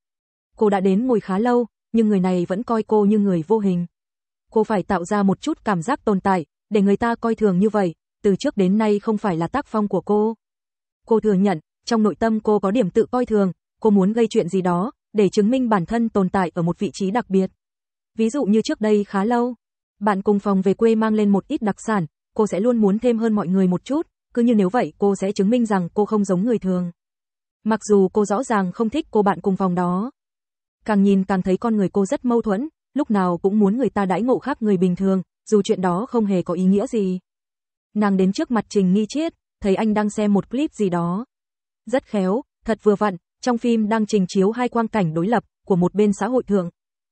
Cô đã đến ngồi khá lâu, nhưng người này vẫn coi cô như người vô hình. Cô phải tạo ra một chút cảm giác tồn tại, để người ta coi thường như vậy, từ trước đến nay không phải là tác phong của cô. Cô thừa nhận, trong nội tâm cô có điểm tự coi thường, cô muốn gây chuyện gì đó, để chứng minh bản thân tồn tại ở một vị trí đặc biệt. Ví dụ như trước đây khá lâu, bạn cùng phòng về quê mang lên một ít đặc sản, cô sẽ luôn muốn thêm hơn mọi người một chút, cứ như nếu vậy cô sẽ chứng minh rằng cô không giống người thường. Mặc dù cô rõ ràng không thích cô bạn cùng phòng đó. Càng nhìn càng thấy con người cô rất mâu thuẫn, lúc nào cũng muốn người ta đãi ngộ khác người bình thường, dù chuyện đó không hề có ý nghĩa gì. Nàng đến trước mặt Trình Nghi Triết, thấy anh đang xem một clip gì đó. Rất khéo, thật vừa vặn, trong phim đang trình chiếu hai quang cảnh đối lập, của một bên xã hội thượng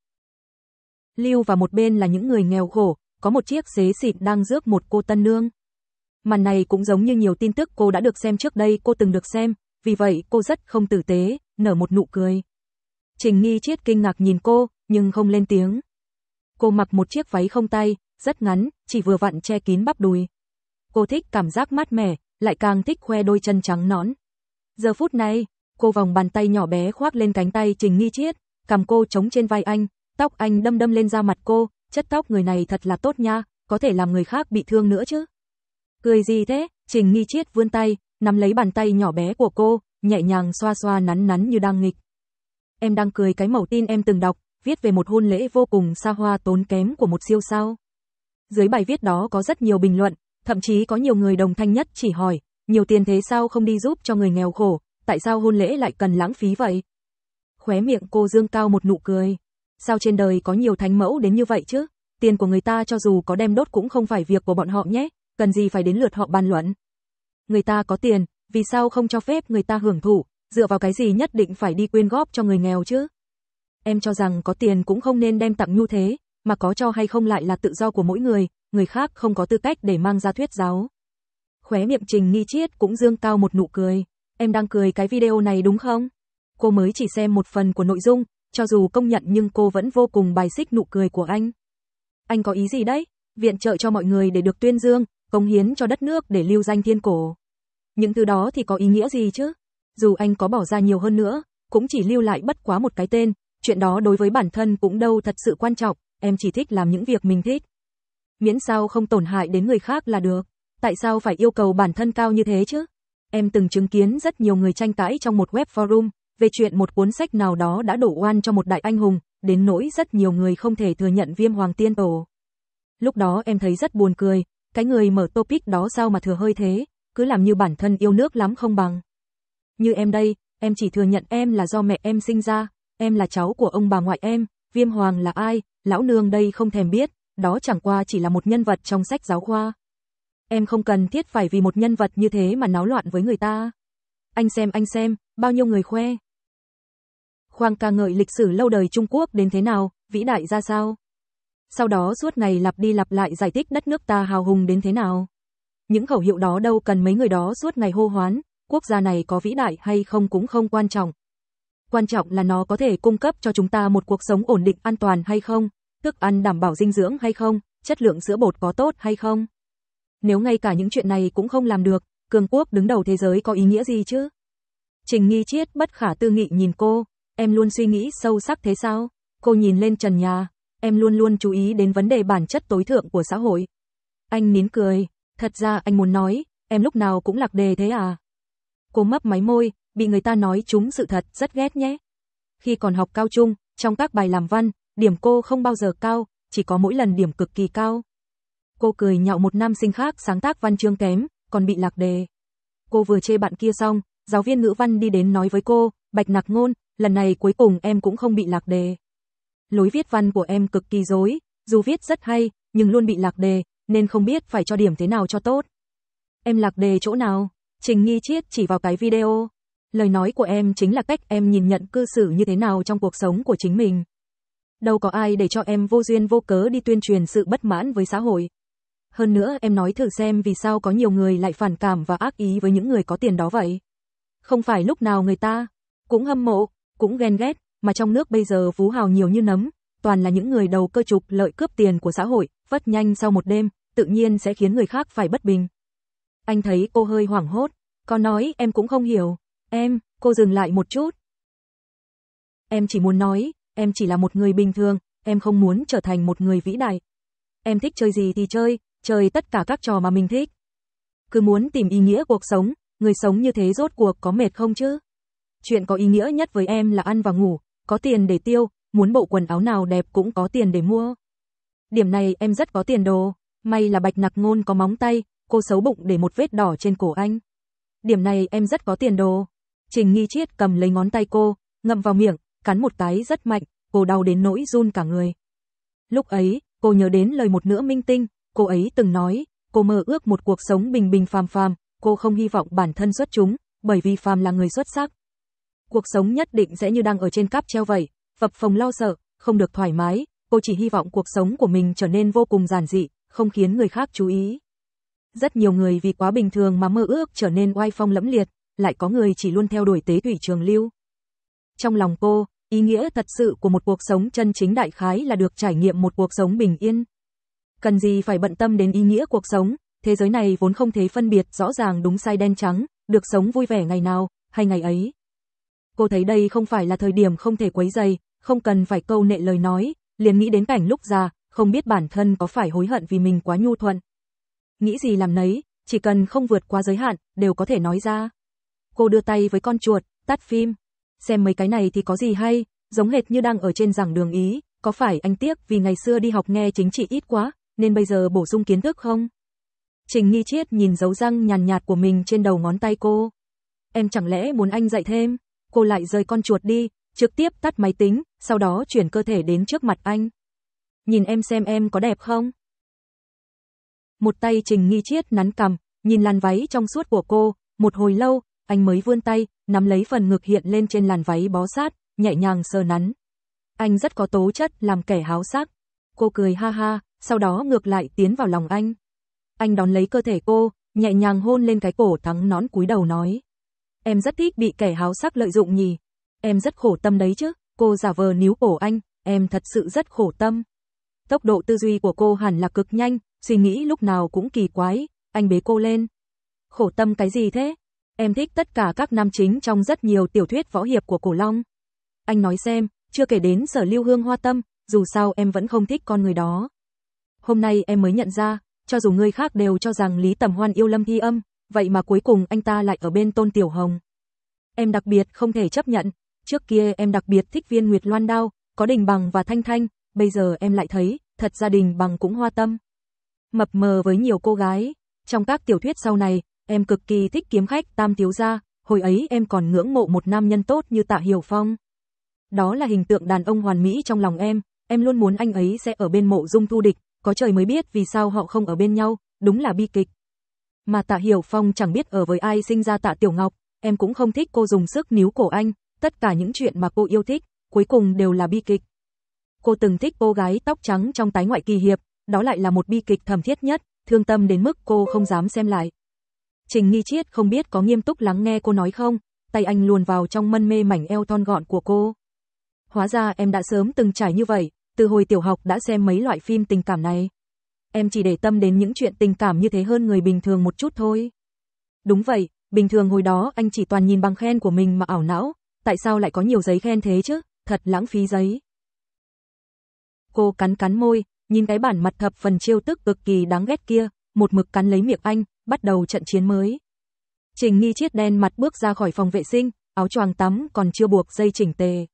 lưu và một bên là những người nghèo khổ, có một chiếc xế xịn đang rước một cô tân nương. Màn này cũng giống như nhiều tin tức cô đã được xem trước đây cô từng được xem, vì vậy cô rất không tử tế, nở một nụ cười. Trình Nghi Triết kinh ngạc nhìn cô, nhưng không lên tiếng. Cô mặc một chiếc váy không tay, rất ngắn, chỉ vừa vặn che kín bắp đùi. Cô thích cảm giác mát mẻ, lại càng thích khoe đôi chân trắng nõn. Giờ phút này, cô vòng bàn tay nhỏ bé khoác lên cánh tay Trình Nghi Triết, cầm cô chống trên vai anh, tóc anh đâm đâm lên da mặt cô, chất tóc người này thật là tốt nha, có thể làm người khác bị thương nữa chứ. Cười gì thế? Trình Nghi Triết vươn tay, nắm lấy bàn tay nhỏ bé của cô, nhẹ nhàng xoa xoa nắn nắn như đang nghịch. Em đang cười cái mẩu tin em từng đọc, viết về một hôn lễ vô cùng xa hoa tốn kém của một siêu sao. Dưới bài viết đó có rất nhiều bình luận, thậm chí có nhiều người đồng thanh nhất chỉ hỏi, nhiều tiền thế sao không đi giúp cho người nghèo khổ, tại sao hôn lễ lại cần lãng phí vậy? Khóe miệng cô dương cao một nụ cười. Sao trên đời có nhiều thánh mẫu đến như vậy chứ? Tiền của người ta cho dù có đem đốt cũng không phải việc của bọn họ nhé, cần gì phải đến lượt họ bàn luận. Người ta có tiền, vì sao không cho phép người ta hưởng thụ, Dựa vào cái gì nhất định phải đi quyên góp cho người nghèo chứ? Em cho rằng có tiền cũng không nên đem tặng như thế, mà có cho hay không lại là tự do của mỗi người, người khác không có tư cách để mang ra thuyết giáo. Khóe miệng Trình Nghi Triết cũng dương cao một nụ cười. Em đang cười cái video này đúng không? Cô mới chỉ xem một phần của nội dung, cho dù công nhận nhưng cô vẫn vô cùng bài xích nụ cười của anh. Anh có ý gì đấy? Viện trợ cho mọi người để được tuyên dương, cống hiến cho đất nước để lưu danh thiên cổ. Những thứ đó thì có ý nghĩa gì chứ? Dù anh có bỏ ra nhiều hơn nữa, cũng chỉ lưu lại bất quá một cái tên, chuyện đó đối với bản thân cũng đâu thật sự quan trọng, em chỉ thích làm những việc mình thích. Miễn sao không tổn hại đến người khác là được, tại sao phải yêu cầu bản thân cao như thế chứ? Em từng chứng kiến rất nhiều người tranh cãi trong một web forum, về chuyện một cuốn sách nào đó đã đổ oan cho một đại anh hùng, đến nỗi rất nhiều người không thể thừa nhận Viêm Hoàng Tiên Tổ. Lúc đó em thấy rất buồn cười, cái người mở topic đó sao mà thừa hơi thế, cứ làm như bản thân yêu nước lắm không bằng. Như em đây, em chỉ thừa nhận em là do mẹ em sinh ra, em là cháu của ông bà ngoại em, Viêm Hoàng là ai, lão nương đây không thèm biết, đó chẳng qua chỉ là một nhân vật trong sách giáo khoa. Em không cần thiết phải vì một nhân vật như thế mà náo loạn với người ta. Anh xem anh xem, bao nhiêu người khoe. Khoang ca ngợi lịch sử lâu đời Trung Quốc đến thế nào, vĩ đại ra sao. Sau đó suốt ngày lặp đi lặp lại giải thích đất nước ta hào hùng đến thế nào. Những khẩu hiệu đó đâu cần mấy người đó suốt ngày hô hoán, quốc gia này có vĩ đại hay không cũng không quan trọng. Quan trọng là nó có thể cung cấp cho chúng ta một cuộc sống ổn định an toàn hay không, thức ăn đảm bảo dinh dưỡng hay không, chất lượng sữa bột có tốt hay không. Nếu ngay cả những chuyện này cũng không làm được, cường quốc đứng đầu thế giới có ý nghĩa gì chứ? Trình Nghi Triết bất khả tư nghị nhìn cô, em luôn suy nghĩ sâu sắc thế sao? Cô nhìn lên trần nhà, em luôn luôn chú ý đến vấn đề bản chất tối thượng của xã hội. Anh nín cười, thật ra anh muốn nói, em lúc nào cũng lạc đề thế à? Cô mấp máy môi, bị người ta nói trúng sự thật rất ghét nhé. Khi còn học cao trung, trong các bài làm văn, điểm cô không bao giờ cao, chỉ có mỗi lần điểm cực kỳ cao. Cô cười nhạo một nam sinh khác sáng tác văn chương kém, còn bị lạc đề. Cô vừa chê bạn kia xong, giáo viên ngữ văn đi đến nói với cô, Bạch Nặc Ngôn, lần này cuối cùng em cũng không bị lạc đề. Lối viết văn của em cực kỳ rối, dù viết rất hay, nhưng luôn bị lạc đề, nên không biết phải cho điểm thế nào cho tốt. Em lạc đề chỗ nào? Trình Nghi Triết chỉ vào cái video. Lời nói của em chính là cách em nhìn nhận cư xử như thế nào trong cuộc sống của chính mình. Đâu có ai để cho em vô duyên vô cớ đi tuyên truyền sự bất mãn với xã hội. Hơn nữa em nói thử xem vì sao có nhiều người lại phản cảm và ác ý với những người có tiền đó vậy. Không phải lúc nào người ta cũng hâm mộ, cũng ghen ghét, mà trong nước bây giờ phú hào nhiều như nấm, toàn là những người đầu cơ trục lợi cướp tiền của xã hội, vất nhanh sau một đêm, tự nhiên sẽ khiến người khác phải bất bình. Anh thấy cô hơi hoảng hốt, có nói em cũng không hiểu. Em, cô dừng lại một chút. Em chỉ muốn nói, em chỉ là một người bình thường, em không muốn trở thành một người vĩ đại. Em thích chơi gì thì chơi, chơi tất cả các trò mà mình thích. Cứ muốn tìm ý nghĩa cuộc sống, người sống như thế rốt cuộc có mệt không chứ? Chuyện có ý nghĩa nhất với em là ăn và ngủ, có tiền để tiêu, muốn bộ quần áo nào đẹp cũng có tiền để mua. Điểm này em rất có tiền đồ, may là Bạch Nặc Ngôn có móng tay, cô xấu bụng để một vết đỏ trên cổ anh. Điểm này em rất có tiền đồ. Trình Nghi Triết cầm lấy ngón tay cô, ngậm vào miệng, cắn một cái rất mạnh, cô đau đến nỗi run cả người. Lúc ấy, cô nhớ đến lời một nữ minh tinh, cô ấy từng nói, cô mơ ước một cuộc sống bình bình phàm phàm, cô không hy vọng bản thân xuất chúng, bởi vì phàm là người xuất sắc. Cuộc sống nhất định sẽ như đang ở trên cáp treo vậy, phập phồng lo sợ, không được thoải mái, cô chỉ hy vọng cuộc sống của mình trở nên vô cùng giản dị, không khiến người khác chú ý. Rất nhiều người vì quá bình thường mà mơ ước trở nên oai phong lẫm liệt, lại có người chỉ luôn theo đuổi tế thủy trường lưu. Trong lòng cô, ý nghĩa thật sự của một cuộc sống chân chính đại khái là được trải nghiệm một cuộc sống bình yên. Cần gì phải bận tâm đến ý nghĩa cuộc sống, thế giới này vốn không thể phân biệt rõ ràng đúng sai đen trắng, được sống vui vẻ ngày nào, hay ngày ấy. Cô thấy đây không phải là thời điểm không thể quấy rầy, không cần phải câu nệ lời nói, liền nghĩ đến cảnh lúc già, không biết bản thân có phải hối hận vì mình quá nhu thuận. Nghĩ gì làm nấy, chỉ cần không vượt quá giới hạn, đều có thể nói ra. Cô đưa tay với con chuột, tắt phim. Xem mấy cái này thì có gì hay, giống hệt như đang ở trên giảng đường Ý, có phải anh tiếc vì ngày xưa đi học nghe chính trị ít quá, nên bây giờ bổ sung kiến thức không? Trình Nghi Triết nhìn dấu răng nhàn nhạt của mình trên đầu ngón tay cô. Em chẳng lẽ muốn anh dạy thêm? Cô lại rời con chuột đi, trực tiếp tắt máy tính, sau đó chuyển cơ thể đến trước mặt anh. Nhìn em xem em có đẹp không? Một tay Trình Nghi Triết nắn cằm, nhìn làn váy trong suốt của cô, một hồi lâu, anh mới vươn tay, nắm lấy phần ngực hiện lên trên làn váy bó sát, nhẹ nhàng sờ nắn. Anh rất có tố chất, làm kẻ háo sắc. Cô cười ha ha, sau đó ngược lại tiến vào lòng anh. Anh đón lấy cơ thể cô, nhẹ nhàng hôn lên cái cổ trắng nõn cúi đầu nói. Em rất thích bị kẻ háo sắc lợi dụng nhỉ. Em rất khổ tâm đấy chứ. Cô giả vờ níu cổ anh, em thật sự rất khổ tâm. Tốc độ tư duy của cô hẳn là cực nhanh, suy nghĩ lúc nào cũng kỳ quái. Anh bế cô lên. Khổ tâm cái gì thế? Em thích tất cả các nam chính trong rất nhiều tiểu thuyết võ hiệp của Cổ Long. Anh nói xem, chưa kể đến Sở Lưu Hương Hoa Tâm, dù sao em vẫn không thích con người đó. Hôm nay em mới nhận ra, cho dù người khác đều cho rằng Lý Tầm Hoan yêu Lâm Thi Âm, vậy mà cuối cùng anh ta lại ở bên Tôn Tiểu Hồng. Em đặc biệt không thể chấp nhận, trước kia em đặc biệt thích Viên Nguyệt Loan Đao, có Đình Bằng và Thanh Thanh, bây giờ em lại thấy, thật ra Đình Bằng cũng Hoa Tâm. Mập mờ với nhiều cô gái, trong các tiểu thuyết sau này, em cực kỳ thích Kiếm Khách Tam Thiếu Gia, hồi ấy em còn ngưỡng mộ một nam nhân tốt như Tạ Hiểu Phong. Đó là hình tượng đàn ông hoàn mỹ trong lòng em, em luôn muốn anh ấy sẽ ở bên Mộ Dung Thu Địch, có trời mới biết vì sao họ không ở bên nhau, đúng là bi kịch. Mà Tạ Hiểu Phong chẳng biết ở với ai sinh ra Tạ Tiểu Ngọc, em cũng không thích cô dùng sức níu cổ anh, tất cả những chuyện mà cô yêu thích, cuối cùng đều là bi kịch. Cô từng thích cô gái tóc trắng trong Tái Ngoại Kỳ Hiệp, đó lại là một bi kịch thầm thiết nhất, thương tâm đến mức cô không dám xem lại. Trình Nghi Chiết không biết có nghiêm túc lắng nghe cô nói không, tay anh luồn vào trong mân mê mảnh eo thon gọn của cô. Hóa ra em đã sớm từng trải như vậy, từ hồi tiểu học đã xem mấy loại phim tình cảm này. Em chỉ để tâm đến những chuyện tình cảm như thế hơn người bình thường một chút thôi. Đúng vậy, bình thường hồi đó anh chỉ toàn nhìn bằng khen của mình mà ảo não, tại sao lại có nhiều giấy khen thế chứ, thật lãng phí giấy. Cô cắn cắn môi, nhìn cái bản mặt thập phần trêu tức cực kỳ đáng ghét kia, một mực cắn lấy miệng anh, bắt đầu trận chiến mới. Trình Nghi Chiết đen mặt bước ra khỏi phòng vệ sinh, áo choàng tắm còn chưa buộc dây chỉnh tề.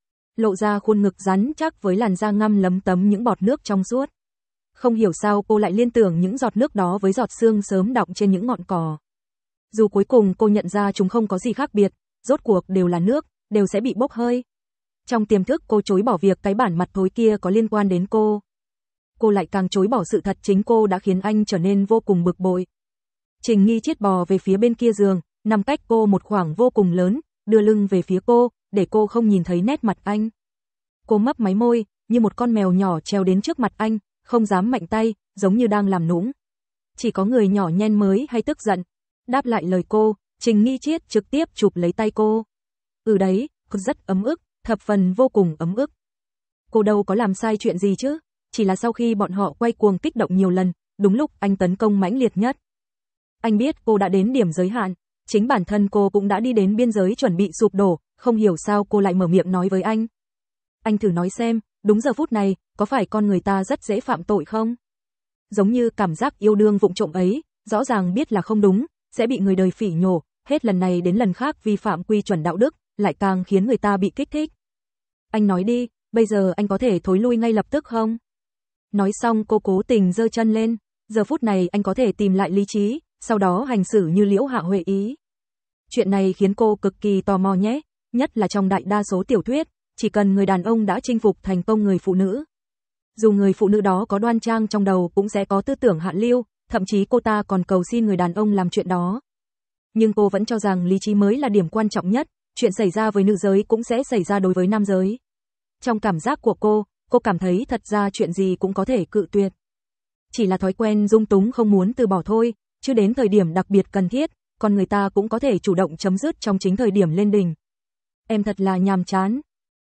Lộ ra khuôn ngực rắn chắc với làn da ngăm lấm tấm những bọt nước trong suốt. Không hiểu sao cô lại liên tưởng những giọt nước đó với giọt sương sớm đọng trên những ngọn cỏ. Dù cuối cùng cô nhận ra chúng không có gì khác biệt, rốt cuộc đều là nước, đều sẽ bị bốc hơi. Trong tiềm thức cô chối bỏ việc cái bản mặt thối kia có liên quan đến cô. Cô lại càng chối bỏ sự thật chính cô đã khiến anh trở nên vô cùng bực bội. Trình Nghi Chiết bò về phía bên kia giường, nằm cách cô một khoảng vô cùng lớn, đưa lưng về phía cô, để cô không nhìn thấy nét mặt anh. Cô mấp máy môi, như một con mèo nhỏ trèo đến trước mặt anh, không dám mạnh tay, giống như đang làm nũng. Chỉ có người nhỏ nhen mới hay tức giận. Đáp lại lời cô, Trình Nghi Chiết trực tiếp chụp lấy tay cô. Ừ đấy, rất ấm ức, thập phần vô cùng ấm ức. Cô đâu có làm sai chuyện gì chứ, chỉ là sau khi bọn họ quay cuồng kích động nhiều lần, đúng lúc anh tấn công mãnh liệt nhất. Anh biết cô đã đến điểm giới hạn, chính bản thân cô cũng đã đi đến biên giới chuẩn bị sụp đổ, không hiểu sao cô lại mở miệng nói với anh. Anh thử nói xem, đúng giờ phút này, có phải con người ta rất dễ phạm tội không? Giống như cảm giác yêu đương vụng trộm ấy, rõ ràng biết là không đúng, sẽ bị người đời phỉ nhổ, hết lần này đến lần khác vi phạm quy chuẩn đạo đức, lại càng khiến người ta bị kích thích. Anh nói đi, bây giờ anh có thể thối lui ngay lập tức không? Nói xong cô cố tình giơ chân lên, giờ phút này anh có thể tìm lại lý trí, sau đó hành xử như Liễu Hạ Huệ ý. Chuyện này khiến cô cực kỳ tò mò nhé, nhất là trong đại đa số tiểu thuyết, chỉ cần người đàn ông đã chinh phục thành công người phụ nữ. Dù người phụ nữ đó có đoan trang trong đầu cũng sẽ có tư tưởng hạ lưu, thậm chí cô ta còn cầu xin người đàn ông làm chuyện đó. Nhưng cô vẫn cho rằng lý trí mới là điểm quan trọng nhất, chuyện xảy ra với nữ giới cũng sẽ xảy ra đối với nam giới. Trong cảm giác của cô, cô cảm thấy thật ra chuyện gì cũng có thể cự tuyệt. Chỉ là thói quen dung túng không muốn từ bỏ thôi, chứ đến thời điểm đặc biệt cần thiết, còn người ta cũng có thể chủ động chấm dứt trong chính thời điểm lên đỉnh. Em thật là nhàm chán.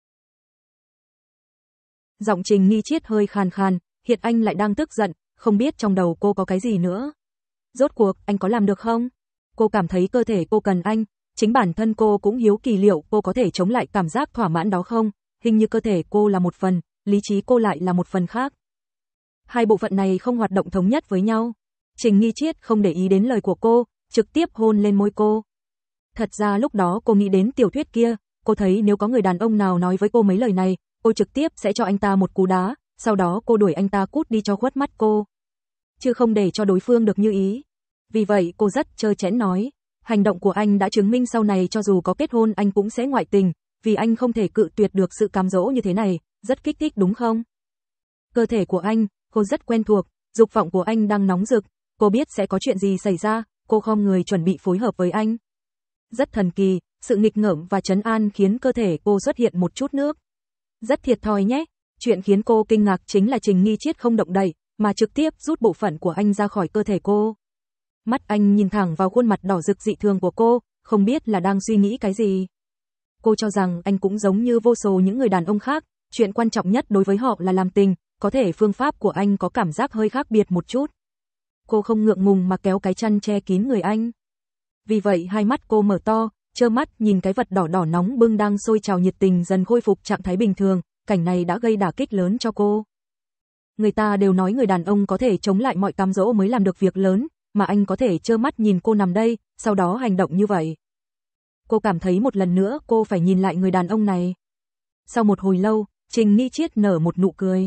Giọng Trình Nghi Chiết hơi khàn khàn, hiện anh lại đang tức giận, không biết trong đầu cô có cái gì nữa. Rốt cuộc, anh có làm được không? Cô cảm thấy cơ thể cô cần anh, chính bản thân cô cũng hiếu kỳ liệu cô có thể chống lại cảm giác thỏa mãn đó không? Hình như cơ thể cô là một phần, lý trí cô lại là một phần khác. Hai bộ phận này không hoạt động thống nhất với nhau. Trình Nghi Chiết không để ý đến lời của cô, trực tiếp hôn lên môi cô. Thật ra lúc đó cô nghĩ đến tiểu thuyết kia, cô thấy nếu có người đàn ông nào nói với cô mấy lời này, cô trực tiếp sẽ cho anh ta một cú đá, sau đó cô đuổi anh ta cút đi cho khuất mắt cô. Chứ không để cho đối phương được như ý. Vì vậy cô rất trơ trẽn nói, hành động của anh đã chứng minh sau này cho dù có kết hôn anh cũng sẽ ngoại tình, vì anh không thể cự tuyệt được sự cám dỗ như thế này, rất kích thích đúng không? Cơ thể của anh, cô rất quen thuộc, dục vọng của anh đang nóng rực, cô biết sẽ có chuyện gì xảy ra, cô khom người chuẩn bị phối hợp với anh. Rất thần kỳ, sự nghịch ngợm và trấn an khiến cơ thể cô xuất hiện một chút nước. Rất thiệt thòi nhé. Chuyện khiến cô kinh ngạc chính là Trình Nghi Chiết không động đậy, mà trực tiếp rút bộ phận của anh ra khỏi cơ thể cô. Mắt anh nhìn thẳng vào khuôn mặt đỏ rực dị thường của cô, không biết là đang suy nghĩ cái gì. Cô cho rằng anh cũng giống như vô số những người đàn ông khác, chuyện quan trọng nhất đối với họ là làm tình, có thể phương pháp của anh có cảm giác hơi khác biệt một chút. Cô không ngượng ngùng mà kéo cái chăn che kín người anh. Vì vậy hai mắt cô mở to, trơ mắt nhìn cái vật đỏ đỏ nóng bưng đang sôi trào nhiệt tình dần khôi phục trạng thái bình thường, cảnh này đã gây đả kích lớn cho cô. Người ta đều nói người đàn ông có thể chống lại mọi cám dỗ mới làm được việc lớn, mà anh có thể trơ mắt nhìn cô nằm đây, sau đó hành động như vậy. Cô cảm thấy một lần nữa cô phải nhìn lại người đàn ông này. Sau một hồi lâu, Trình Nghi Chiết nở một nụ cười.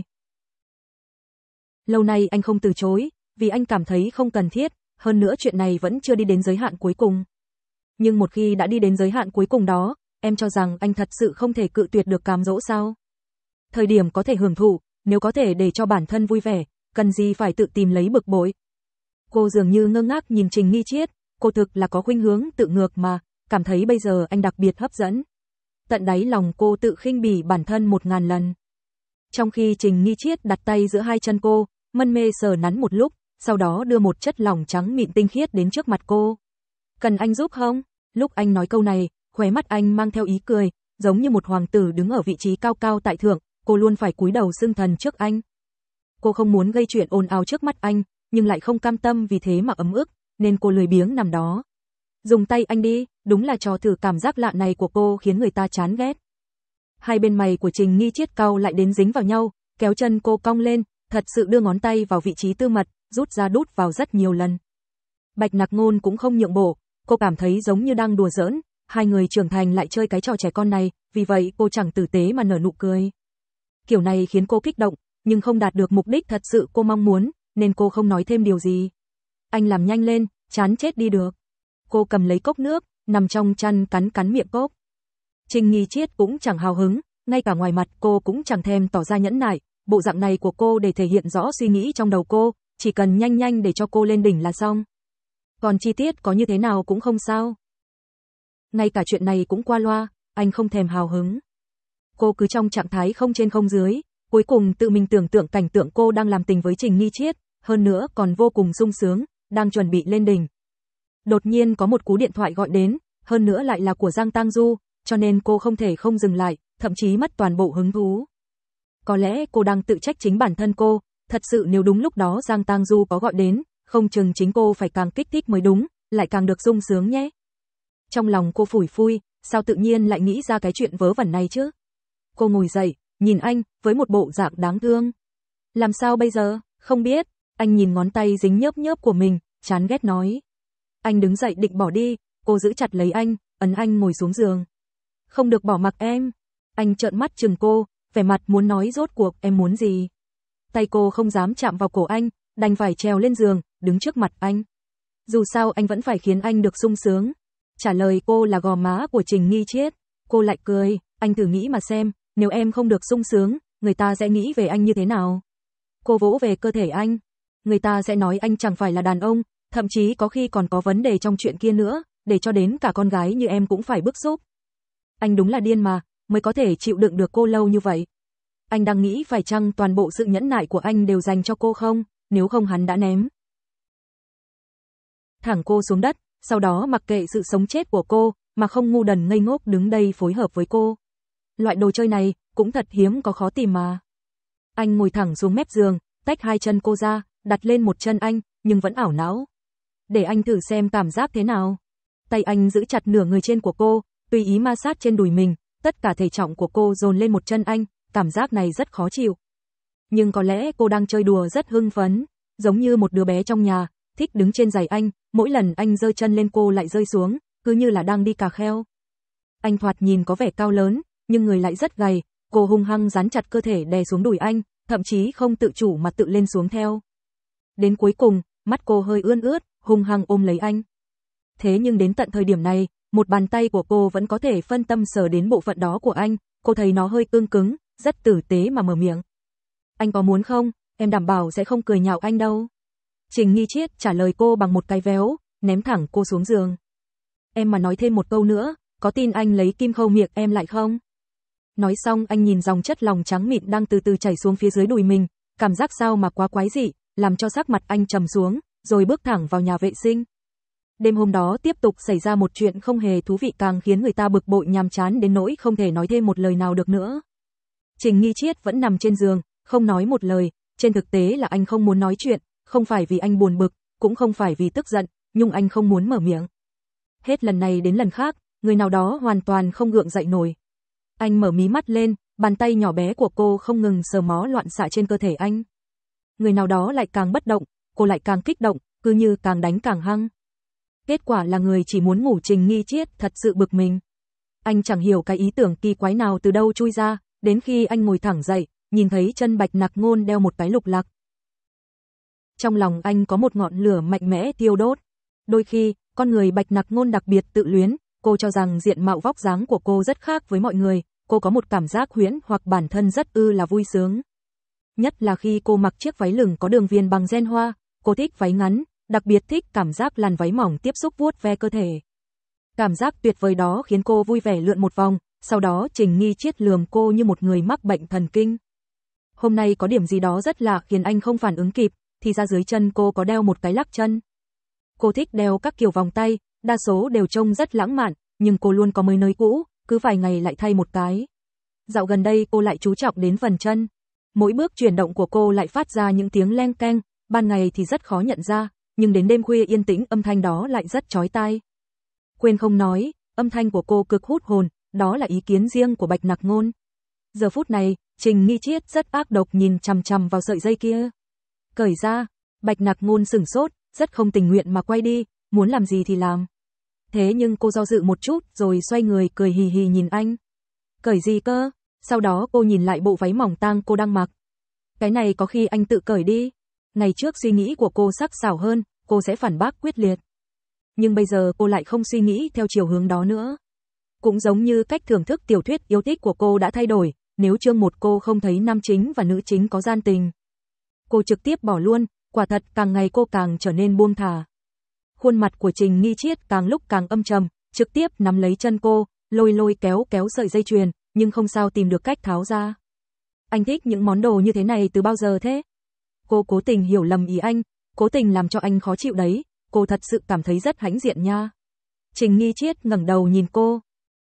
Lâu nay anh không từ chối, vì anh cảm thấy không cần thiết, hơn nữa chuyện này vẫn chưa đi đến giới hạn cuối cùng. Nhưng một khi đã đi đến giới hạn cuối cùng đó, em cho rằng anh thật sự không thể cự tuyệt được cám dỗ sao? Thời điểm có thể hưởng thụ, nếu có thể để cho bản thân vui vẻ, cần gì phải tự tìm lấy bực bội. Cô dường như ngơ ngác nhìn Trình Nghi Chiết, cô thực là có khuynh hướng tự ngược mà, cảm thấy bây giờ anh đặc biệt hấp dẫn. Tận đáy lòng cô tự khinh bỉ bản thân một ngàn lần. Trong khi Trình Nghi Chiết đặt tay giữa hai chân cô, mân mê sờ nắn một lúc, sau đó đưa một chất lỏng trắng mịn tinh khiết đến trước mặt cô. Cần anh giúp không? Lúc anh nói câu này, khóe mắt anh mang theo ý cười, giống như một hoàng tử đứng ở vị trí cao cao tại thượng, cô luôn phải cúi đầu xưng thần trước anh. Cô không muốn gây chuyện ồn ào trước mắt anh, nhưng lại không cam tâm vì thế mà ấm ức, nên cô lười biếng nằm đó. Dùng tay anh đi, đúng là trò thử cảm giác lạ này của cô khiến người ta chán ghét. Hai bên mày của Trình Nghi Chiết cau lại đến dính vào nhau, kéo chân cô cong lên, thật sự đưa ngón tay vào vị trí tư mật, rút ra đút vào rất nhiều lần. Bạch Nặc Ngôn cũng không nhượng bộ, cô cảm thấy giống như đang đùa giỡn, hai người trưởng thành lại chơi cái trò trẻ con này, vì vậy cô chẳng tử tế mà nở nụ cười. Kiểu này khiến cô kích động, nhưng không đạt được mục đích thật sự cô mong muốn, nên cô không nói thêm điều gì. Anh làm nhanh lên, chán chết đi được. Cô cầm lấy cốc nước, nằm trong chăn cắn cắn miệng cốc. Trình Nghi Chiết cũng chẳng hào hứng, ngay cả ngoài mặt cô cũng chẳng thèm tỏ ra nhẫn nại, bộ dạng này của cô để thể hiện rõ suy nghĩ trong đầu cô, chỉ cần nhanh nhanh để cho cô lên đỉnh là xong. Còn chi tiết có như thế nào cũng không sao. Ngay cả chuyện này cũng qua loa, anh không thèm hào hứng. Cô cứ trong trạng thái không trên không dưới, cuối cùng tự mình tưởng tượng cảnh tượng cô đang làm tình với Trình Nghi Chiết, hơn nữa còn vô cùng sung sướng, đang chuẩn bị lên đỉnh. Đột nhiên có một cú điện thoại gọi đến, hơn nữa lại là của Giang Tang Du, cho nên cô không thể không dừng lại, thậm chí mất toàn bộ hứng thú. Có lẽ cô đang tự trách chính bản thân cô, thật sự nếu đúng lúc đó Giang Tang Du có gọi đến, không chừng chính cô phải càng kích thích mới đúng, lại càng được sung sướng nhé. Trong lòng cô phủi phui, sao tự nhiên lại nghĩ ra cái chuyện vớ vẩn này chứ? Cô ngồi dậy, nhìn anh, với một bộ dạng đáng thương. Làm sao bây giờ? Không biết. Anh nhìn ngón tay dính nhớp nhớp của mình, chán ghét nói. Anh đứng dậy định bỏ đi, cô giữ chặt lấy anh, ấn anh ngồi xuống giường. Không được bỏ mặc em. Anh trợn mắt chừng cô, vẻ mặt muốn nói rốt cuộc em muốn gì. Tay cô không dám chạm vào cổ anh, đành phải trèo lên giường, đứng trước mặt anh. Dù sao anh vẫn phải khiến anh được sung sướng. Trả lời cô là gò má của Trình Nghi Chiết. Cô lại cười, anh thử nghĩ mà xem, nếu em không được sung sướng, người ta sẽ nghĩ về anh như thế nào? Cô vỗ về cơ thể anh. Người ta sẽ nói anh chẳng phải là đàn ông, thậm chí có khi còn có vấn đề trong chuyện kia nữa, để cho đến cả con gái như em cũng phải bức xúc. Anh đúng là điên mà, mới có thể chịu đựng được cô lâu như vậy. Anh đang nghĩ phải chăng toàn bộ sự nhẫn nại của anh đều dành cho cô không, nếu không hắn đã ném thẳng cô xuống đất, sau đó mặc kệ sự sống chết của cô, mà không ngu đần ngây ngốc đứng đây phối hợp với cô. Loại đồ chơi này, cũng thật hiếm có khó tìm mà. Anh ngồi thẳng xuống mép giường, tách hai chân cô ra, đặt lên một chân anh, nhưng vẫn ảo não. Để anh thử xem cảm giác thế nào. Tay anh giữ chặt nửa người trên của cô, tùy ý ma sát trên đùi mình, tất cả thể trọng của cô dồn lên một chân anh, cảm giác này rất khó chịu. Nhưng có lẽ cô đang chơi đùa rất hưng phấn, giống như một đứa bé trong nhà, thích đứng trên giày anh, mỗi lần anh giơ chân lên cô lại rơi xuống, cứ như là đang đi cà kheo. Anh thoạt nhìn có vẻ cao lớn, nhưng người lại rất gầy, cô hung hăng dán chặt cơ thể đè xuống đùi anh, thậm chí không tự chủ mà tự lên xuống theo. Đến cuối cùng, mắt cô hơi ươn ướt, hung hăng ôm lấy anh. Thế nhưng đến tận thời điểm này, một bàn tay của cô vẫn có thể phân tâm sờ đến bộ phận đó của anh, cô thấy nó hơi cương cứng, rất tử tế mà mở miệng. Anh có muốn không? Em đảm bảo sẽ không cười nhạo anh đâu. Trình Nghi Chiết trả lời cô bằng một cái véo, ném thẳng cô xuống giường. Em mà nói thêm một câu nữa, có tin anh lấy kim khâu miệng em lại không? Nói xong anh nhìn dòng chất lỏng trắng mịn đang từ từ chảy xuống phía dưới đùi mình, cảm giác sao mà quá quái dị, làm cho sắc mặt anh trầm xuống, rồi bước thẳng vào nhà vệ sinh. Đêm hôm đó tiếp tục xảy ra một chuyện không hề thú vị càng khiến người ta bực bội nhàm chán đến nỗi không thể nói thêm một lời nào được nữa. Trình Nghi Triết vẫn nằm trên giường, không nói một lời, trên thực tế là anh không muốn nói chuyện, không phải vì anh buồn bực, cũng không phải vì tức giận, nhưng anh không muốn mở miệng. Hết lần này đến lần khác, người nào đó hoàn toàn không gượng dậy nổi. Anh mở mí mắt lên, bàn tay nhỏ bé của cô không ngừng sờ mó loạn xạ trên cơ thể anh. Người nào đó lại càng bất động, cô lại càng kích động, cứ như càng đánh càng hăng. Kết quả là người chỉ muốn ngủ Trình Nghi Triết thật sự bực mình. Anh chẳng hiểu cái ý tưởng kỳ quái nào từ đâu chui ra, đến khi anh ngồi thẳng dậy, nhìn thấy chân Bạch Nặc Ngôn đeo một cái lục lạc. Trong lòng anh có một ngọn lửa mạnh mẽ thiêu đốt. Đôi khi, con người Bạch Nặc Ngôn đặc biệt tự luyến, cô cho rằng diện mạo vóc dáng của cô rất khác với mọi người, cô có một cảm giác huyễn hoặc bản thân rất ư là vui sướng. Nhất là khi cô mặc chiếc váy lửng có đường viền bằng gen hoa, cô thích váy ngắn, đặc biệt thích cảm giác làn váy mỏng tiếp xúc vuốt ve cơ thể. Cảm giác tuyệt vời đó khiến cô vui vẻ lượn một vòng, sau đó Trình Nghi Triết lườm cô như một người mắc bệnh thần kinh. Hôm nay có điểm gì đó rất lạ khiến anh không phản ứng kịp, thì ra dưới chân cô có đeo một cái lắc chân. Cô thích đeo các kiểu vòng tay, đa số đều trông rất lãng mạn, nhưng cô luôn có mới nới cũ, cứ vài ngày lại thay một cái. Dạo gần đây cô lại chú trọng đến phần chân. Mỗi bước chuyển động của cô lại phát ra những tiếng leng keng, ban ngày thì rất khó nhận ra, nhưng đến đêm khuya yên tĩnh âm thanh đó lại rất chói tai. Quên không nói, âm thanh của cô cực hút hồn, đó là ý kiến riêng của Bạch Nặc Ngôn. Giờ phút này, Trình Nghi Triết rất ác độc nhìn chằm chằm vào sợi dây kia. Cởi ra, Bạch Nặc Ngôn sửng sốt, rất không tình nguyện mà quay đi, muốn làm gì thì làm. Thế nhưng cô do dự một chút rồi xoay người cười hì hì nhìn anh. Cởi gì cơ? Sau đó cô nhìn lại bộ váy mỏng tang cô đang mặc. Cái này có khi anh tự cởi đi. Ngày trước suy nghĩ của cô sắc sảo hơn, cô sẽ phản bác quyết liệt. Nhưng bây giờ cô lại không suy nghĩ theo chiều hướng đó nữa. Cũng giống như cách thưởng thức tiểu thuyết yêu thích của cô đã thay đổi, nếu chương một cô không thấy nam chính và nữ chính có gian tình. Cô trực tiếp bỏ luôn, quả thật càng ngày cô càng trở nên buông thả. Khuôn mặt của Trình Nghi Triết càng lúc càng âm trầm, trực tiếp nắm lấy chân cô, lôi lôi kéo kéo sợi dây chuyền, nhưng không sao tìm được cách tháo ra. Anh thích những món đồ như thế này từ bao giờ thế? Cô cố tình hiểu lầm ý anh, cố tình làm cho anh khó chịu đấy, cô thật sự cảm thấy rất hãnh diện nha. Trình Nghi Triết ngẩng đầu nhìn cô.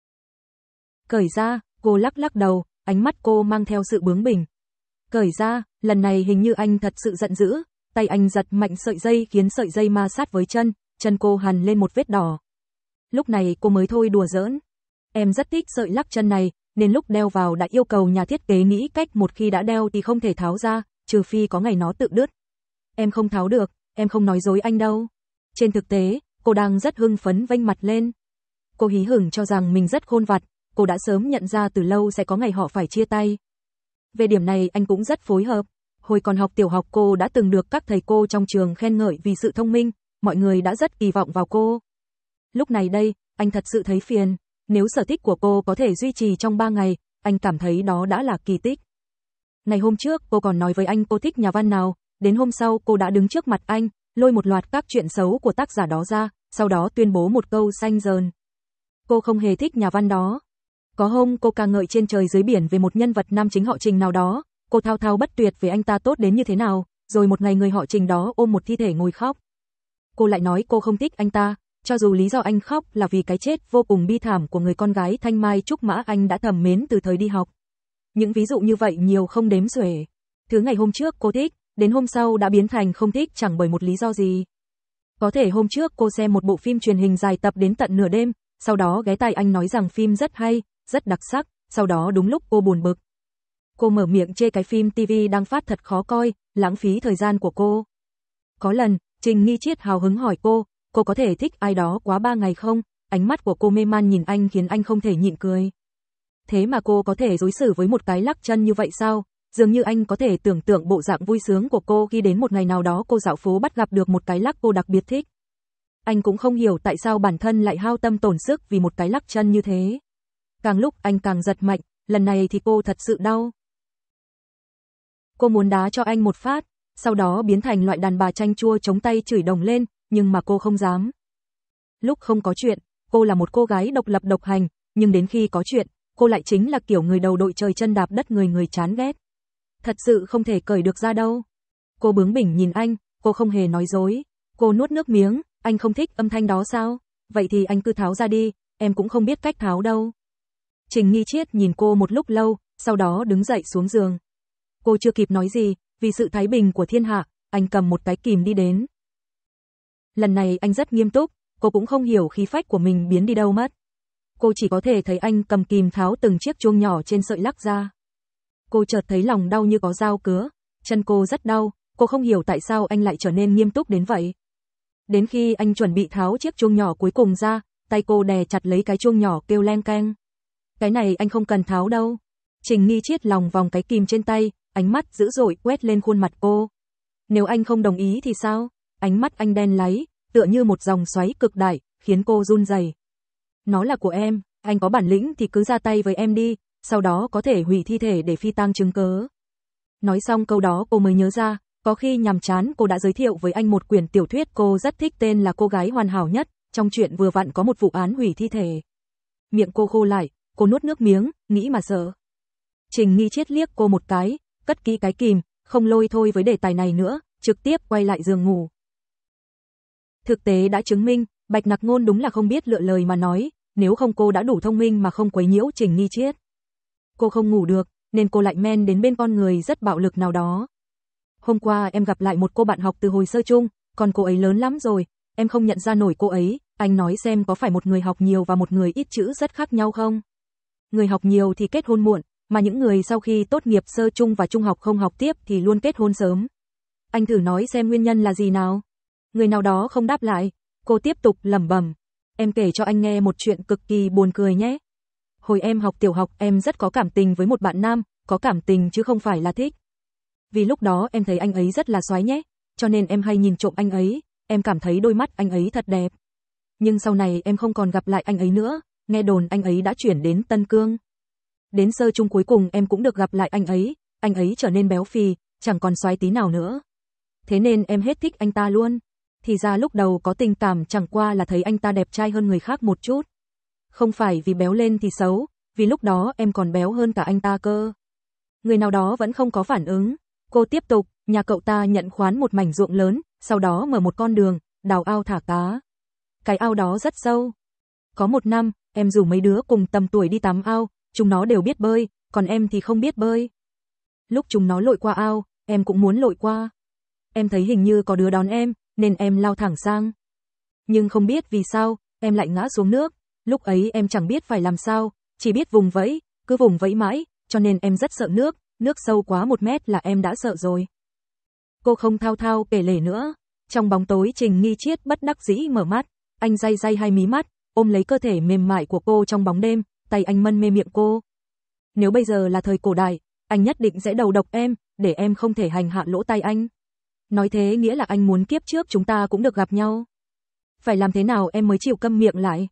Cởi ra, cô lắc lắc đầu, ánh mắt cô mang theo sự bướng bỉnh. Cởi ra, lần này hình như anh thật sự giận dữ, tay anh giật mạnh sợi dây khiến sợi dây ma sát với chân, chân cô hằn lên một vết đỏ. Lúc này cô mới thôi đùa giỡn. Em rất thích sợi lắc chân này, nên lúc đeo vào đã yêu cầu nhà thiết kế nghĩ cách một khi đã đeo thì không thể tháo ra, trừ phi có ngày nó tự đứt. Em không tháo được, em không nói dối anh đâu. Trên thực tế, cô đang rất hưng phấn vênh mặt lên. Cô hí hửng cho rằng mình rất khôn vặt, cô đã sớm nhận ra từ lâu sẽ có ngày họ phải chia tay. Về điểm này anh cũng rất phối hợp. Hồi còn học tiểu học cô đã từng được các thầy cô trong trường khen ngợi vì sự thông minh, mọi người đã rất kỳ vọng vào cô. Lúc này đây, anh thật sự thấy phiền, nếu sở thích của cô có thể duy trì trong ba ngày, anh cảm thấy đó đã là kỳ tích. Ngày hôm trước cô còn nói với anh cô thích nhà văn nào, đến hôm sau cô đã đứng trước mặt anh, lôi một loạt các chuyện xấu của tác giả đó ra, sau đó tuyên bố một câu xanh dờn. Cô không hề thích nhà văn đó. Có hôm cô ca ngợi trên trời dưới biển về một nhân vật nam chính họ Trình nào đó, cô thao thao bất tuyệt về anh ta tốt đến như thế nào, rồi một ngày người họ Trình đó ôm một thi thể ngồi khóc. Cô lại nói cô không thích anh ta, cho dù lý do anh khóc là vì cái chết vô cùng bi thảm của người con gái Thanh Mai Trúc Mã anh đã thầm mến từ thời đi học. Những ví dụ như vậy nhiều không đếm xuể. Thứ ngày hôm trước cô thích, đến hôm sau đã biến thành không thích chẳng bởi một lý do gì. Có thể hôm trước cô xem một bộ phim truyền hình dài tập đến tận nửa đêm, sau đó ghé tai anh nói rằng phim rất hay, rất đặc sắc, sau đó đúng lúc cô buồn bực. Cô mở miệng chê cái phim ti vi đang phát thật khó coi, lãng phí thời gian của cô. Có lần, Trình Nghi Triết hào hứng hỏi cô, cô có thể thích ai đó quá ba ngày không? Ánh mắt của cô mê man nhìn anh khiến anh không thể nhịn cười. Thế mà cô có thể đối xử với một cái lắc chân như vậy sao? Dường như anh có thể tưởng tượng bộ dạng vui sướng của cô khi đến một ngày nào đó cô dạo phố bắt gặp được một cái lắc cô đặc biệt thích. Anh cũng không hiểu tại sao bản thân lại hao tâm tổn sức vì một cái lắc chân như thế. Càng lúc anh càng giật mạnh, lần này thì cô thật sự đau. Cô muốn đá cho anh một phát, sau đó biến thành loại đàn bà chanh chua chống tay chửi đồng lên, nhưng mà cô không dám. Lúc không có chuyện, cô là một cô gái độc lập độc hành, nhưng đến khi có chuyện, cô lại chính là kiểu người đầu đội trời chân đạp đất người người chán ghét. Thật sự không thể cởi được ra đâu. Cô bướng bỉnh nhìn anh, cô không hề nói dối. Cô nuốt nước miếng, anh không thích âm thanh đó sao? Vậy thì anh cứ tháo ra đi, em cũng không biết cách tháo đâu. Trình Nghi Triết nhìn cô một lúc lâu, sau đó đứng dậy xuống giường. Cô chưa kịp nói gì, vì sự thái bình của thiên hạ, anh cầm một cái kìm đi đến. Lần này anh rất nghiêm túc, cô cũng không hiểu khí phách của mình biến đi đâu mất. Cô chỉ có thể thấy anh cầm kìm tháo từng chiếc chuông nhỏ trên sợi lắc ra. Cô chợt thấy lòng đau như có dao cứa, chân cô rất đau, cô không hiểu tại sao anh lại trở nên nghiêm túc đến vậy. Đến khi anh chuẩn bị tháo chiếc chuông nhỏ cuối cùng ra, tay cô đè chặt lấy cái chuông nhỏ kêu leng keng. Cái này anh không cần tháo đâu. Trình Nghi Triết lòng vòng cái kìm trên tay, ánh mắt dữ dội quét lên khuôn mặt cô. Nếu anh không đồng ý thì sao? Ánh mắt anh đen láy, tựa như một dòng xoáy cực đại, khiến cô run rẩy. Nó là của em, anh có bản lĩnh thì cứ ra tay với em đi, sau đó có thể hủy thi thể để phi tang chứng cớ. Nói xong câu đó cô mới nhớ ra, có khi nhàm chán cô đã giới thiệu với anh một quyển tiểu thuyết cô rất thích tên là Cô gái hoàn hảo nhất, trong truyện vừa vặn có một vụ án hủy thi thể. Miệng cô khô lại, cô nuốt nước miếng, nghĩ mà sợ. Trình Nghi Triết liếc cô một cái, cất kỹ cái kìm, không lôi thôi với đề tài này nữa, trực tiếp quay lại giường ngủ. Thực tế đã chứng minh, Bạch Nặc Ngôn đúng là không biết lựa lời mà nói, nếu không cô đã đủ thông minh mà không quấy nhiễu Trình Nghi Triết. Cô không ngủ được, nên cô lại men đến bên con người rất bạo lực nào đó. Hôm qua em gặp lại một cô bạn học từ hồi sơ chung, còn cô ấy lớn lắm rồi, em không nhận ra nổi cô ấy, anh nói xem có phải một người học nhiều và một người ít chữ rất khác nhau không? Người học nhiều thì kết hôn muộn, mà những người sau khi tốt nghiệp sơ chung và trung học không học tiếp thì luôn kết hôn sớm. Anh thử nói xem nguyên nhân là gì nào? Người nào đó không đáp lại, cô tiếp tục lẩm bẩm. Em kể cho anh nghe một chuyện cực kỳ buồn cười nhé. Hồi em học tiểu học em rất có cảm tình với một bạn nam, có cảm tình chứ không phải là thích. Vì lúc đó em thấy anh ấy rất là xoái nhé, cho nên em hay nhìn trộm anh ấy, em cảm thấy đôi mắt anh ấy thật đẹp. Nhưng sau này em không còn gặp lại anh ấy nữa, nghe đồn anh ấy đã chuyển đến Tân Cương. Đến sơ chung cuối cùng em cũng được gặp lại anh ấy, anh ấy trở nên béo phì, chẳng còn xoái tí nào nữa. Thế nên em hết thích anh ta luôn. Thì ra lúc đầu có tình cảm chẳng qua là thấy anh ta đẹp trai hơn người khác một chút. Không phải vì béo lên thì xấu, vì lúc đó em còn béo hơn cả anh ta cơ. Người nào đó vẫn không có phản ứng. Cô tiếp tục, nhà cậu ta nhận khoán một mảnh ruộng lớn, sau đó mở một con đường, đào ao thả cá. Cái ao đó rất sâu. Có một năm, em rủ mấy đứa cùng tầm tuổi đi tắm ao, chúng nó đều biết bơi, còn em thì không biết bơi. Lúc chúng nó lội qua ao, em cũng muốn lội qua. Em thấy hình như có đứa đón em, nên em lao thẳng sang. Nhưng không biết vì sao, em lại ngã xuống nước. Lúc ấy em chẳng biết phải làm sao, chỉ biết vùng vẫy, cứ vùng vẫy mãi, cho nên em rất sợ nước, nước sâu quá một mét là em đã sợ rồi. Cô không thao thao kể lể nữa. Trong bóng tối Trình Nghi Triết bất đắc dĩ mở mắt, anh day day hai mí mắt, ôm lấy cơ thể mềm mại của cô trong bóng đêm, tay anh mân mê miệng cô. Nếu bây giờ là thời cổ đại, anh nhất định sẽ đầu độc em, để em không thể hành hạ lỗ tai anh. Nói thế nghĩa là anh muốn kiếp trước chúng ta cũng được gặp nhau. Phải làm thế nào em mới chịu câm miệng lại?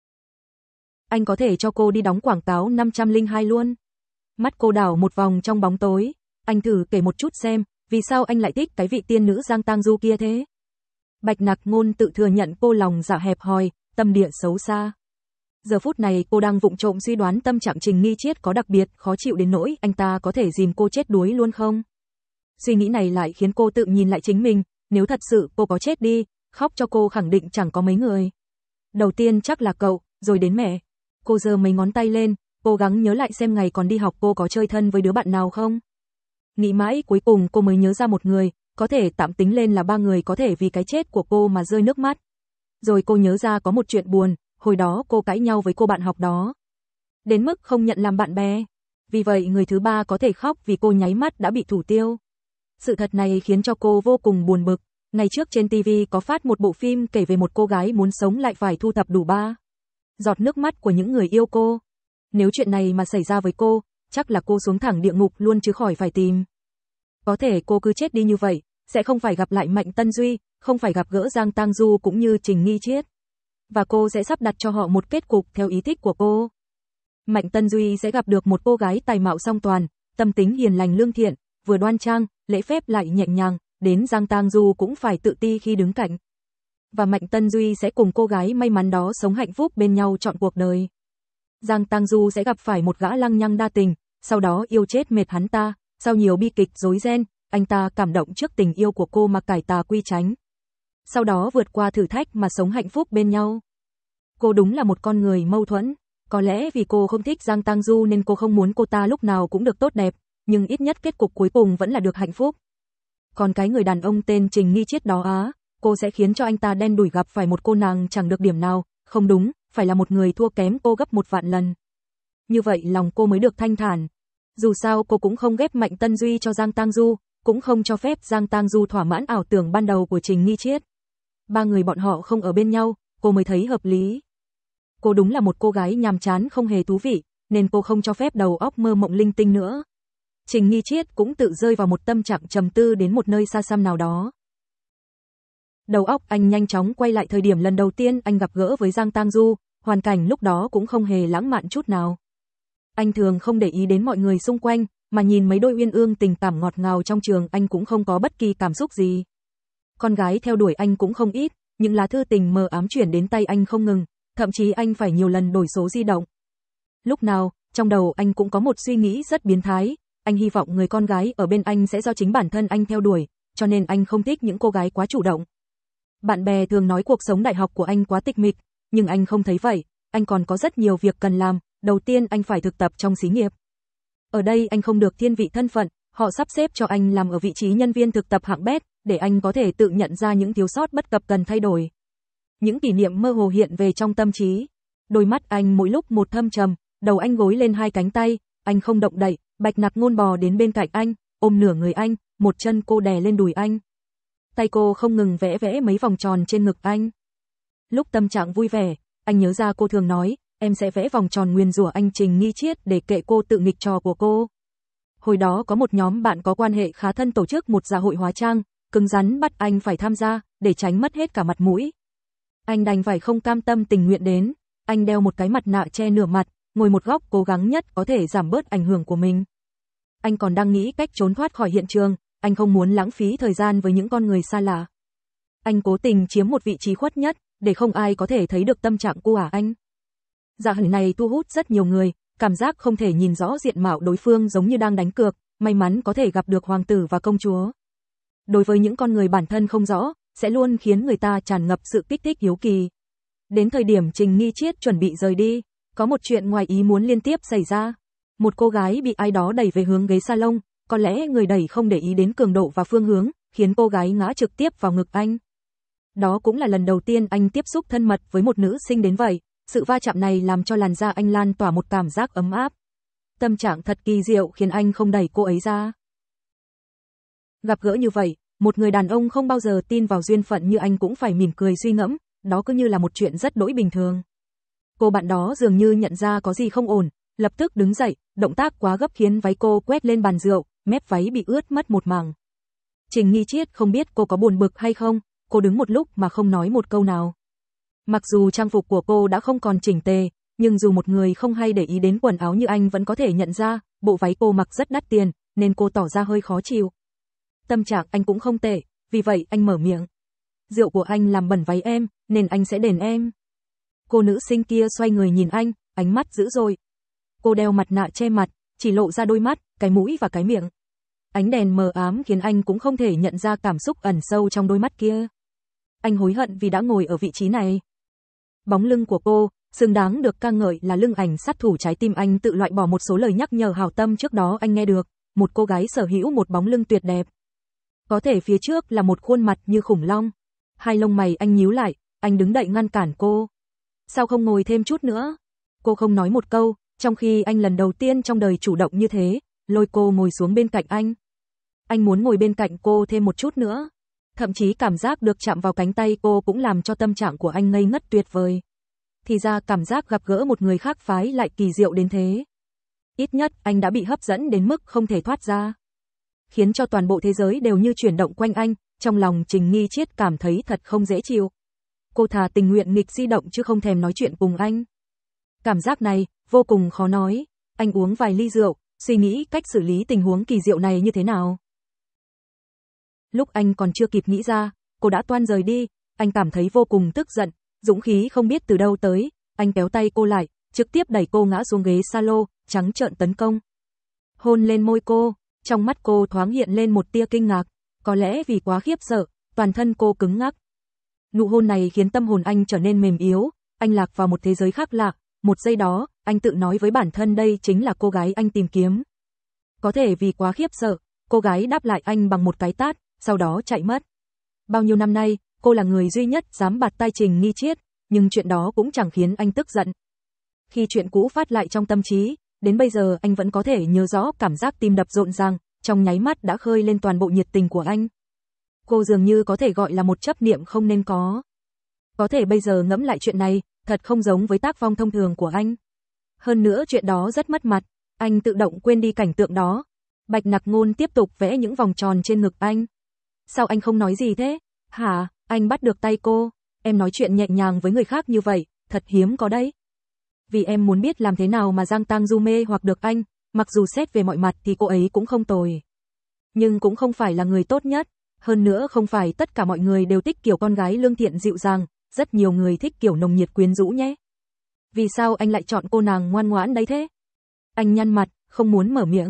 Anh có thể cho cô đi đóng quảng cáo năm trăm lẻ hai luôn. Mắt cô đảo một vòng trong bóng tối, anh thử kể một chút xem, vì sao anh lại thích cái vị tiên nữ Giang Tang Du kia thế? Bạch Nặc Ngôn tự thừa nhận cô lòng dạ hẹp hòi, tâm địa xấu xa. Giờ phút này cô đang vụng trộm suy đoán tâm trạng Trình Nghi Triết có đặc biệt khó chịu đến nỗi anh ta có thể dìm cô chết đuối luôn không? Suy nghĩ này lại khiến cô tự nhìn lại chính mình, nếu thật sự cô có chết đi, khóc cho cô khẳng định chẳng có mấy người. Đầu tiên chắc là cậu, rồi đến mẹ. Cô giơ mấy ngón tay lên, cố gắng nhớ lại xem ngày còn đi học cô có chơi thân với đứa bạn nào không. Nghĩ mãi cuối cùng cô mới nhớ ra một người, có thể tạm tính lên là ba người có thể vì cái chết của cô mà rơi nước mắt. Rồi cô nhớ ra có một chuyện buồn, hồi đó cô cãi nhau với cô bạn học đó. Đến mức không nhận làm bạn bè. Vì vậy người thứ ba có thể khóc vì cô nháy mắt đã bị thủ tiêu. Sự thật này khiến cho cô vô cùng buồn bực. Ngày trước trên ti vi có phát một bộ phim kể về một cô gái muốn sống lại phải thu thập đủ ba giọt nước mắt của những người yêu cô. Nếu chuyện này mà xảy ra với cô, chắc là cô xuống thẳng địa ngục luôn chứ khỏi phải tìm. Có thể cô cứ chết đi như vậy, sẽ không phải gặp lại Mạnh Tân Duy, không phải gặp gỡ Giang Tang Du cũng như Trình Nghi Triết. Và cô sẽ sắp đặt cho họ một kết cục theo ý thích của cô. Mạnh Tân Duy sẽ gặp được một cô gái tài mạo song toàn, tâm tính hiền lành lương thiện, vừa đoan trang, lễ phép lại nhẹ nhàng, đến Giang Tang Du cũng phải tự ti khi đứng cạnh. và Mạnh Tân Duy sẽ cùng cô gái may mắn đó sống hạnh phúc bên nhau trọn cuộc đời. Giang Tang Du sẽ gặp phải một gã lăng nhăng đa tình, sau đó yêu chết mệt hắn ta, sau nhiều bi kịch rối ren, anh ta cảm động trước tình yêu của cô mà cải tà quy chánh. Sau đó vượt qua thử thách mà sống hạnh phúc bên nhau. Cô đúng là một con người mâu thuẫn, có lẽ vì cô không thích Giang Tang Du nên cô không muốn cô ta lúc nào cũng được tốt đẹp, nhưng ít nhất kết cục cuối cùng vẫn là được hạnh phúc. Còn cái người đàn ông tên Trình Nghi Chiết đó á, cô sẽ khiến cho anh ta đen đủi gặp phải một cô nàng chẳng được điểm nào, không đúng, phải là một người thua kém cô gấp một vạn lần. Như vậy lòng cô mới được thanh thản. Dù sao cô cũng không ghép Mạnh Tân Duy cho Giang Tang Du, cũng không cho phép Giang Tang Du thỏa mãn ảo tưởng ban đầu của Trình Nghi Chiết. Ba người bọn họ không ở bên nhau, cô mới thấy hợp lý. Cô đúng là một cô gái nhàm chán không hề thú vị, nên cô không cho phép đầu óc mơ mộng linh tinh nữa. Trình Nghi Chiết cũng tự rơi vào một tâm trạng trầm tư đến một nơi xa xăm nào đó. Đầu óc anh nhanh chóng quay lại thời điểm lần đầu tiên anh gặp gỡ với Giang Tang Du, hoàn cảnh lúc đó cũng không hề lãng mạn chút nào. Anh thường không để ý đến mọi người xung quanh, mà nhìn mấy đôi uyên ương tình cảm ngọt ngào trong trường anh cũng không có bất kỳ cảm xúc gì. Con gái theo đuổi anh cũng không ít, những lá thư tình mờ ám chuyển đến tay anh không ngừng, thậm chí anh phải nhiều lần đổi số di động. Lúc nào, trong đầu anh cũng có một suy nghĩ rất biến thái, anh hy vọng người con gái ở bên anh sẽ do chính bản thân anh theo đuổi, cho nên anh không thích những cô gái quá chủ động. Bạn bè thường nói cuộc sống đại học của anh quá tịch mịch, nhưng anh không thấy vậy, anh còn có rất nhiều việc cần làm, đầu tiên anh phải thực tập trong xí nghiệp. Ở đây anh không được thiên vị thân phận, họ sắp xếp cho anh làm ở vị trí nhân viên thực tập hạng bét, để anh có thể tự nhận ra những thiếu sót bất cập cần thay đổi. Những kỷ niệm mơ hồ hiện về trong tâm trí. Đôi mắt anh mỗi lúc một thâm trầm, đầu anh gối lên hai cánh tay, anh không động đậy, Bạch Nặc Ngôn bò đến bên cạnh anh, ôm nửa người anh, một chân cô đè lên đùi anh. Tay cô không ngừng vẽ vẽ mấy vòng tròn trên ngực anh. Lúc tâm trạng vui vẻ, anh nhớ ra cô thường nói, em sẽ vẽ vòng tròn nguyền rủa anh Trình Nghi Chiết để kệ cô tự nghịch trò của cô. Hồi đó có một nhóm bạn có quan hệ khá thân tổ chức một dạ hội hóa trang, cứng rắn bắt anh phải tham gia, để tránh mất hết cả mặt mũi. Anh đành phải không cam tâm tình nguyện đến, anh đeo một cái mặt nạ che nửa mặt, ngồi một góc cố gắng nhất có thể giảm bớt ảnh hưởng của mình. Anh còn đang nghĩ cách trốn thoát khỏi hiện trường, anh không muốn lãng phí thời gian với những con người xa lạ. Anh cố tình chiếm một vị trí khuất nhất, để không ai có thể thấy được tâm trạng của anh. Dạ hẳn này thu hút rất nhiều người, cảm giác không thể nhìn rõ diện mạo đối phương giống như đang đánh cược, may mắn có thể gặp được hoàng tử và công chúa. Đối với những con người bản thân không rõ, sẽ luôn khiến người ta tràn ngập sự kích thích hiếu kỳ. Đến thời điểm Trình Nghi Chiết chuẩn bị rời đi, có một chuyện ngoài ý muốn liên tiếp xảy ra. Một cô gái bị ai đó đẩy về hướng ghế salon, có lẽ người đẩy không để ý đến cường độ và phương hướng, khiến cô gái ngã trực tiếp vào ngực anh. Đó cũng là lần đầu tiên anh tiếp xúc thân mật với một nữ sinh đến vậy, sự va chạm này làm cho làn da anh lan tỏa một cảm giác ấm áp. Tâm trạng thật kỳ diệu khiến anh không đẩy cô ấy ra. Gặp gỡ như vậy, một người đàn ông không bao giờ tin vào duyên phận như anh cũng phải mỉm cười suy ngẫm, đó cứ như là một chuyện rất đỗi bình thường. Cô bạn đó dường như nhận ra có gì không ổn, lập tức đứng dậy, động tác quá gấp khiến váy cô quét lên bàn rượu, mép váy bị ướt mất một mảng. Trình Nghi Chiết không biết cô có buồn bực hay không, cô đứng một lúc mà không nói một câu nào. Mặc dù trang phục của cô đã không còn chỉnh tề, nhưng dù một người không hay để ý đến quần áo như anh vẫn có thể nhận ra, bộ váy cô mặc rất đắt tiền, nên cô tỏ ra hơi khó chịu. Tâm trạng anh cũng không tệ, vì vậy anh mở miệng. Rượu của anh làm bẩn váy em, nên anh sẽ đền em. Cô nữ sinh kia xoay người nhìn anh, ánh mắt dữ dội. Cô đeo mặt nạ che mặt, chỉ lộ ra đôi mắt, cái mũi và cái miệng. Ánh đèn mờ ám khiến anh cũng không thể nhận ra cảm xúc ẩn sâu trong đôi mắt kia. Anh hối hận vì đã ngồi ở vị trí này. Bóng lưng của cô, xứng đáng được ca ngợi là lưng ảnh sát thủ trái tim anh tự loại bỏ một số lời nhắc nhở hảo tâm trước đó anh nghe được, một cô gái sở hữu một bóng lưng tuyệt đẹp. Có thể phía trước là một khuôn mặt như khủng long. Hai lông mày anh nhíu lại, anh đứng đậy ngăn cản cô. Sao không ngồi thêm chút nữa? Cô không nói một câu, trong khi anh lần đầu tiên trong đời chủ động như thế, lôi cô ngồi xuống bên cạnh anh. Anh muốn ngồi bên cạnh cô thêm một chút nữa. Thậm chí cảm giác được chạm vào cánh tay cô cũng làm cho tâm trạng của anh ngây ngất tuyệt vời. Thì ra cảm giác gặp gỡ một người khác phái lại kỳ diệu đến thế. Ít nhất anh đã bị hấp dẫn đến mức không thể thoát ra. Khiến cho toàn bộ thế giới đều như chuyển động quanh anh, trong lòng Trình Nghi Chiết cảm thấy thật không dễ chịu. Cô thà tình nguyện nghịch di động chứ không thèm nói chuyện cùng anh. Cảm giác này, vô cùng khó nói. Anh uống vài ly rượu, suy nghĩ cách xử lý tình huống kỳ diệu này như thế nào. Lúc anh còn chưa kịp nghĩ ra, cô đã toan rời đi, anh cảm thấy vô cùng tức giận, dũng khí không biết từ đâu tới, anh kéo tay cô lại, trực tiếp đẩy cô ngã xuống ghế salon, trắng trợn tấn công. Hôn lên môi cô, trong mắt cô thoáng hiện lên một tia kinh ngạc, có lẽ vì quá khiếp sợ, toàn thân cô cứng ngắc. Nụ hôn này khiến tâm hồn anh trở nên mềm yếu, anh lạc vào một thế giới khác lạ, một giây đó, anh tự nói với bản thân đây chính là cô gái anh tìm kiếm. Có thể vì quá khiếp sợ, cô gái đáp lại anh bằng một cái tát, sau đó chạy mất. Bao nhiêu năm nay, cô là người duy nhất dám bạt tai Trình Nghi Triết, nhưng chuyện đó cũng chẳng khiến anh tức giận. Khi chuyện cũ phát lại trong tâm trí, đến bây giờ anh vẫn có thể nhớ rõ cảm giác tim đập rộn ràng, trong nháy mắt đã khơi lên toàn bộ nhiệt tình của anh. Cô dường như có thể gọi là một chấp niệm không nên có. Có thể bây giờ ngẫm lại chuyện này, thật không giống với tác phong thông thường của anh. Hơn nữa chuyện đó rất mất mặt, anh tự động quên đi cảnh tượng đó. Bạch Nặc Ngôn tiếp tục vẽ những vòng tròn trên ngực anh. Sao anh không nói gì thế? Hả? Anh bắt được tay cô. Em nói chuyện nhẹ nhàng với người khác như vậy, thật hiếm có đấy. Vì em muốn biết làm thế nào mà Giang Tang Du mê hoặc được anh, mặc dù xét về mọi mặt thì cô ấy cũng không tồi. Nhưng cũng không phải là người tốt nhất. Hơn nữa không phải tất cả mọi người đều thích kiểu con gái lương thiện dịu dàng, rất nhiều người thích kiểu nồng nhiệt quyến rũ nhé. Vì sao anh lại chọn cô nàng ngoan ngoãn đấy thế? Anh nhăn mặt, không muốn mở miệng.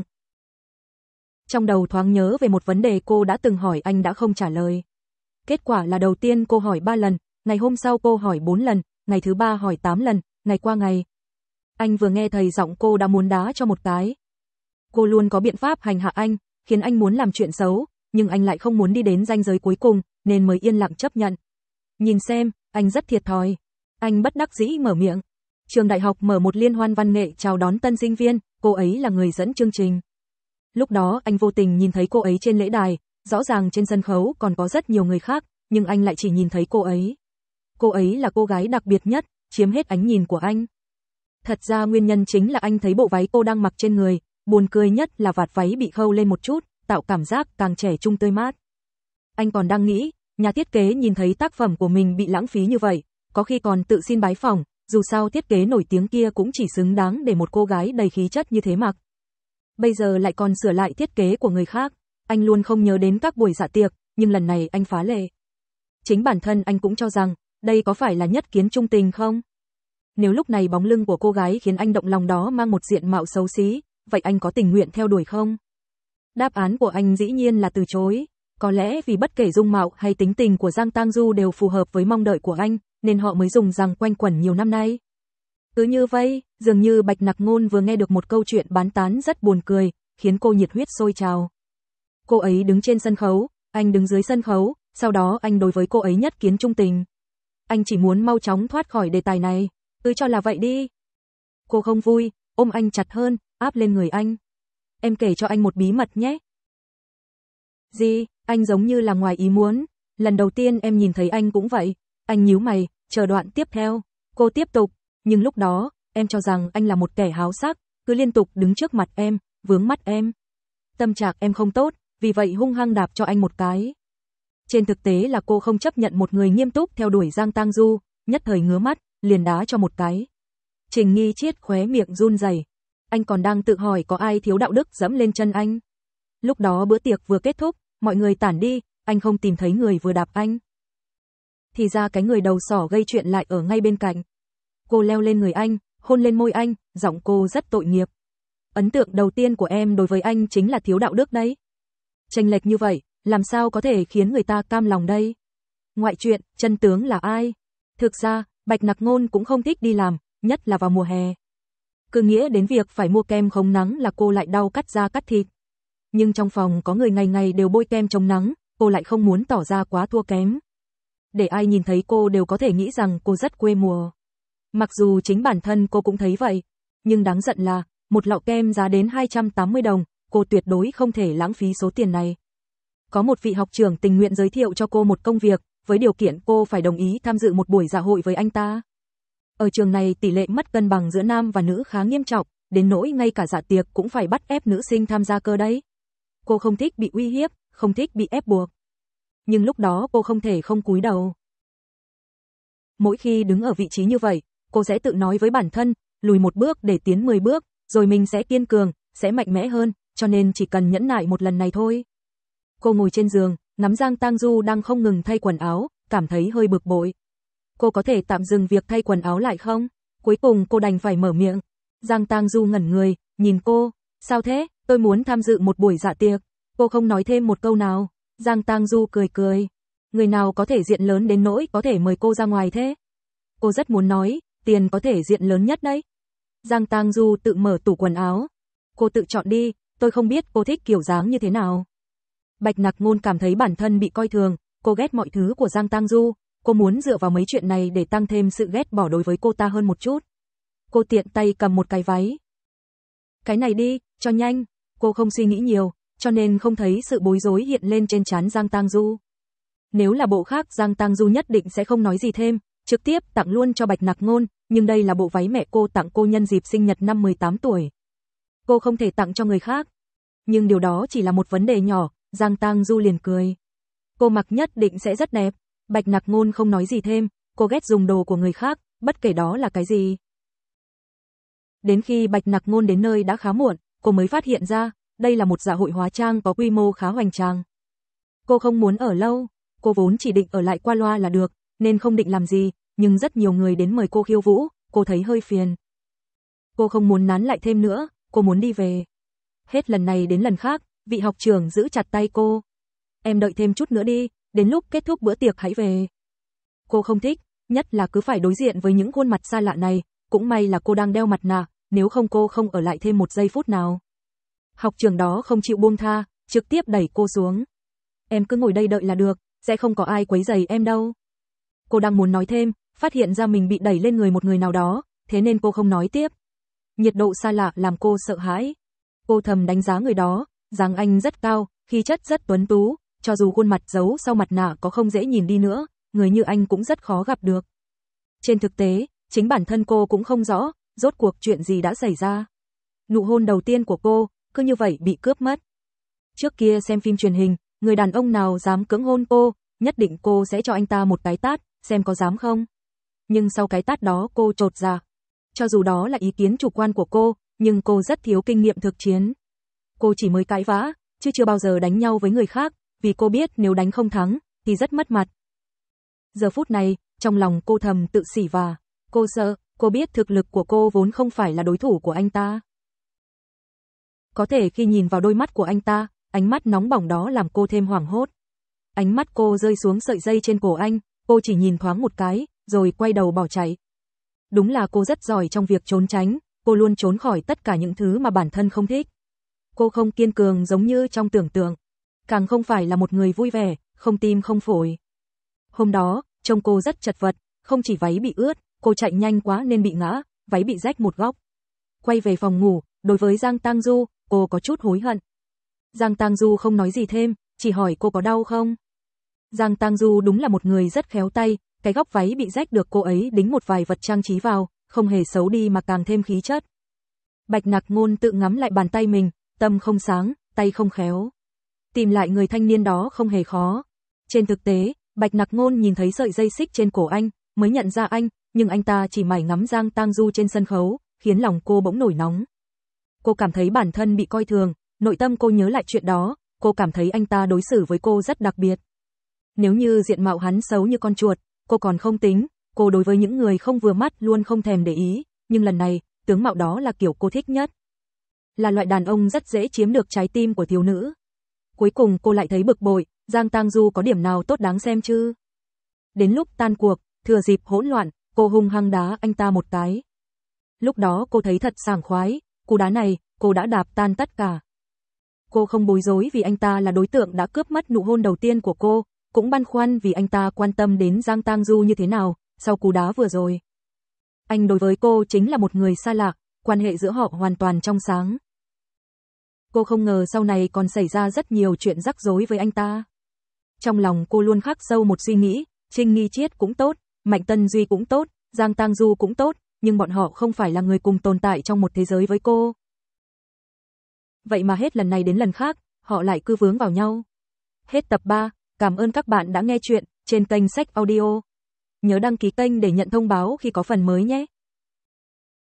Trong đầu thoáng nhớ về một vấn đề cô đã từng hỏi anh đã không trả lời. Kết quả là đầu tiên cô hỏi ba lần, ngày hôm sau cô hỏi bốn lần, ngày thứ ba hỏi tám lần, ngày qua ngày. Anh vừa nghe thấy giọng cô đã muốn đá cho một cái. Cô luôn có biện pháp hành hạ anh, khiến anh muốn làm chuyện xấu, nhưng anh lại không muốn đi đến ranh giới cuối cùng, nên mới yên lặng chấp nhận. Nhìn xem, anh rất thiệt thòi. Anh bất đắc dĩ mở miệng. Trường đại học mở một liên hoan văn nghệ chào đón tân sinh viên, cô ấy là người dẫn chương trình. Lúc đó anh vô tình nhìn thấy cô ấy trên lễ đài, rõ ràng trên sân khấu còn có rất nhiều người khác, nhưng anh lại chỉ nhìn thấy cô ấy. Cô ấy là cô gái đặc biệt nhất, chiếm hết ánh nhìn của anh. Thật ra nguyên nhân chính là anh thấy bộ váy cô đang mặc trên người, buồn cười nhất là vạt váy bị khâu lên một chút, tạo cảm giác càng trẻ trung tươi mát. Anh còn đang nghĩ, nhà thiết kế nhìn thấy tác phẩm của mình bị lãng phí như vậy, có khi còn tự xin bái phỏng, dù sao thiết kế nổi tiếng kia cũng chỉ xứng đáng để một cô gái đầy khí chất như thế mặc. Bây giờ lại còn sửa lại thiết kế của người khác, anh luôn không nhớ đến các buổi dạ tiệc, nhưng lần này anh phá lệ. Chính bản thân anh cũng cho rằng, đây có phải là nhất kiến trung tình không? Nếu lúc này bóng lưng của cô gái khiến anh động lòng đó mang một diện mạo xấu xí, vậy anh có tình nguyện theo đuổi không? Đáp án của anh dĩ nhiên là từ chối. Có lẽ vì bất kể dung mạo hay tính tình của Giang Tang Du đều phù hợp với mong đợi của anh, nên họ mới dùng rằng quanh quẩn nhiều năm nay. Cứ như vậy, dường như Bạch Nặc Ngôn vừa nghe được một câu chuyện bán tán rất buồn cười, khiến cô nhiệt huyết sôi trào. Cô ấy đứng trên sân khấu, anh đứng dưới sân khấu, sau đó anh đối với cô ấy nhất kiến trung tình. Anh chỉ muốn mau chóng thoát khỏi đề tài này, cứ cho là vậy đi. Cô không vui, ôm anh chặt hơn, áp lên người anh. Em kể cho anh một bí mật nhé. Gì? Anh giống như là ngoài ý muốn. Lần đầu tiên em nhìn thấy anh cũng vậy. Anh nhíu mày, chờ đoạn tiếp theo. Cô tiếp tục, nhưng lúc đó, em cho rằng anh là một kẻ háo sắc, cứ liên tục đứng trước mặt em, vướng mắt em. Tâm trạng em không tốt, vì vậy hung hăng đạp cho anh một cái. Trên thực tế là cô không chấp nhận một người nghiêm túc theo đuổi Giang Tang Du, nhất thời ngứa mắt, liền đá cho một cái. Trình Nghi Triết khóe miệng run rẩy. Anh còn đang tự hỏi có ai thiếu đạo đức dẫm lên chân anh. Lúc đó bữa tiệc vừa kết thúc, mọi người tản đi, anh không tìm thấy người vừa đạp anh. Thì ra cái người đầu sỏ gây chuyện lại ở ngay bên cạnh. Cô leo lên người anh, hôn lên môi anh, giọng cô rất tội nghiệp. Ấn tượng đầu tiên của em đối với anh chính là thiếu đạo đức đấy. Chênh lệch như vậy, làm sao có thể khiến người ta cam lòng đây? Ngoại truyện, chân tướng là ai? Thực ra, Bạch Nặc Ngôn cũng không thích đi làm, nhất là vào mùa hè. Cứ nghĩa đến việc phải mua kem chống nắng là cô lại đau cắt da cắt thịt. Nhưng trong phòng có người ngày ngày đều bôi kem chống nắng, cô lại không muốn tỏ ra quá thua kém. Để ai nhìn thấy cô đều có thể nghĩ rằng cô rất quê mùa. Mặc dù chính bản thân cô cũng thấy vậy, nhưng đáng giận là, một lọ kem giá đến hai trăm tám mươi đồng, cô tuyệt đối không thể lãng phí số tiền này. Có một vị học trưởng tình nguyện giới thiệu cho cô một công việc, với điều kiện cô phải đồng ý tham dự một buổi dạ hội với anh ta. Ở trường này tỷ lệ mất cân bằng giữa nam và nữ khá nghiêm trọng, đến nỗi ngay cả dạ tiệc cũng phải bắt ép nữ sinh tham gia cơ đấy. Cô không thích bị uy hiếp, không thích bị ép buộc. Nhưng lúc đó cô không thể không cúi đầu. Mỗi khi đứng ở vị trí như vậy, cô sẽ tự nói với bản thân, lùi một bước để tiến mười bước, rồi mình sẽ kiên cường, sẽ mạnh mẽ hơn, cho nên chỉ cần nhẫn nại một lần này thôi. Cô ngồi trên giường, ngắm Giang Tang Du đang không ngừng thay quần áo, cảm thấy hơi bực bội. Cô có thể tạm dừng việc thay quần áo lại không? Cuối cùng cô đành phải mở miệng. Giang Tang Du ngẩn người, nhìn cô. Sao thế? Tôi muốn tham dự một buổi dạ tiệc. Cô không nói thêm một câu nào. Giang Tang Du cười cười. Người nào có thể diện lớn đến nỗi có thể mời cô ra ngoài thế? Cô rất muốn nói, tiền có thể diện lớn nhất đấy. Giang Tang Du tự mở tủ quần áo. Cô tự chọn đi, tôi không biết cô thích kiểu dáng như thế nào. Bạch Nặc Ngôn cảm thấy bản thân bị coi thường, cô ghét mọi thứ của Giang Tang Du, cô muốn dựa vào mấy chuyện này để tăng thêm sự ghét bỏ đối với cô ta hơn một chút. Cô tiện tay cầm một cái váy. Cái này đi, cho nhanh. Cô không suy nghĩ nhiều, cho nên không thấy sự bối rối hiện lên trên trán Giang Tang Du. Nếu là bộ khác Giang Tang Du nhất định sẽ không nói gì thêm, trực tiếp tặng luôn cho Bạch Nặc Ngôn, nhưng đây là bộ váy mẹ cô tặng cô nhân dịp sinh nhật năm mười tám tuổi. Cô không thể tặng cho người khác. Nhưng điều đó chỉ là một vấn đề nhỏ, Giang Tang Du liền cười. Cô mặc nhất định sẽ rất đẹp. Bạch Nặc Ngôn không nói gì thêm, cô ghét dùng đồ của người khác, bất kể đó là cái gì. Đến khi Bạch Nặc Ngôn đến nơi đã khá muộn, cô mới phát hiện ra, đây là một dạ hội hóa trang có quy mô khá hoành tráng. Cô không muốn ở lâu, cô vốn chỉ định ở lại qua loa là được, nên không định làm gì, nhưng rất nhiều người đến mời cô khiêu vũ, cô thấy hơi phiền. Cô không muốn nán lại thêm nữa, cô muốn đi về. Hết lần này đến lần khác, vị học trưởng giữ chặt tay cô. Em đợi thêm chút nữa đi, đến lúc kết thúc bữa tiệc hãy về. Cô không thích, nhất là cứ phải đối diện với những khuôn mặt xa lạ này, cũng may là cô đang đeo mặt nạ, nếu không cô không ở lại thêm một giây phút nào. Học trưởng đó không chịu buông tha, trực tiếp đẩy cô xuống. Em cứ ngồi đây đợi là được, sẽ không có ai quấy rầy em đâu. Cô đang muốn nói thêm, phát hiện ra mình bị đẩy lên người một người nào đó, thế nên cô không nói tiếp. Nhiệt độ xa lạ làm cô sợ hãi. Cô thầm đánh giá người đó, dáng anh rất cao, khí chất rất tuấn tú, cho dù khuôn mặt giấu sau mặt nạ có không dễ nhìn đi nữa, người như anh cũng rất khó gặp được. Trên thực tế, chính bản thân cô cũng không rõ, rốt cuộc chuyện gì đã xảy ra. Nụ hôn đầu tiên của cô, cứ như vậy bị cướp mất. Trước kia xem phim truyền hình, người đàn ông nào dám cưỡng hôn cô, nhất định cô sẽ cho anh ta một cái tát, xem có dám không. Nhưng sau cái tát đó cô chột dạ. Cho dù đó là ý kiến chủ quan của cô, nhưng cô rất thiếu kinh nghiệm thực chiến. Cô chỉ mới cãi vã, chứ chưa bao giờ đánh nhau với người khác, vì cô biết nếu đánh không thắng, thì rất mất mặt. Giờ phút này, trong lòng cô thầm tự sỉ vả. Cô sợ, cô biết thực lực của cô vốn không phải là đối thủ của anh ta. Có thể khi nhìn vào đôi mắt của anh ta, ánh mắt nóng bỏng đó làm cô thêm hoảng hốt. Ánh mắt cô rơi xuống sợi dây trên cổ anh, cô chỉ nhìn thoáng một cái, rồi quay đầu bỏ chạy. Đúng là cô rất giỏi trong việc trốn tránh, cô luôn trốn khỏi tất cả những thứ mà bản thân không thích. Cô không kiên cường giống như trong tưởng tượng, càng không phải là một người vui vẻ, không tim không phổi. Hôm đó, trông cô rất chật vật, không chỉ váy bị ướt, cô chạy nhanh quá nên bị ngã, váy bị rách một góc. Quay về phòng ngủ, đối với Giang Tang Du, cô có chút hối hận. Giang Tang Du không nói gì thêm, chỉ hỏi cô có đau không. Giang Tang Du đúng là một người rất khéo tay, cái góc váy bị rách được cô ấy đính một vài vật trang trí vào, không hề xấu đi mà càng thêm khí chất. Bạch Nặc Ngôn tự ngắm lại bàn tay mình, tâm không sáng, tay không khéo. Tìm lại người thanh niên đó không hề khó. Trên thực tế, Bạch Nặc Ngôn nhìn thấy sợi dây xích trên cổ anh, mới nhận ra anh, nhưng anh ta chỉ mải ngắm Giang Tang Du trên sân khấu, khiến lòng cô bỗng nổi nóng. Cô cảm thấy bản thân bị coi thường, nội tâm cô nhớ lại chuyện đó, cô cảm thấy anh ta đối xử với cô rất đặc biệt. Nếu như diện mạo hắn xấu như con chuột, cô còn không tính, cô đối với những người không vừa mắt luôn không thèm để ý, nhưng lần này, tướng mạo đó là kiểu cô thích nhất. Là loại đàn ông rất dễ chiếm được trái tim của thiếu nữ. Cuối cùng cô lại thấy bực bội, Giang Tang Du có điểm nào tốt đáng xem chứ? Đến lúc tan cuộc, thừa dịp hỗn loạn, cô hung hăng đá anh ta một cái. Lúc đó cô thấy thật sảng khoái, cú đá này, cô đã đạp tan tất cả. Cô không bối rối vì anh ta là đối tượng đã cướp mất nụ hôn đầu tiên của cô, cũng băn khoăn vì anh ta quan tâm đến Giang Tang Du như thế nào, sau cú đá vừa rồi. Anh đối với cô chính là một người xa lạ, quan hệ giữa họ hoàn toàn trong sáng. Cô không ngờ sau này còn xảy ra rất nhiều chuyện rắc rối với anh ta. Trong lòng cô luôn khắc sâu một suy nghĩ, Trinh Nghi Chiết cũng tốt, Mạnh Tân Duy cũng tốt, Giang Tang Du cũng tốt, nhưng bọn họ không phải là người cùng tồn tại trong một thế giới với cô. Vậy mà hết lần này đến lần khác, họ lại cứ vướng vào nhau. Hết tập ba, cảm ơn các bạn đã nghe chuyện trên kênh Sách Audio. Nhớ đăng ký kênh để nhận thông báo khi có phần mới nhé.